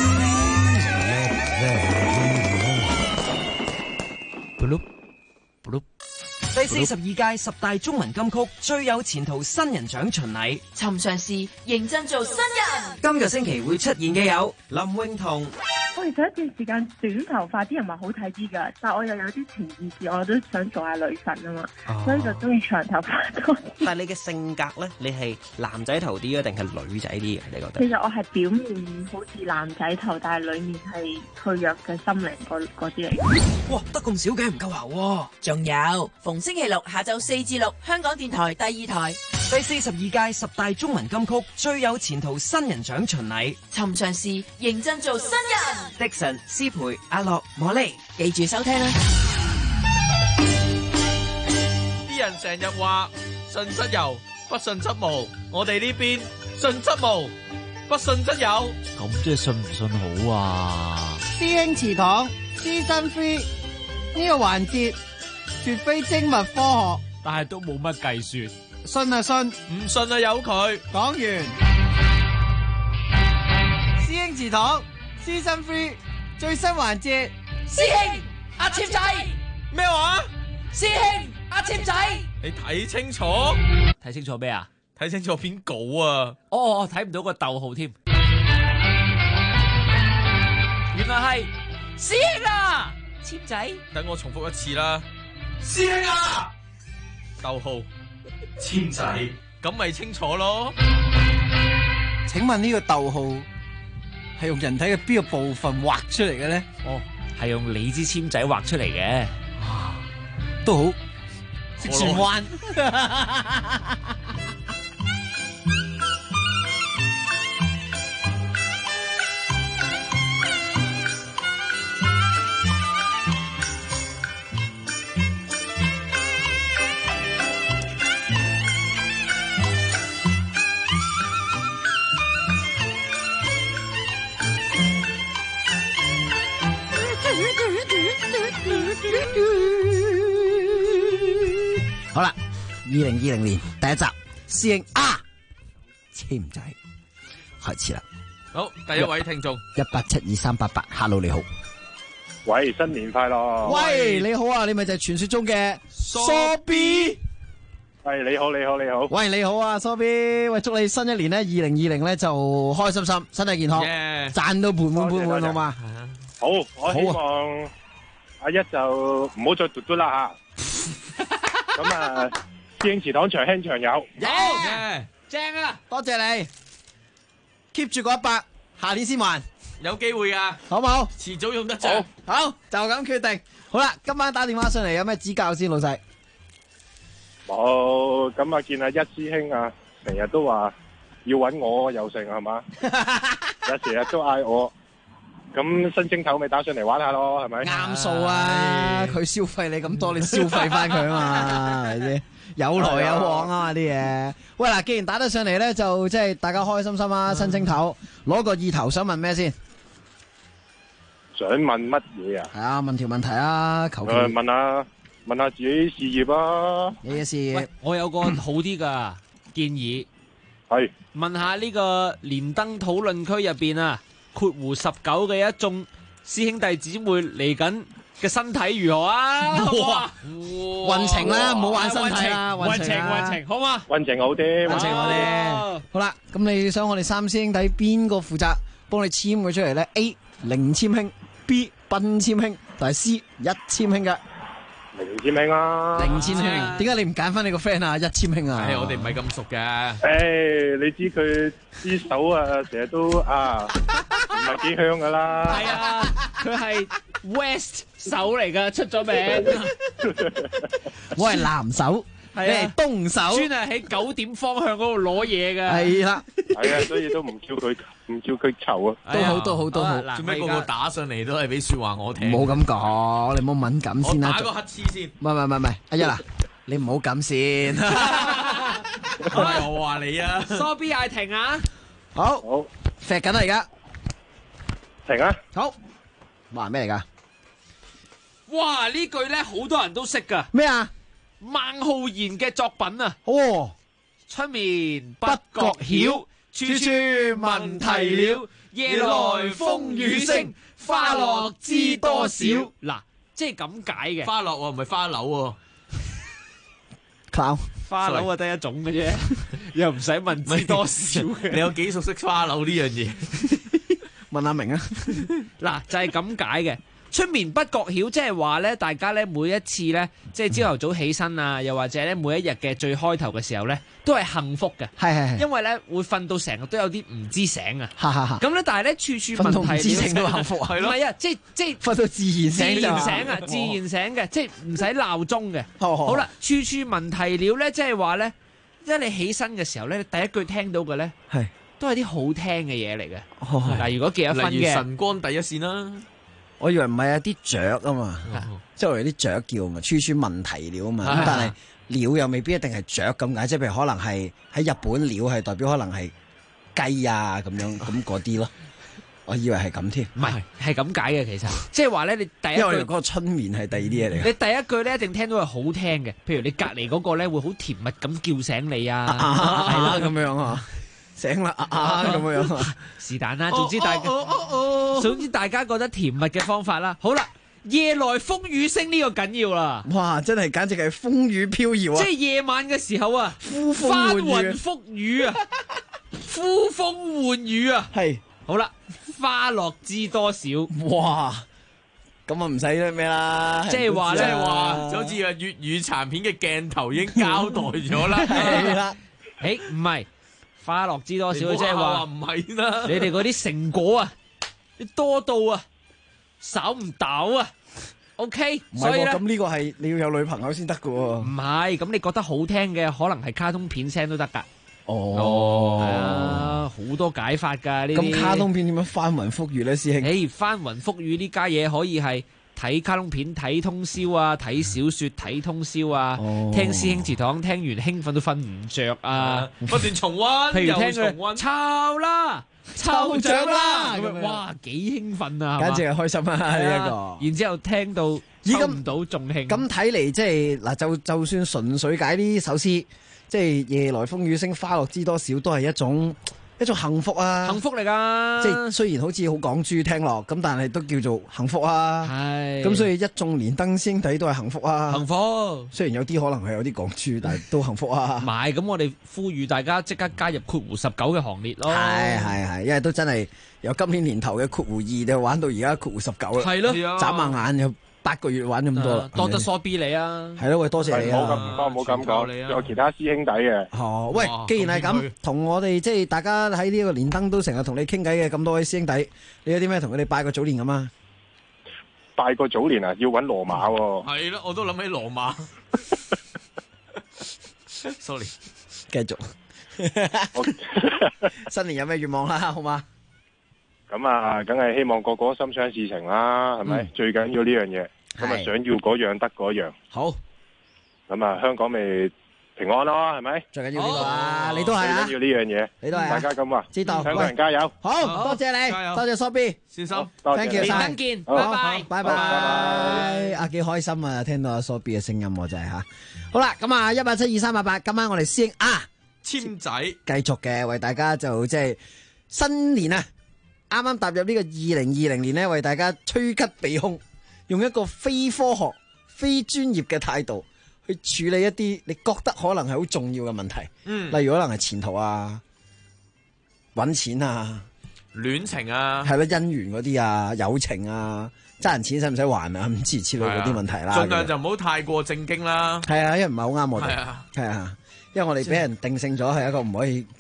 Speaker 24: 第42屆十大中文金曲最有前途新人獎巡禮，
Speaker 23: 尋常事認真做新人。
Speaker 24: 今個星期會出現嘅有林詠彤。
Speaker 25: 我其實一段時間短頭髮啲人話好睇啲㗎，但係我又有啲情意結，我都想做下女神啊嘛，所以就中意長頭髮多啲。
Speaker 26: 但係你嘅性格咧，你係男仔頭啲啊，定係女仔啲嘅？你覺得？
Speaker 25: 其實我係表面好似男仔頭，但係裡面係脆弱嘅心靈嗰啲嚟。
Speaker 24: 哇，得咁少嘅唔夠喉喎！
Speaker 23: 仲有逢星期六下晝4至6，香港電台第二台
Speaker 24: 第42屆十大中文金曲最有前途新人獎巡禮，
Speaker 23: 尋常事認真做新人。
Speaker 24: Dixon、施培、阿樂、莫莉，
Speaker 23: 記住收聽啦！
Speaker 14: 啲人成日話信則有，不信則無。我哋呢邊信則無，不信則有。
Speaker 10: 咁即係信唔信好啊？
Speaker 11: 師兄祠堂Season 3呢個環節絕非精密科學，
Speaker 10: 但係都冇乜計算。
Speaker 11: 信啊信，
Speaker 14: 唔信啊由佢。
Speaker 11: 講完。師兄祠堂Season 3最新環節，
Speaker 23: 師兄阿簽仔
Speaker 14: 咩話？
Speaker 23: 師兄阿簽仔，
Speaker 14: 你睇清楚，
Speaker 10: 睇清楚咩啊？
Speaker 14: 睇清楚篇稿啊！
Speaker 10: 哦，睇唔到個逗號添。原來係
Speaker 23: 師兄啊，簽仔。
Speaker 14: 等我重複一次啦，
Speaker 12: 師兄啊，
Speaker 14: 逗號簽仔，咁咪清楚咯。
Speaker 11: 請問呢個逗號係用人體嘅邊個部分畫出嚟嘅咧？
Speaker 10: 哦，係用你支簽仔畫出嚟嘅。
Speaker 11: 都好，識轉彎。
Speaker 13: 好啦，2020年第一集，師兄啊，簽仔開始啦。
Speaker 14: 好，第一位聽眾
Speaker 13: 1872388，Hello 你好。
Speaker 27: 喂，新年快樂！
Speaker 13: 喂，你好啊，你咪就係傳說中嘅蘇 B。
Speaker 27: 喂，你好，你好，你好。
Speaker 13: 喂，你好啊，蘇 B。喂，祝你新一年咧，2020咧就開心心，身體健康，賺到盆滿缽滿，好嘛？
Speaker 27: 好，我希望阿一就唔好再嘟嘟啦吓。咁啊，師兄祠堂長興長有。
Speaker 23: 好，
Speaker 10: 正啊！
Speaker 13: 多謝你 keep 住嗰100，下年先還，
Speaker 14: 有機會㗎，
Speaker 13: 好唔好？
Speaker 14: 遲早用得着。
Speaker 13: 好，就咁決定。好啦，今晚打電話上嚟有咩指教先，老細？
Speaker 27: 冇咁啊！見阿一師兄啊，成日都話要揾我又成係嘛？有成日都嗌我，咁新正頭咪打上嚟玩下咯，係咪？
Speaker 13: 啱數啊！佢消費你咁多，你消費翻佢啊嘛，係咪先？有來有往啊嘛啲嘢。喂嗱，既然打得上嚟咧，就即係大家開開心心啊！新正頭攞個意頭，想問咩先？
Speaker 27: 想問乜嘢啊？
Speaker 13: 係啊，問條問題啊，求其
Speaker 27: 問下自己事業啊。
Speaker 13: 你嘅事業。
Speaker 10: 喂，我有個好啲噶建議，
Speaker 27: 係
Speaker 10: 問下呢個連登討論區入邊啊，括弧19嘅一眾師兄弟姊妹嚟緊嘅身體如何啊？
Speaker 13: 哇！運程啦，唔好玩身體啦，
Speaker 10: 運程好嘛？
Speaker 27: 運程好啲，
Speaker 13: 運程好啲。好啦，咁你想我哋3師兄弟邊個負責幫你簽佢出嚟咧 ？A 零簽兄 ，B 賓簽兄，但係 C 一簽兄嘅。
Speaker 27: 零簽兄啊！
Speaker 13: 零簽兄，點解你唔揀翻你個 friend 啊？一簽兄啊？
Speaker 14: 我哋唔係咁熟嘅。
Speaker 27: 你知佢啲手啊，成日都唔係幾香噶啦。
Speaker 10: 係啊，佢係 West 手嚟噶，出咗名。
Speaker 13: 我係南手，你係東手，
Speaker 10: 專係喺9點方向嗰度攞嘢噶。
Speaker 13: 係啦，
Speaker 27: 係啊，所以都唔叫佢籌啊。
Speaker 13: 都好。
Speaker 14: 做咩個個打上嚟都係俾說話我聽？
Speaker 13: 唔好咁講，你唔好敏感先啦。
Speaker 14: 我打個乞嗤先。
Speaker 13: 唔係，阿一啊，你唔好咁先。
Speaker 14: 我話你啊，
Speaker 10: 蘇 B 嗌停啊！
Speaker 27: 好，
Speaker 13: 錫緊啦而家。
Speaker 27: 停啊！
Speaker 13: 好，話咩嚟噶？
Speaker 10: 哇！呢句咧好多人都識噶。
Speaker 13: 咩啊？
Speaker 10: 孟浩然嘅作品啊。
Speaker 13: 哦，
Speaker 10: 出面不覺曉，處處聞啼鳥。夜來風雨聲，花落知多少。嗱，即係咁解嘅。
Speaker 14: 花落唔係花柳喎。
Speaker 13: clown
Speaker 10: 花柳啊，得一種嘅啫，又唔使問知多少嘅。
Speaker 14: 你有幾熟悉花柳呢樣嘢？
Speaker 13: 問阿明啊。
Speaker 10: 嗱，就係咁解嘅。出眠不覺曉，即係話咧，大家咧每一次咧，即係朝頭早起身啊，又或者咧每一日嘅最開頭嘅時候咧，都係幸福嘅。
Speaker 13: 係。
Speaker 10: 因為咧會瞓到成日都有啲唔知醒啊。咁咧，但係咧處處
Speaker 13: 瞓到唔
Speaker 10: 問題
Speaker 13: 知醒都幸福啊。
Speaker 10: 係咯。唔係啊，即係
Speaker 13: 瞓到自然醒。
Speaker 10: 自然醒啊，自然醒嘅，即係唔使鬧鐘嘅。好啦，處處聞啼鳥咧，即係話咧，即係你起身嘅時候咧，第一句聽到嘅咧，
Speaker 13: 係
Speaker 10: 都係啲好聽嘅嘢嚟嘅。嗱，如果結咗婚嘅，
Speaker 14: 例如晨光第一線啦。
Speaker 13: 我以為唔係啊，啲雀啊嘛，即係我以為啲雀叫嘛，處處聞啼鳥啊嘛。咁但係鳥又未必一定係雀咁解，即係譬如可能係喺日本鳥係代表可能係雞啊咁樣咁嗰啲咯。我以為係咁添，
Speaker 10: 唔係係咁解嘅其實，即係話咧你第一句，
Speaker 13: 因為嗰個春眠係第二啲嘢嚟嘅。
Speaker 10: 你第一句咧一定聽到係好聽嘅，譬如你隔離嗰個咧會好甜蜜咁叫醒你啊，
Speaker 13: 係啦咁樣啊。醒啦咁樣啊，
Speaker 10: 是但啦，總之大家覺得甜蜜嘅方法啦。好啦，夜來風雨聲呢個緊要啦。
Speaker 13: 哇，真係簡直係風雨飄搖啊！
Speaker 10: 即係夜晚嘅時候啊，翻雲覆雨啊，呼風喚雨啊。
Speaker 13: 係，
Speaker 10: 好啦，花落知多少？
Speaker 13: 哇！咁啊唔使咩啦，
Speaker 10: 即係話咧，
Speaker 14: 就好似啊粵語殘片嘅鏡頭已經交代咗啦。
Speaker 13: 係啦，
Speaker 10: 唔係。花落知多少？即係話
Speaker 14: 唔係啦，
Speaker 10: 你哋嗰啲成果啊，你多到啊，手唔到啊。OK，所以咧，
Speaker 13: 咁呢個係你要有女朋友先得噶喎。
Speaker 10: 唔係，咁你覺得好聽嘅，可能係卡通片聲都得噶。
Speaker 13: 哦，
Speaker 10: 係啊，好多解法噶呢啲。
Speaker 13: 咁卡通片點樣翻雲覆雨咧，師兄？
Speaker 10: 翻雲覆雨呢家嘢可以係睇卡通片睇通宵啊，睇小說睇通宵啊，聽師兄祠堂聽完興奮到瞓唔着啊，
Speaker 14: 不斷重溫，
Speaker 10: 譬如聽
Speaker 14: 重溫，
Speaker 10: 抄啦，抽獎啦，哇，幾興奮啊，
Speaker 13: 簡直係開心啊呢一個。
Speaker 10: 然之後聽到抽唔到仲興。
Speaker 13: 咁睇嚟即係嗱，就算純粹解呢首詩，即係夜來風雨聲，花落知多少，都係一種幸福啊！
Speaker 10: 幸福嚟噶，
Speaker 13: 即係雖然好似好港豬聽落，咁但係都叫做幸福啊！
Speaker 10: 係
Speaker 13: 咁，所以一眾連登師兄弟都係幸福啊！
Speaker 10: 幸福，
Speaker 13: 雖然有啲可能係有啲港豬，但係都幸福啊！
Speaker 10: 唔係咁，我哋呼籲大家即刻加入括弧19嘅行列咯！
Speaker 13: 係，因為都真係由今年年頭嘅括弧2就玩到而家括弧19啦，
Speaker 10: 係咯，
Speaker 13: 眨下眼又 8個月玩咁多啦，
Speaker 10: 多得疏 B 你啊！
Speaker 13: 係咯，喂，多謝你啊！
Speaker 27: 唔好咁講，仲有其他師兄弟嘅。
Speaker 13: 哦，喂，既然係咁，同我哋即係大家喺呢個連登都成日同你傾偈嘅咁多位師兄弟，你有啲咩同佢哋拜個早年咁啊？
Speaker 27: 拜個早年啊，要揾羅馬喎。
Speaker 14: 係咯，我都諗起羅馬。Sorry，
Speaker 13: 繼續。新年有咩願望啦？好嘛？
Speaker 27: 咁啊，梗係希望個個心想事成啦，係咪？最緊要呢樣嘢，咁啊想要嗰樣得嗰樣。
Speaker 13: 好。
Speaker 27: 咁啊，香港咪平安咯，係咪？
Speaker 13: 最緊要呢個啊，你都係啊。
Speaker 27: 最緊要呢樣嘢，
Speaker 13: 你都係啊。
Speaker 27: 大家咁話，
Speaker 13: 知道。
Speaker 27: 香港人加油。
Speaker 13: 好多謝你，多謝 Sobby，
Speaker 14: 先
Speaker 27: 生
Speaker 13: ，thank you 晒。
Speaker 10: 連登見，拜拜，
Speaker 13: 拜拜。啊，幾開心啊！聽到阿 Sobby 嘅聲音，我真係吓。好啦，咁啊，1872388，今晚我哋師兄啊，
Speaker 14: 簽仔
Speaker 13: 繼續嘅，為大家就即係新年啊！啱啱踏入呢個2020年呢，為大家趨吉避凶，用一個非科學、非專業嘅態度去處理一啲你覺得可能係好重要嘅問題。例如可能係前途啊、搵錢啊、
Speaker 14: 戀情啊，
Speaker 13: 係咯，姻緣嗰啲啊、友情啊、爭人錢使唔使還啊，咁之類嗰啲問題啦。
Speaker 14: 盡量就唔好太過正經啦。
Speaker 13: 係啊，因為唔係好啱我哋。係啊，因為我哋俾人定性咗係一個唔可以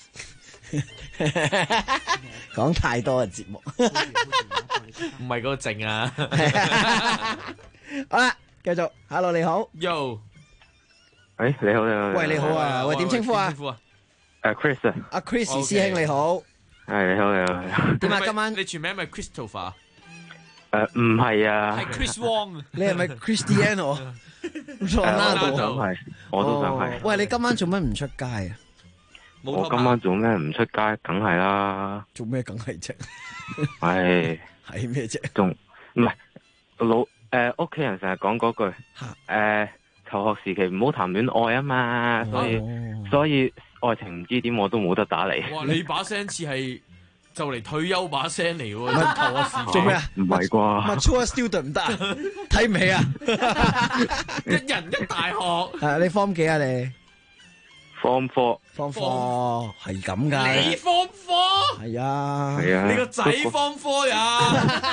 Speaker 13: 講太多嘅節目，
Speaker 14: 唔係嗰個靜啊！
Speaker 13: 好啦，繼續 ，Hello 你好
Speaker 14: ，Yo，
Speaker 2: 你好你好，
Speaker 13: 喂你好啊，喂點稱呼啊
Speaker 2: ？Chris 啊，
Speaker 13: 阿 Chris 師兄你好，
Speaker 2: 係你好你好，
Speaker 13: 點啊今晚
Speaker 14: 你全名係咪 Christopher？
Speaker 2: 唔係啊，
Speaker 10: 係 Chris Wong，
Speaker 13: 你係咪 Cristiano？
Speaker 2: 我都想係，我都想係。
Speaker 13: 喂，你今晚做乜唔出街啊？
Speaker 2: 我今晚做咩唔出街？梗係啦。
Speaker 13: 做咩梗係啫？
Speaker 2: 係
Speaker 13: 咩啫？
Speaker 2: 仲唔係屋企人成日講嗰句求學時期唔好談戀愛啊嘛，所以愛情唔知點我都冇得打嚟。
Speaker 14: 哇！你把聲似係就嚟退休把聲嚟喎，求學時期
Speaker 13: 做咩啊？
Speaker 2: 唔係啩
Speaker 13: ？Mature student 唔得啊？睇唔起啊？
Speaker 14: 一人一大學。
Speaker 13: 你 form 幾啊你
Speaker 2: ？form 4
Speaker 13: 係咁噶。
Speaker 14: 你 form 4？
Speaker 13: 係啊。
Speaker 2: 係啊。
Speaker 14: 你個仔 form 4呀？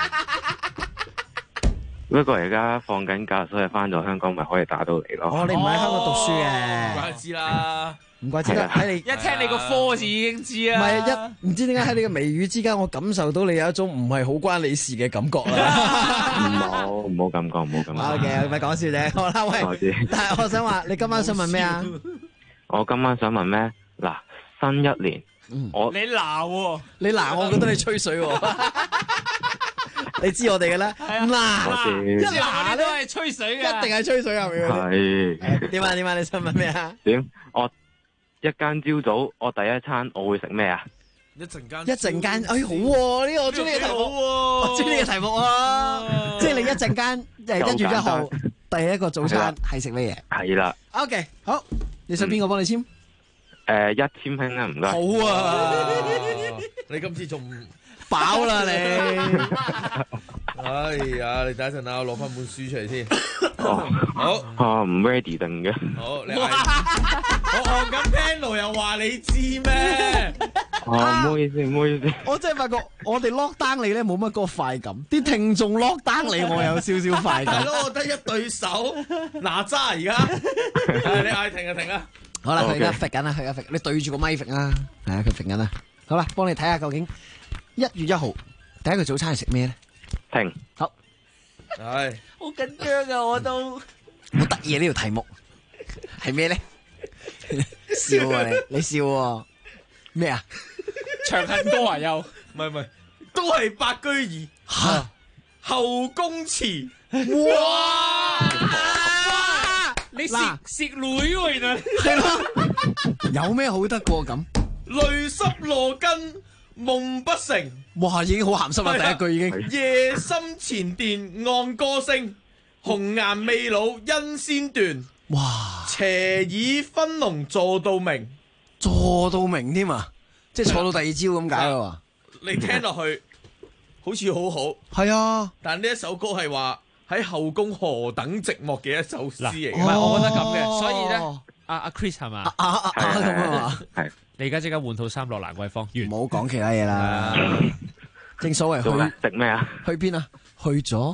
Speaker 2: 不過而家放緊假，所以翻咗香港咪可以打到嚟咯。
Speaker 13: 哦，你唔喺香港讀書嘅，
Speaker 14: 唔怪知啦。
Speaker 13: 唔怪之得喺你
Speaker 10: 一聽你個科字已經知啦。
Speaker 13: 唔係唔知點解喺你嘅眉宇之間，我感受到你有一種唔係好關你事嘅感覺啦。
Speaker 2: 唔好咁講，唔好咁講。
Speaker 13: OK， 咪講笑啫。好啦，喂，但係我想話，你今晚想問咩啊？
Speaker 2: 我今晚想問咩？嗱，新一年，
Speaker 10: 你鬧喎，
Speaker 13: 你鬧，我覺得你吹水喎。你知我哋嘅啦，嗱，
Speaker 10: 一鬧都係吹水嘅，
Speaker 13: 一定係吹水啊！
Speaker 2: 係
Speaker 13: 點啊？點啊？你想問咩啊？
Speaker 2: 點？我一間朝早，我第一餐我會食咩啊？
Speaker 14: 一陣間，
Speaker 13: 哎好喎，呢個我中意嘅題目，我中意呢個題目啊！即係你一陣間1月1號第一個早餐係食咩嘢？
Speaker 2: 係啦。
Speaker 13: OK， 好，你想邊個幫你簽？
Speaker 2: 一簽兄啊，唔該。
Speaker 13: 好啊，
Speaker 14: 你今次仲
Speaker 13: 飽啦你。
Speaker 14: 哎呀，你等一陣啊，我攞翻本書出嚟先。
Speaker 2: 好。唔 ready 定嘅。
Speaker 14: 好，你我按緊 panel 又話你知咩？
Speaker 2: 唔好意思，唔好意思。
Speaker 13: 我真係發覺我哋 lock down 你咧冇乜嗰個快感，啲聽眾 lock down 你我有少少快感。
Speaker 14: 係咯，我得一對手，哪吒而家。你嗌停就停啊！
Speaker 13: 好啦，佢而家揈緊啦，佢而家揈，你對住個咪揈啦。係啊，佢揈緊啦。好啦，幫你睇下究竟1月1號第一個早餐係食咩咧？
Speaker 2: 停。
Speaker 13: 好。
Speaker 14: 係。
Speaker 10: 好緊張啊！我都
Speaker 13: 好得意啊！呢條題目係咩咧？笑啊你笑喎咩啊？
Speaker 10: 長恨歌啊又
Speaker 14: 唔係，都係白居易
Speaker 13: 嚇
Speaker 14: 後宮詞。
Speaker 10: 哇！你蝕女喎，原來
Speaker 13: 係咯，有咩好得過咁？
Speaker 14: 淚濕羅巾夢不成。
Speaker 13: 哇，已經好鹹濕啦！第一句已經。
Speaker 14: 夜深前殿按歌聲，紅顏未老因仙斷。
Speaker 13: 哇！
Speaker 14: 斜倚分籠坐到明，
Speaker 13: 坐到明添啊！即係坐到第二朝咁解咯。
Speaker 14: 你聽落去好似好好。
Speaker 13: 係啊，
Speaker 14: 但呢一首歌係話喺後宮何等寂寞嘅一首詩嚟。
Speaker 10: 唔係，我覺得咁嘅，所以咧，阿 Chris 係嘛？
Speaker 13: 咁啊嘛。
Speaker 2: 係。
Speaker 10: 你而家即刻換套衫落蘭桂坊，
Speaker 13: 唔好講其他嘢啦。正所謂去
Speaker 2: 食咩啊？
Speaker 13: 去邊啊？去咗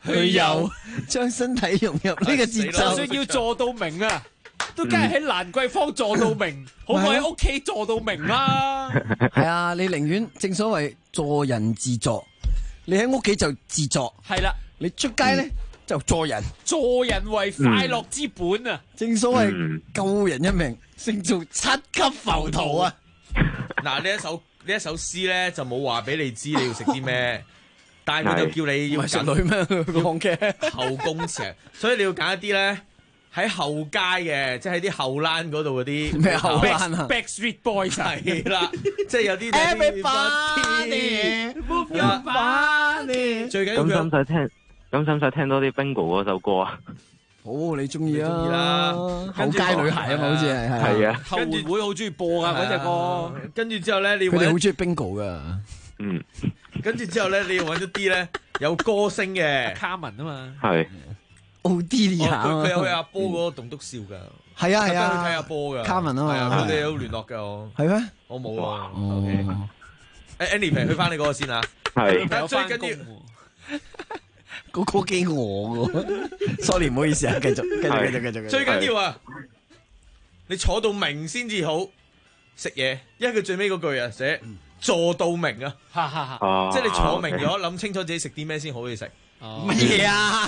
Speaker 13: 去游，將身體融入呢個節
Speaker 10: 就
Speaker 13: 奏。
Speaker 10: 算要做到明啊，都梗係喺蘭桂坊做到明，好過喺屋企做到明啦。
Speaker 13: 係啊，你寧願正所謂助人自助，你喺屋企就自助。
Speaker 10: 係啦，
Speaker 13: 你出街咧就助人，
Speaker 10: 助人為快樂之本啊！
Speaker 13: 正所謂救人一命勝造7級浮屠啊！
Speaker 14: 嗱，呢一首詩咧就冇話俾你知你要食啲咩，但係佢就叫你要
Speaker 13: 唔係食女咩？佢講嘅
Speaker 14: 後宮詞，所以你要揀一啲咧喺後街嘅，即係喺啲後欄嗰度嗰啲
Speaker 13: 咩後欄啊
Speaker 10: Backstreet Boys
Speaker 14: 係啦，即係有啲
Speaker 13: Everybody move your body
Speaker 14: 最緊要
Speaker 2: 咁使唔使聽？咁使唔使聽多啲 Bingo 嗰首歌啊？
Speaker 13: 好，你中意啊？
Speaker 14: 啦，
Speaker 13: 後街女孩啊嘛，好似係
Speaker 2: 係啊。
Speaker 10: 後援會好中意播噶嗰隻歌，
Speaker 14: 跟住之後咧，你
Speaker 13: 佢哋好中意 Bingo 噶。
Speaker 2: 嗯，
Speaker 14: 跟住之後咧，你要揾一啲咧有歌聲嘅
Speaker 10: Carmen 啊嘛，
Speaker 2: 係。
Speaker 13: Odelia
Speaker 14: 佢有去阿波嗰個棟篤笑㗎。
Speaker 13: 係啊係啊，
Speaker 14: 去睇阿波㗎。
Speaker 13: Carmen 啊嘛，
Speaker 14: 係啊，佢哋有聯絡㗎我。
Speaker 13: 係咩？
Speaker 14: 我冇啊。OK。Annie 皮去翻你嗰個先啊。
Speaker 2: 係。
Speaker 14: 最緊要。
Speaker 13: 嗰個幾餓喎，sorry 唔好意思啊，繼續。
Speaker 14: 最緊要啊，你坐到明先至好食嘢，因為佢最尾嗰句啊寫坐到明啊，即係你坐明咗，諗清楚自己食啲咩先好去食。
Speaker 13: 乜嘢啊？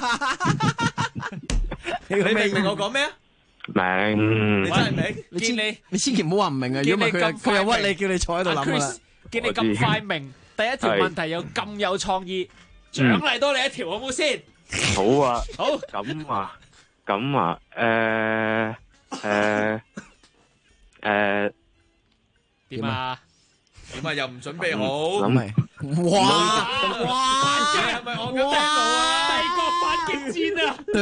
Speaker 14: 你明唔明我講咩啊？
Speaker 2: 明。
Speaker 14: 你真係明？
Speaker 13: 你千祈唔好話唔明啊，如果唔係佢又屈你，叫你坐喺度諗啦。
Speaker 10: 見你咁快明，第一條問題又咁有創意。獎勵多你一條好冇先？
Speaker 2: 好啊，
Speaker 10: 好。
Speaker 2: 咁啊，
Speaker 10: 點啊？
Speaker 14: 點啊？又唔準備好？
Speaker 2: 諗係。
Speaker 13: 哇！
Speaker 14: 係咪我嘅 Bingo 啊？
Speaker 10: 帝國反擊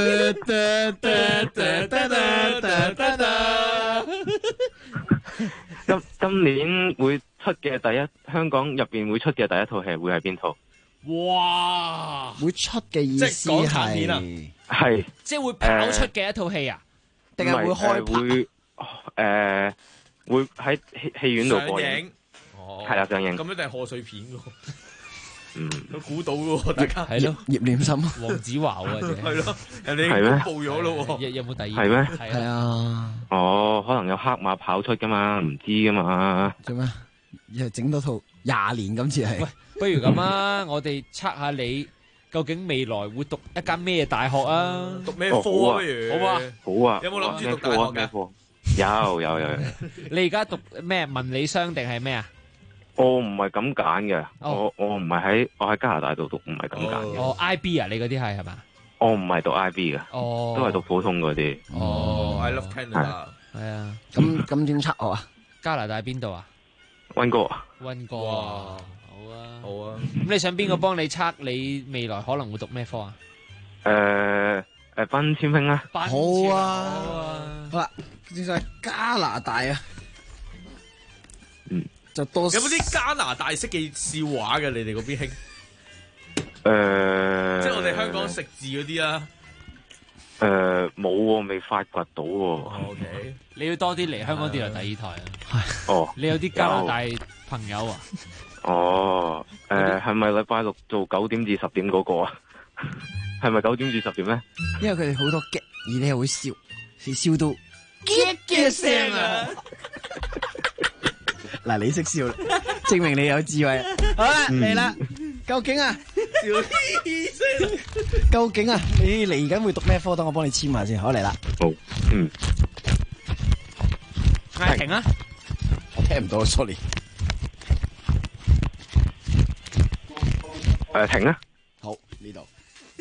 Speaker 10: 戰啊！
Speaker 2: 今年會出嘅香港入邊會出嘅第一套戲會係邊套？
Speaker 10: 哇！
Speaker 13: 會出嘅意思係
Speaker 2: 係
Speaker 10: 即係會跑出嘅一套戲啊？
Speaker 13: 定係會開
Speaker 2: 拍？會喺戲院度播映。
Speaker 14: 哦，
Speaker 2: 係啦，上映。
Speaker 14: 咁一定係賀歲片㗎。
Speaker 2: 嗯，
Speaker 14: 都估到㗎喎，大家
Speaker 10: 係咯，
Speaker 13: 葉念琛、
Speaker 10: 黃子華喎，
Speaker 14: 係咯，人哋公佈咗咯喎。
Speaker 10: 有冇第二？
Speaker 2: 係咩？
Speaker 13: 係啊。
Speaker 2: 哦，可能有黑馬跑出㗎嘛，唔知㗎嘛。
Speaker 13: 做咩？又整多套20年今次係。
Speaker 10: 喂，不如咁啊，我哋測下你究竟未來會讀一間咩大學啊？
Speaker 14: 讀咩科啊？不如
Speaker 10: 好啊？
Speaker 2: 好啊。
Speaker 14: 有冇諗住讀大學㗎？
Speaker 2: 有。
Speaker 10: 你而家讀咩文理商定係咩啊？
Speaker 2: 我唔係咁揀嘅，我唔係我喺加拿大度讀，唔係咁揀嘅。
Speaker 10: 哦 ，IB 啊，你嗰啲係嘛？
Speaker 2: 我唔係讀 IB 嘅，
Speaker 10: 哦，
Speaker 2: 都係讀普通嗰啲。
Speaker 14: 哦，I love Canada。
Speaker 10: 係啊，
Speaker 13: 咁點測我啊？
Speaker 10: 加拿大邊度啊？
Speaker 2: 溫哥。
Speaker 10: 溫哥。
Speaker 14: 哇，
Speaker 10: 好啊。
Speaker 14: 咁
Speaker 10: 你想邊個幫你測你未來可能會讀咩科啊？
Speaker 2: 賓千兵啊。
Speaker 13: 好啊。好啦，先生加拿大啊。就多
Speaker 14: 有冇啲加拿大式嘅笑話嘅？你哋嗰邊興？即係我哋香港食字嗰啲啊。
Speaker 2: 冇喎，未發掘到喎。
Speaker 14: OK，
Speaker 10: 你要多啲嚟香港電台第2台啊。
Speaker 2: 哦。
Speaker 10: 你有啲加拿大朋友啊？
Speaker 2: 哦，係咪禮拜六做9點至10點嗰個啊？係咪9點至10點咧？
Speaker 13: 因為佢哋好多 gag，而你又會笑，笑到 gag 嘅聲啊！嗱，你識笑啦，證明你有智慧。好啦，嚟啦，究竟啊，究竟啊，你嚟緊會讀咩科？等我幫你簽埋先。好，嚟啦。
Speaker 2: 好，
Speaker 10: 嗌停啊！
Speaker 13: 我聽唔到 ，sorry。
Speaker 2: 停啊！
Speaker 13: 好，呢度。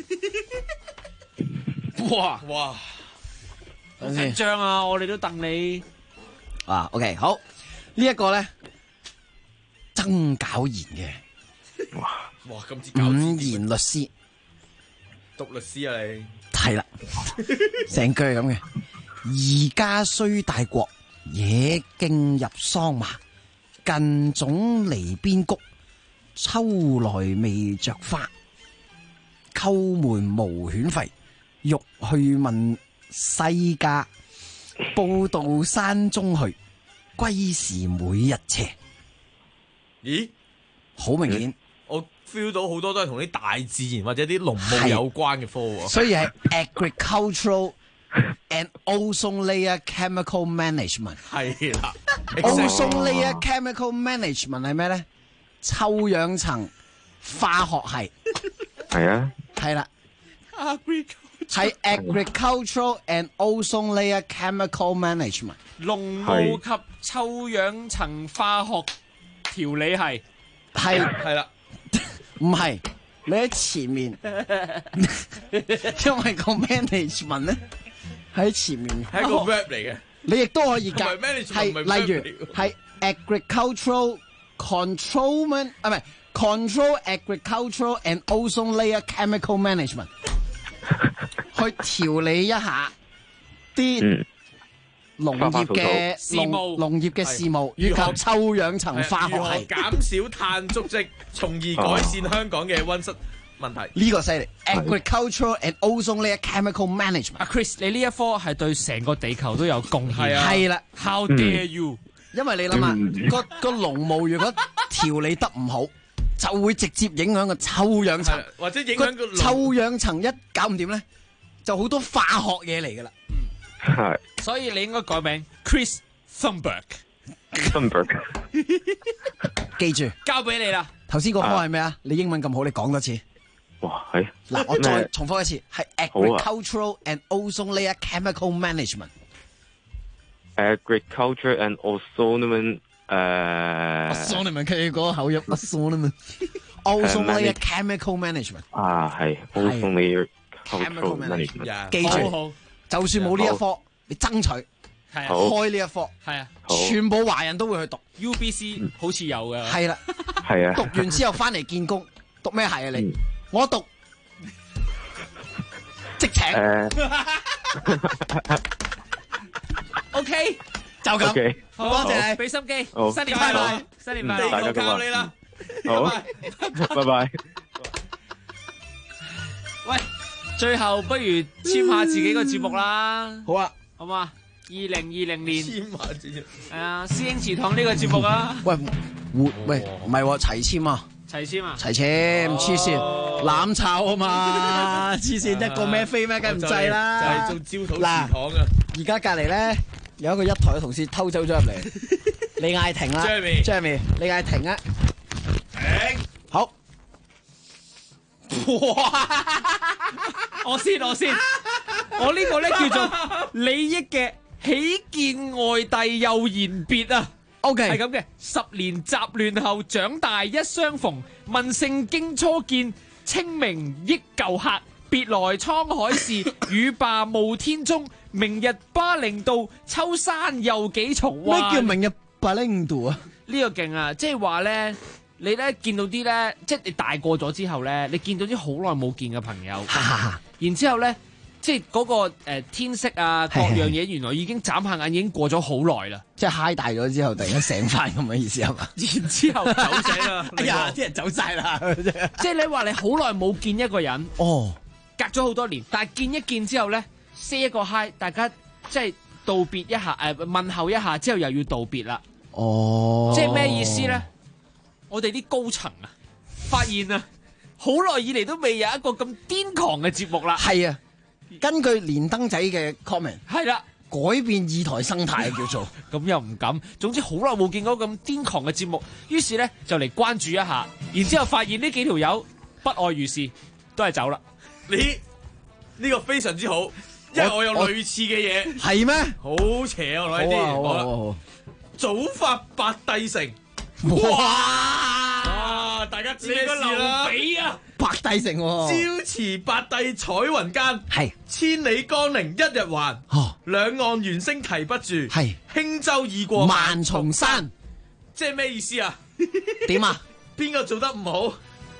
Speaker 10: 哇！
Speaker 14: 好
Speaker 10: 緊張啊！我哋都戥你。
Speaker 13: 啊 ，OK， 好。呢一個咧，曾皎賢嘅，
Speaker 14: 哇，咁似
Speaker 13: 5言律師，
Speaker 14: 讀律師啊你？
Speaker 13: 係啦，成句係咁嘅。而家雖大國，野徑入桑麻，近總籬邊菊，秋來未着花。叩門無犬吠，欲去問西家，報到山中去。歸時每日斜，
Speaker 14: 咦？
Speaker 13: 好明顯，
Speaker 14: 我 feel 到好多都係同啲大自然或者啲農務有關嘅科喎。
Speaker 13: 所以係 agricultural and ozone layer chemical management。
Speaker 14: 係啦
Speaker 13: ，ozone layer chemical management 係咩咧？臭氧層化學系。
Speaker 2: 係啊。
Speaker 13: 係啦。係 agricultural and ozone layer chemical management。
Speaker 10: 農務及臭氧層化學調理系。
Speaker 14: 係啦。
Speaker 13: 唔係，你喺前面，因為個 management 咧喺前面，
Speaker 14: 係一個 verb 嚟嘅。
Speaker 13: 你亦都可以
Speaker 14: 係
Speaker 13: 係例如係 agricultural control 啊，唔係 control agricultural and ozone layer chemical management， 去調理一下啲農業嘅農業嘅事務，以及臭氧層化學系，
Speaker 14: 減少碳足跡，從而改善香港嘅溫室問題。
Speaker 13: 呢個犀利 ，agricultural and ozone layer chemical management。
Speaker 10: 阿 Chris， 你呢一科係對成個地球都有貢獻。
Speaker 13: 係啦
Speaker 10: ，How dare you？
Speaker 13: 因為你諗下，個農務如果調理得唔好，就會直接影響個臭氧層，
Speaker 14: 或者影響個
Speaker 13: 臭氧層一搞唔掂咧，就好多化學嘢嚟噶啦。
Speaker 2: 係，
Speaker 10: 所以你應該改名 Chris Thunberg。
Speaker 13: 記住，
Speaker 10: 交俾你啦。
Speaker 13: 頭先個科係咩啊？你英文咁好，你講多次。
Speaker 2: 哇，係。
Speaker 13: 嗱，我再重複一次，係 agricultural and ozone layer chemical management。agriculture
Speaker 2: and ozone
Speaker 13: ozone 佢嗰個口音 ozone layer chemical management。
Speaker 2: 啊，係 ozone layer chemical management。
Speaker 13: 記住。就算冇呢一科，你爭取開呢一科，
Speaker 10: 係啊，
Speaker 13: 全部華人都會去讀。
Speaker 10: UBC 好似有嘅，
Speaker 13: 係啦，
Speaker 2: 係啊。
Speaker 13: 讀完之後翻嚟見工，讀咩系啊你？我讀職請。
Speaker 10: OK，
Speaker 13: 就咁。
Speaker 10: 好，多謝你，俾心機。新年快樂，新年快樂，
Speaker 14: 地球靠你啦。
Speaker 2: 好，拜拜。
Speaker 10: 喂。最後不如簽下自己個節目啦。
Speaker 13: 好啊，
Speaker 10: 好嘛？2020年
Speaker 14: 簽下自己。
Speaker 10: 係啊，師兄祠堂呢個節目啊。
Speaker 13: 喂，唔係喎，齊簽啊！
Speaker 10: 齊簽啊！
Speaker 13: 齊簽，黐線，攬炒啊嘛！黐線一個咩飛咩，梗唔制啦。
Speaker 14: 就係做焦土祠堂啊！
Speaker 13: 而家隔離咧有一個一台嘅同事偷走咗入嚟，你嗌停啦 ，Jeremy， 你嗌停啊！
Speaker 14: 停。
Speaker 13: 好。
Speaker 10: 哇！我先，我呢個咧叫做利益嘅喜見外弟又言別啊。
Speaker 13: OK，
Speaker 10: 係咁嘅。10年雜亂後長大一相逢，問姓經初見，清明憶舊客，別來滄海事，雨罷暮天中，明日巴陵道，秋山又幾重。
Speaker 13: 咩叫明日巴陵道啊？
Speaker 10: 呢個勁啊！即係話咧。你咧見到啲咧，即係你大個咗之後咧，你見到啲好耐冇見嘅朋友，然之後咧，即係嗰個天色啊，各樣嘢原來已經眨下眼已經過咗好耐啦。
Speaker 13: 即係嗨大咗之後，突然間醒翻咁嘅意思係嘛？
Speaker 10: 然之後走晒啦，
Speaker 13: 哎呀，啲人走晒啦。
Speaker 10: 即係你話你好耐冇見一個人，
Speaker 13: 哦，
Speaker 10: 隔咗好多年，但係見一見之後咧 ，say 一個 hi， 大家即係道別一下，問候一下之後又要道別啦。
Speaker 13: 哦，
Speaker 10: 即係咩意思咧？我哋啲高層啊，發現啊，好耐以嚟都未有一個咁癲狂嘅節目啦。
Speaker 13: 係啊，根據連登仔嘅 comment，
Speaker 10: 係啦，
Speaker 13: 改變二台生態叫做。
Speaker 10: 咁又唔敢，總之好耐冇見過咁癲狂嘅節目，於是咧就嚟關注一下，然之後發現呢幾條友不外如是，都係走啦。
Speaker 14: 呢個非常之好，因為我有類似嘅嘢。
Speaker 13: 係咩？
Speaker 14: 好邪啊！呢啲，好早發白帝城。哇！大家知咩事啦？
Speaker 10: 比啊，
Speaker 13: 白帝城
Speaker 14: 朝辭白帝彩雲間，
Speaker 13: 係
Speaker 14: 千里江陵一日還，兩岸猿聲啼不住，
Speaker 13: 係
Speaker 14: 輕舟已過
Speaker 13: 萬重山，
Speaker 14: 即係咩意思啊？
Speaker 13: 點啊？
Speaker 14: 邊個做得唔好？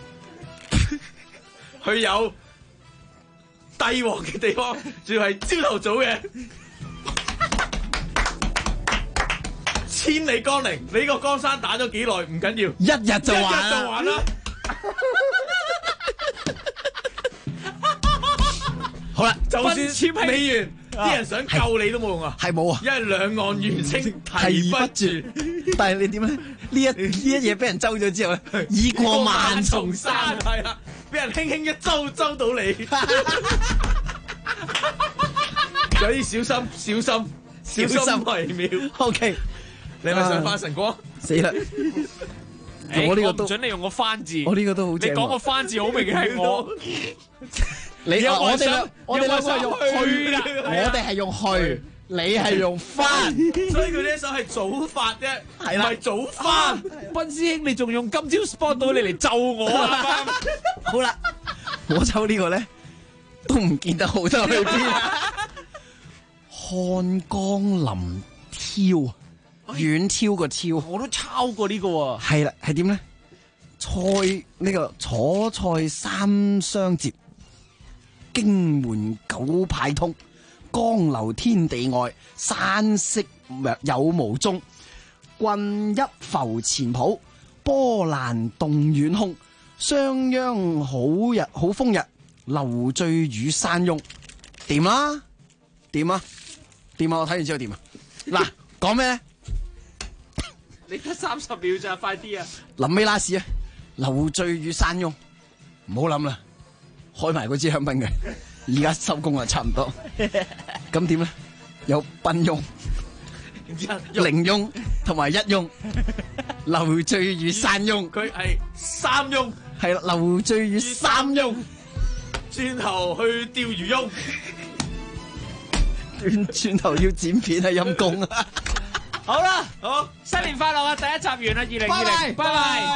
Speaker 14: 佢有帝王嘅地方，仲要係朝頭早嘅。千里江陵，你個江山打咗幾耐唔緊要，
Speaker 13: 一日就還
Speaker 14: 啦。
Speaker 13: 好啦，
Speaker 14: 就算未完， 啲人想救你都冇用啊，
Speaker 13: 係冇啊，
Speaker 14: 因為兩岸猿聲啼不住。
Speaker 13: 但係你點咧？呢一嘢俾人周咗之後咧，已過萬重山，
Speaker 14: 係啊，俾人輕輕一周到你，所以小心為妙。
Speaker 13: OK，
Speaker 14: 你咪想翻晨光？
Speaker 13: 死啦！我呢個都
Speaker 10: 唔准你用個翻字，
Speaker 13: 我呢個都好正。
Speaker 10: 你講個翻字好明顯係我。
Speaker 13: 我哋兩個係用去
Speaker 10: 㗎，
Speaker 13: 我哋係用去，你係用翻，
Speaker 14: 所以佢呢一首係早發啫，
Speaker 13: 係啦，
Speaker 14: 唔係早翻。
Speaker 10: 斌師兄，你仲用今朝 spot 到你嚟咒我啊？
Speaker 13: 好啦，我抽呢個咧都唔見得好得去邊。漢江臨挑，遠挑個挑，
Speaker 10: 我都抄過呢個喎。
Speaker 13: 係啦，係點咧？楚菜三相接，荊門九派通，江流天地外，山色有無蹤。棍一浮前浦，波瀾動遠空。商鞅好風日，留醉與山翁。掂啦，掂啊！掂啊！我睇完之後掂啊！嗱，講咩咧？
Speaker 10: 你得30秒咋，快啲啊！
Speaker 13: 臨尾拉屎啊！留醉與山翁，唔好諗啦，開埋嗰支香檳嘅，而家收工啊，差唔多。咁點咧？有賓翁、零翁同埋一翁，留醉與山翁，
Speaker 14: 佢係三翁，
Speaker 13: 係啦，留醉與三翁，
Speaker 14: 轉頭去釣魚翁。
Speaker 13: 轉頭要剪片係陰公啊！
Speaker 10: 好啦，好，新年快樂啊！第一集完啦，2020，拜拜。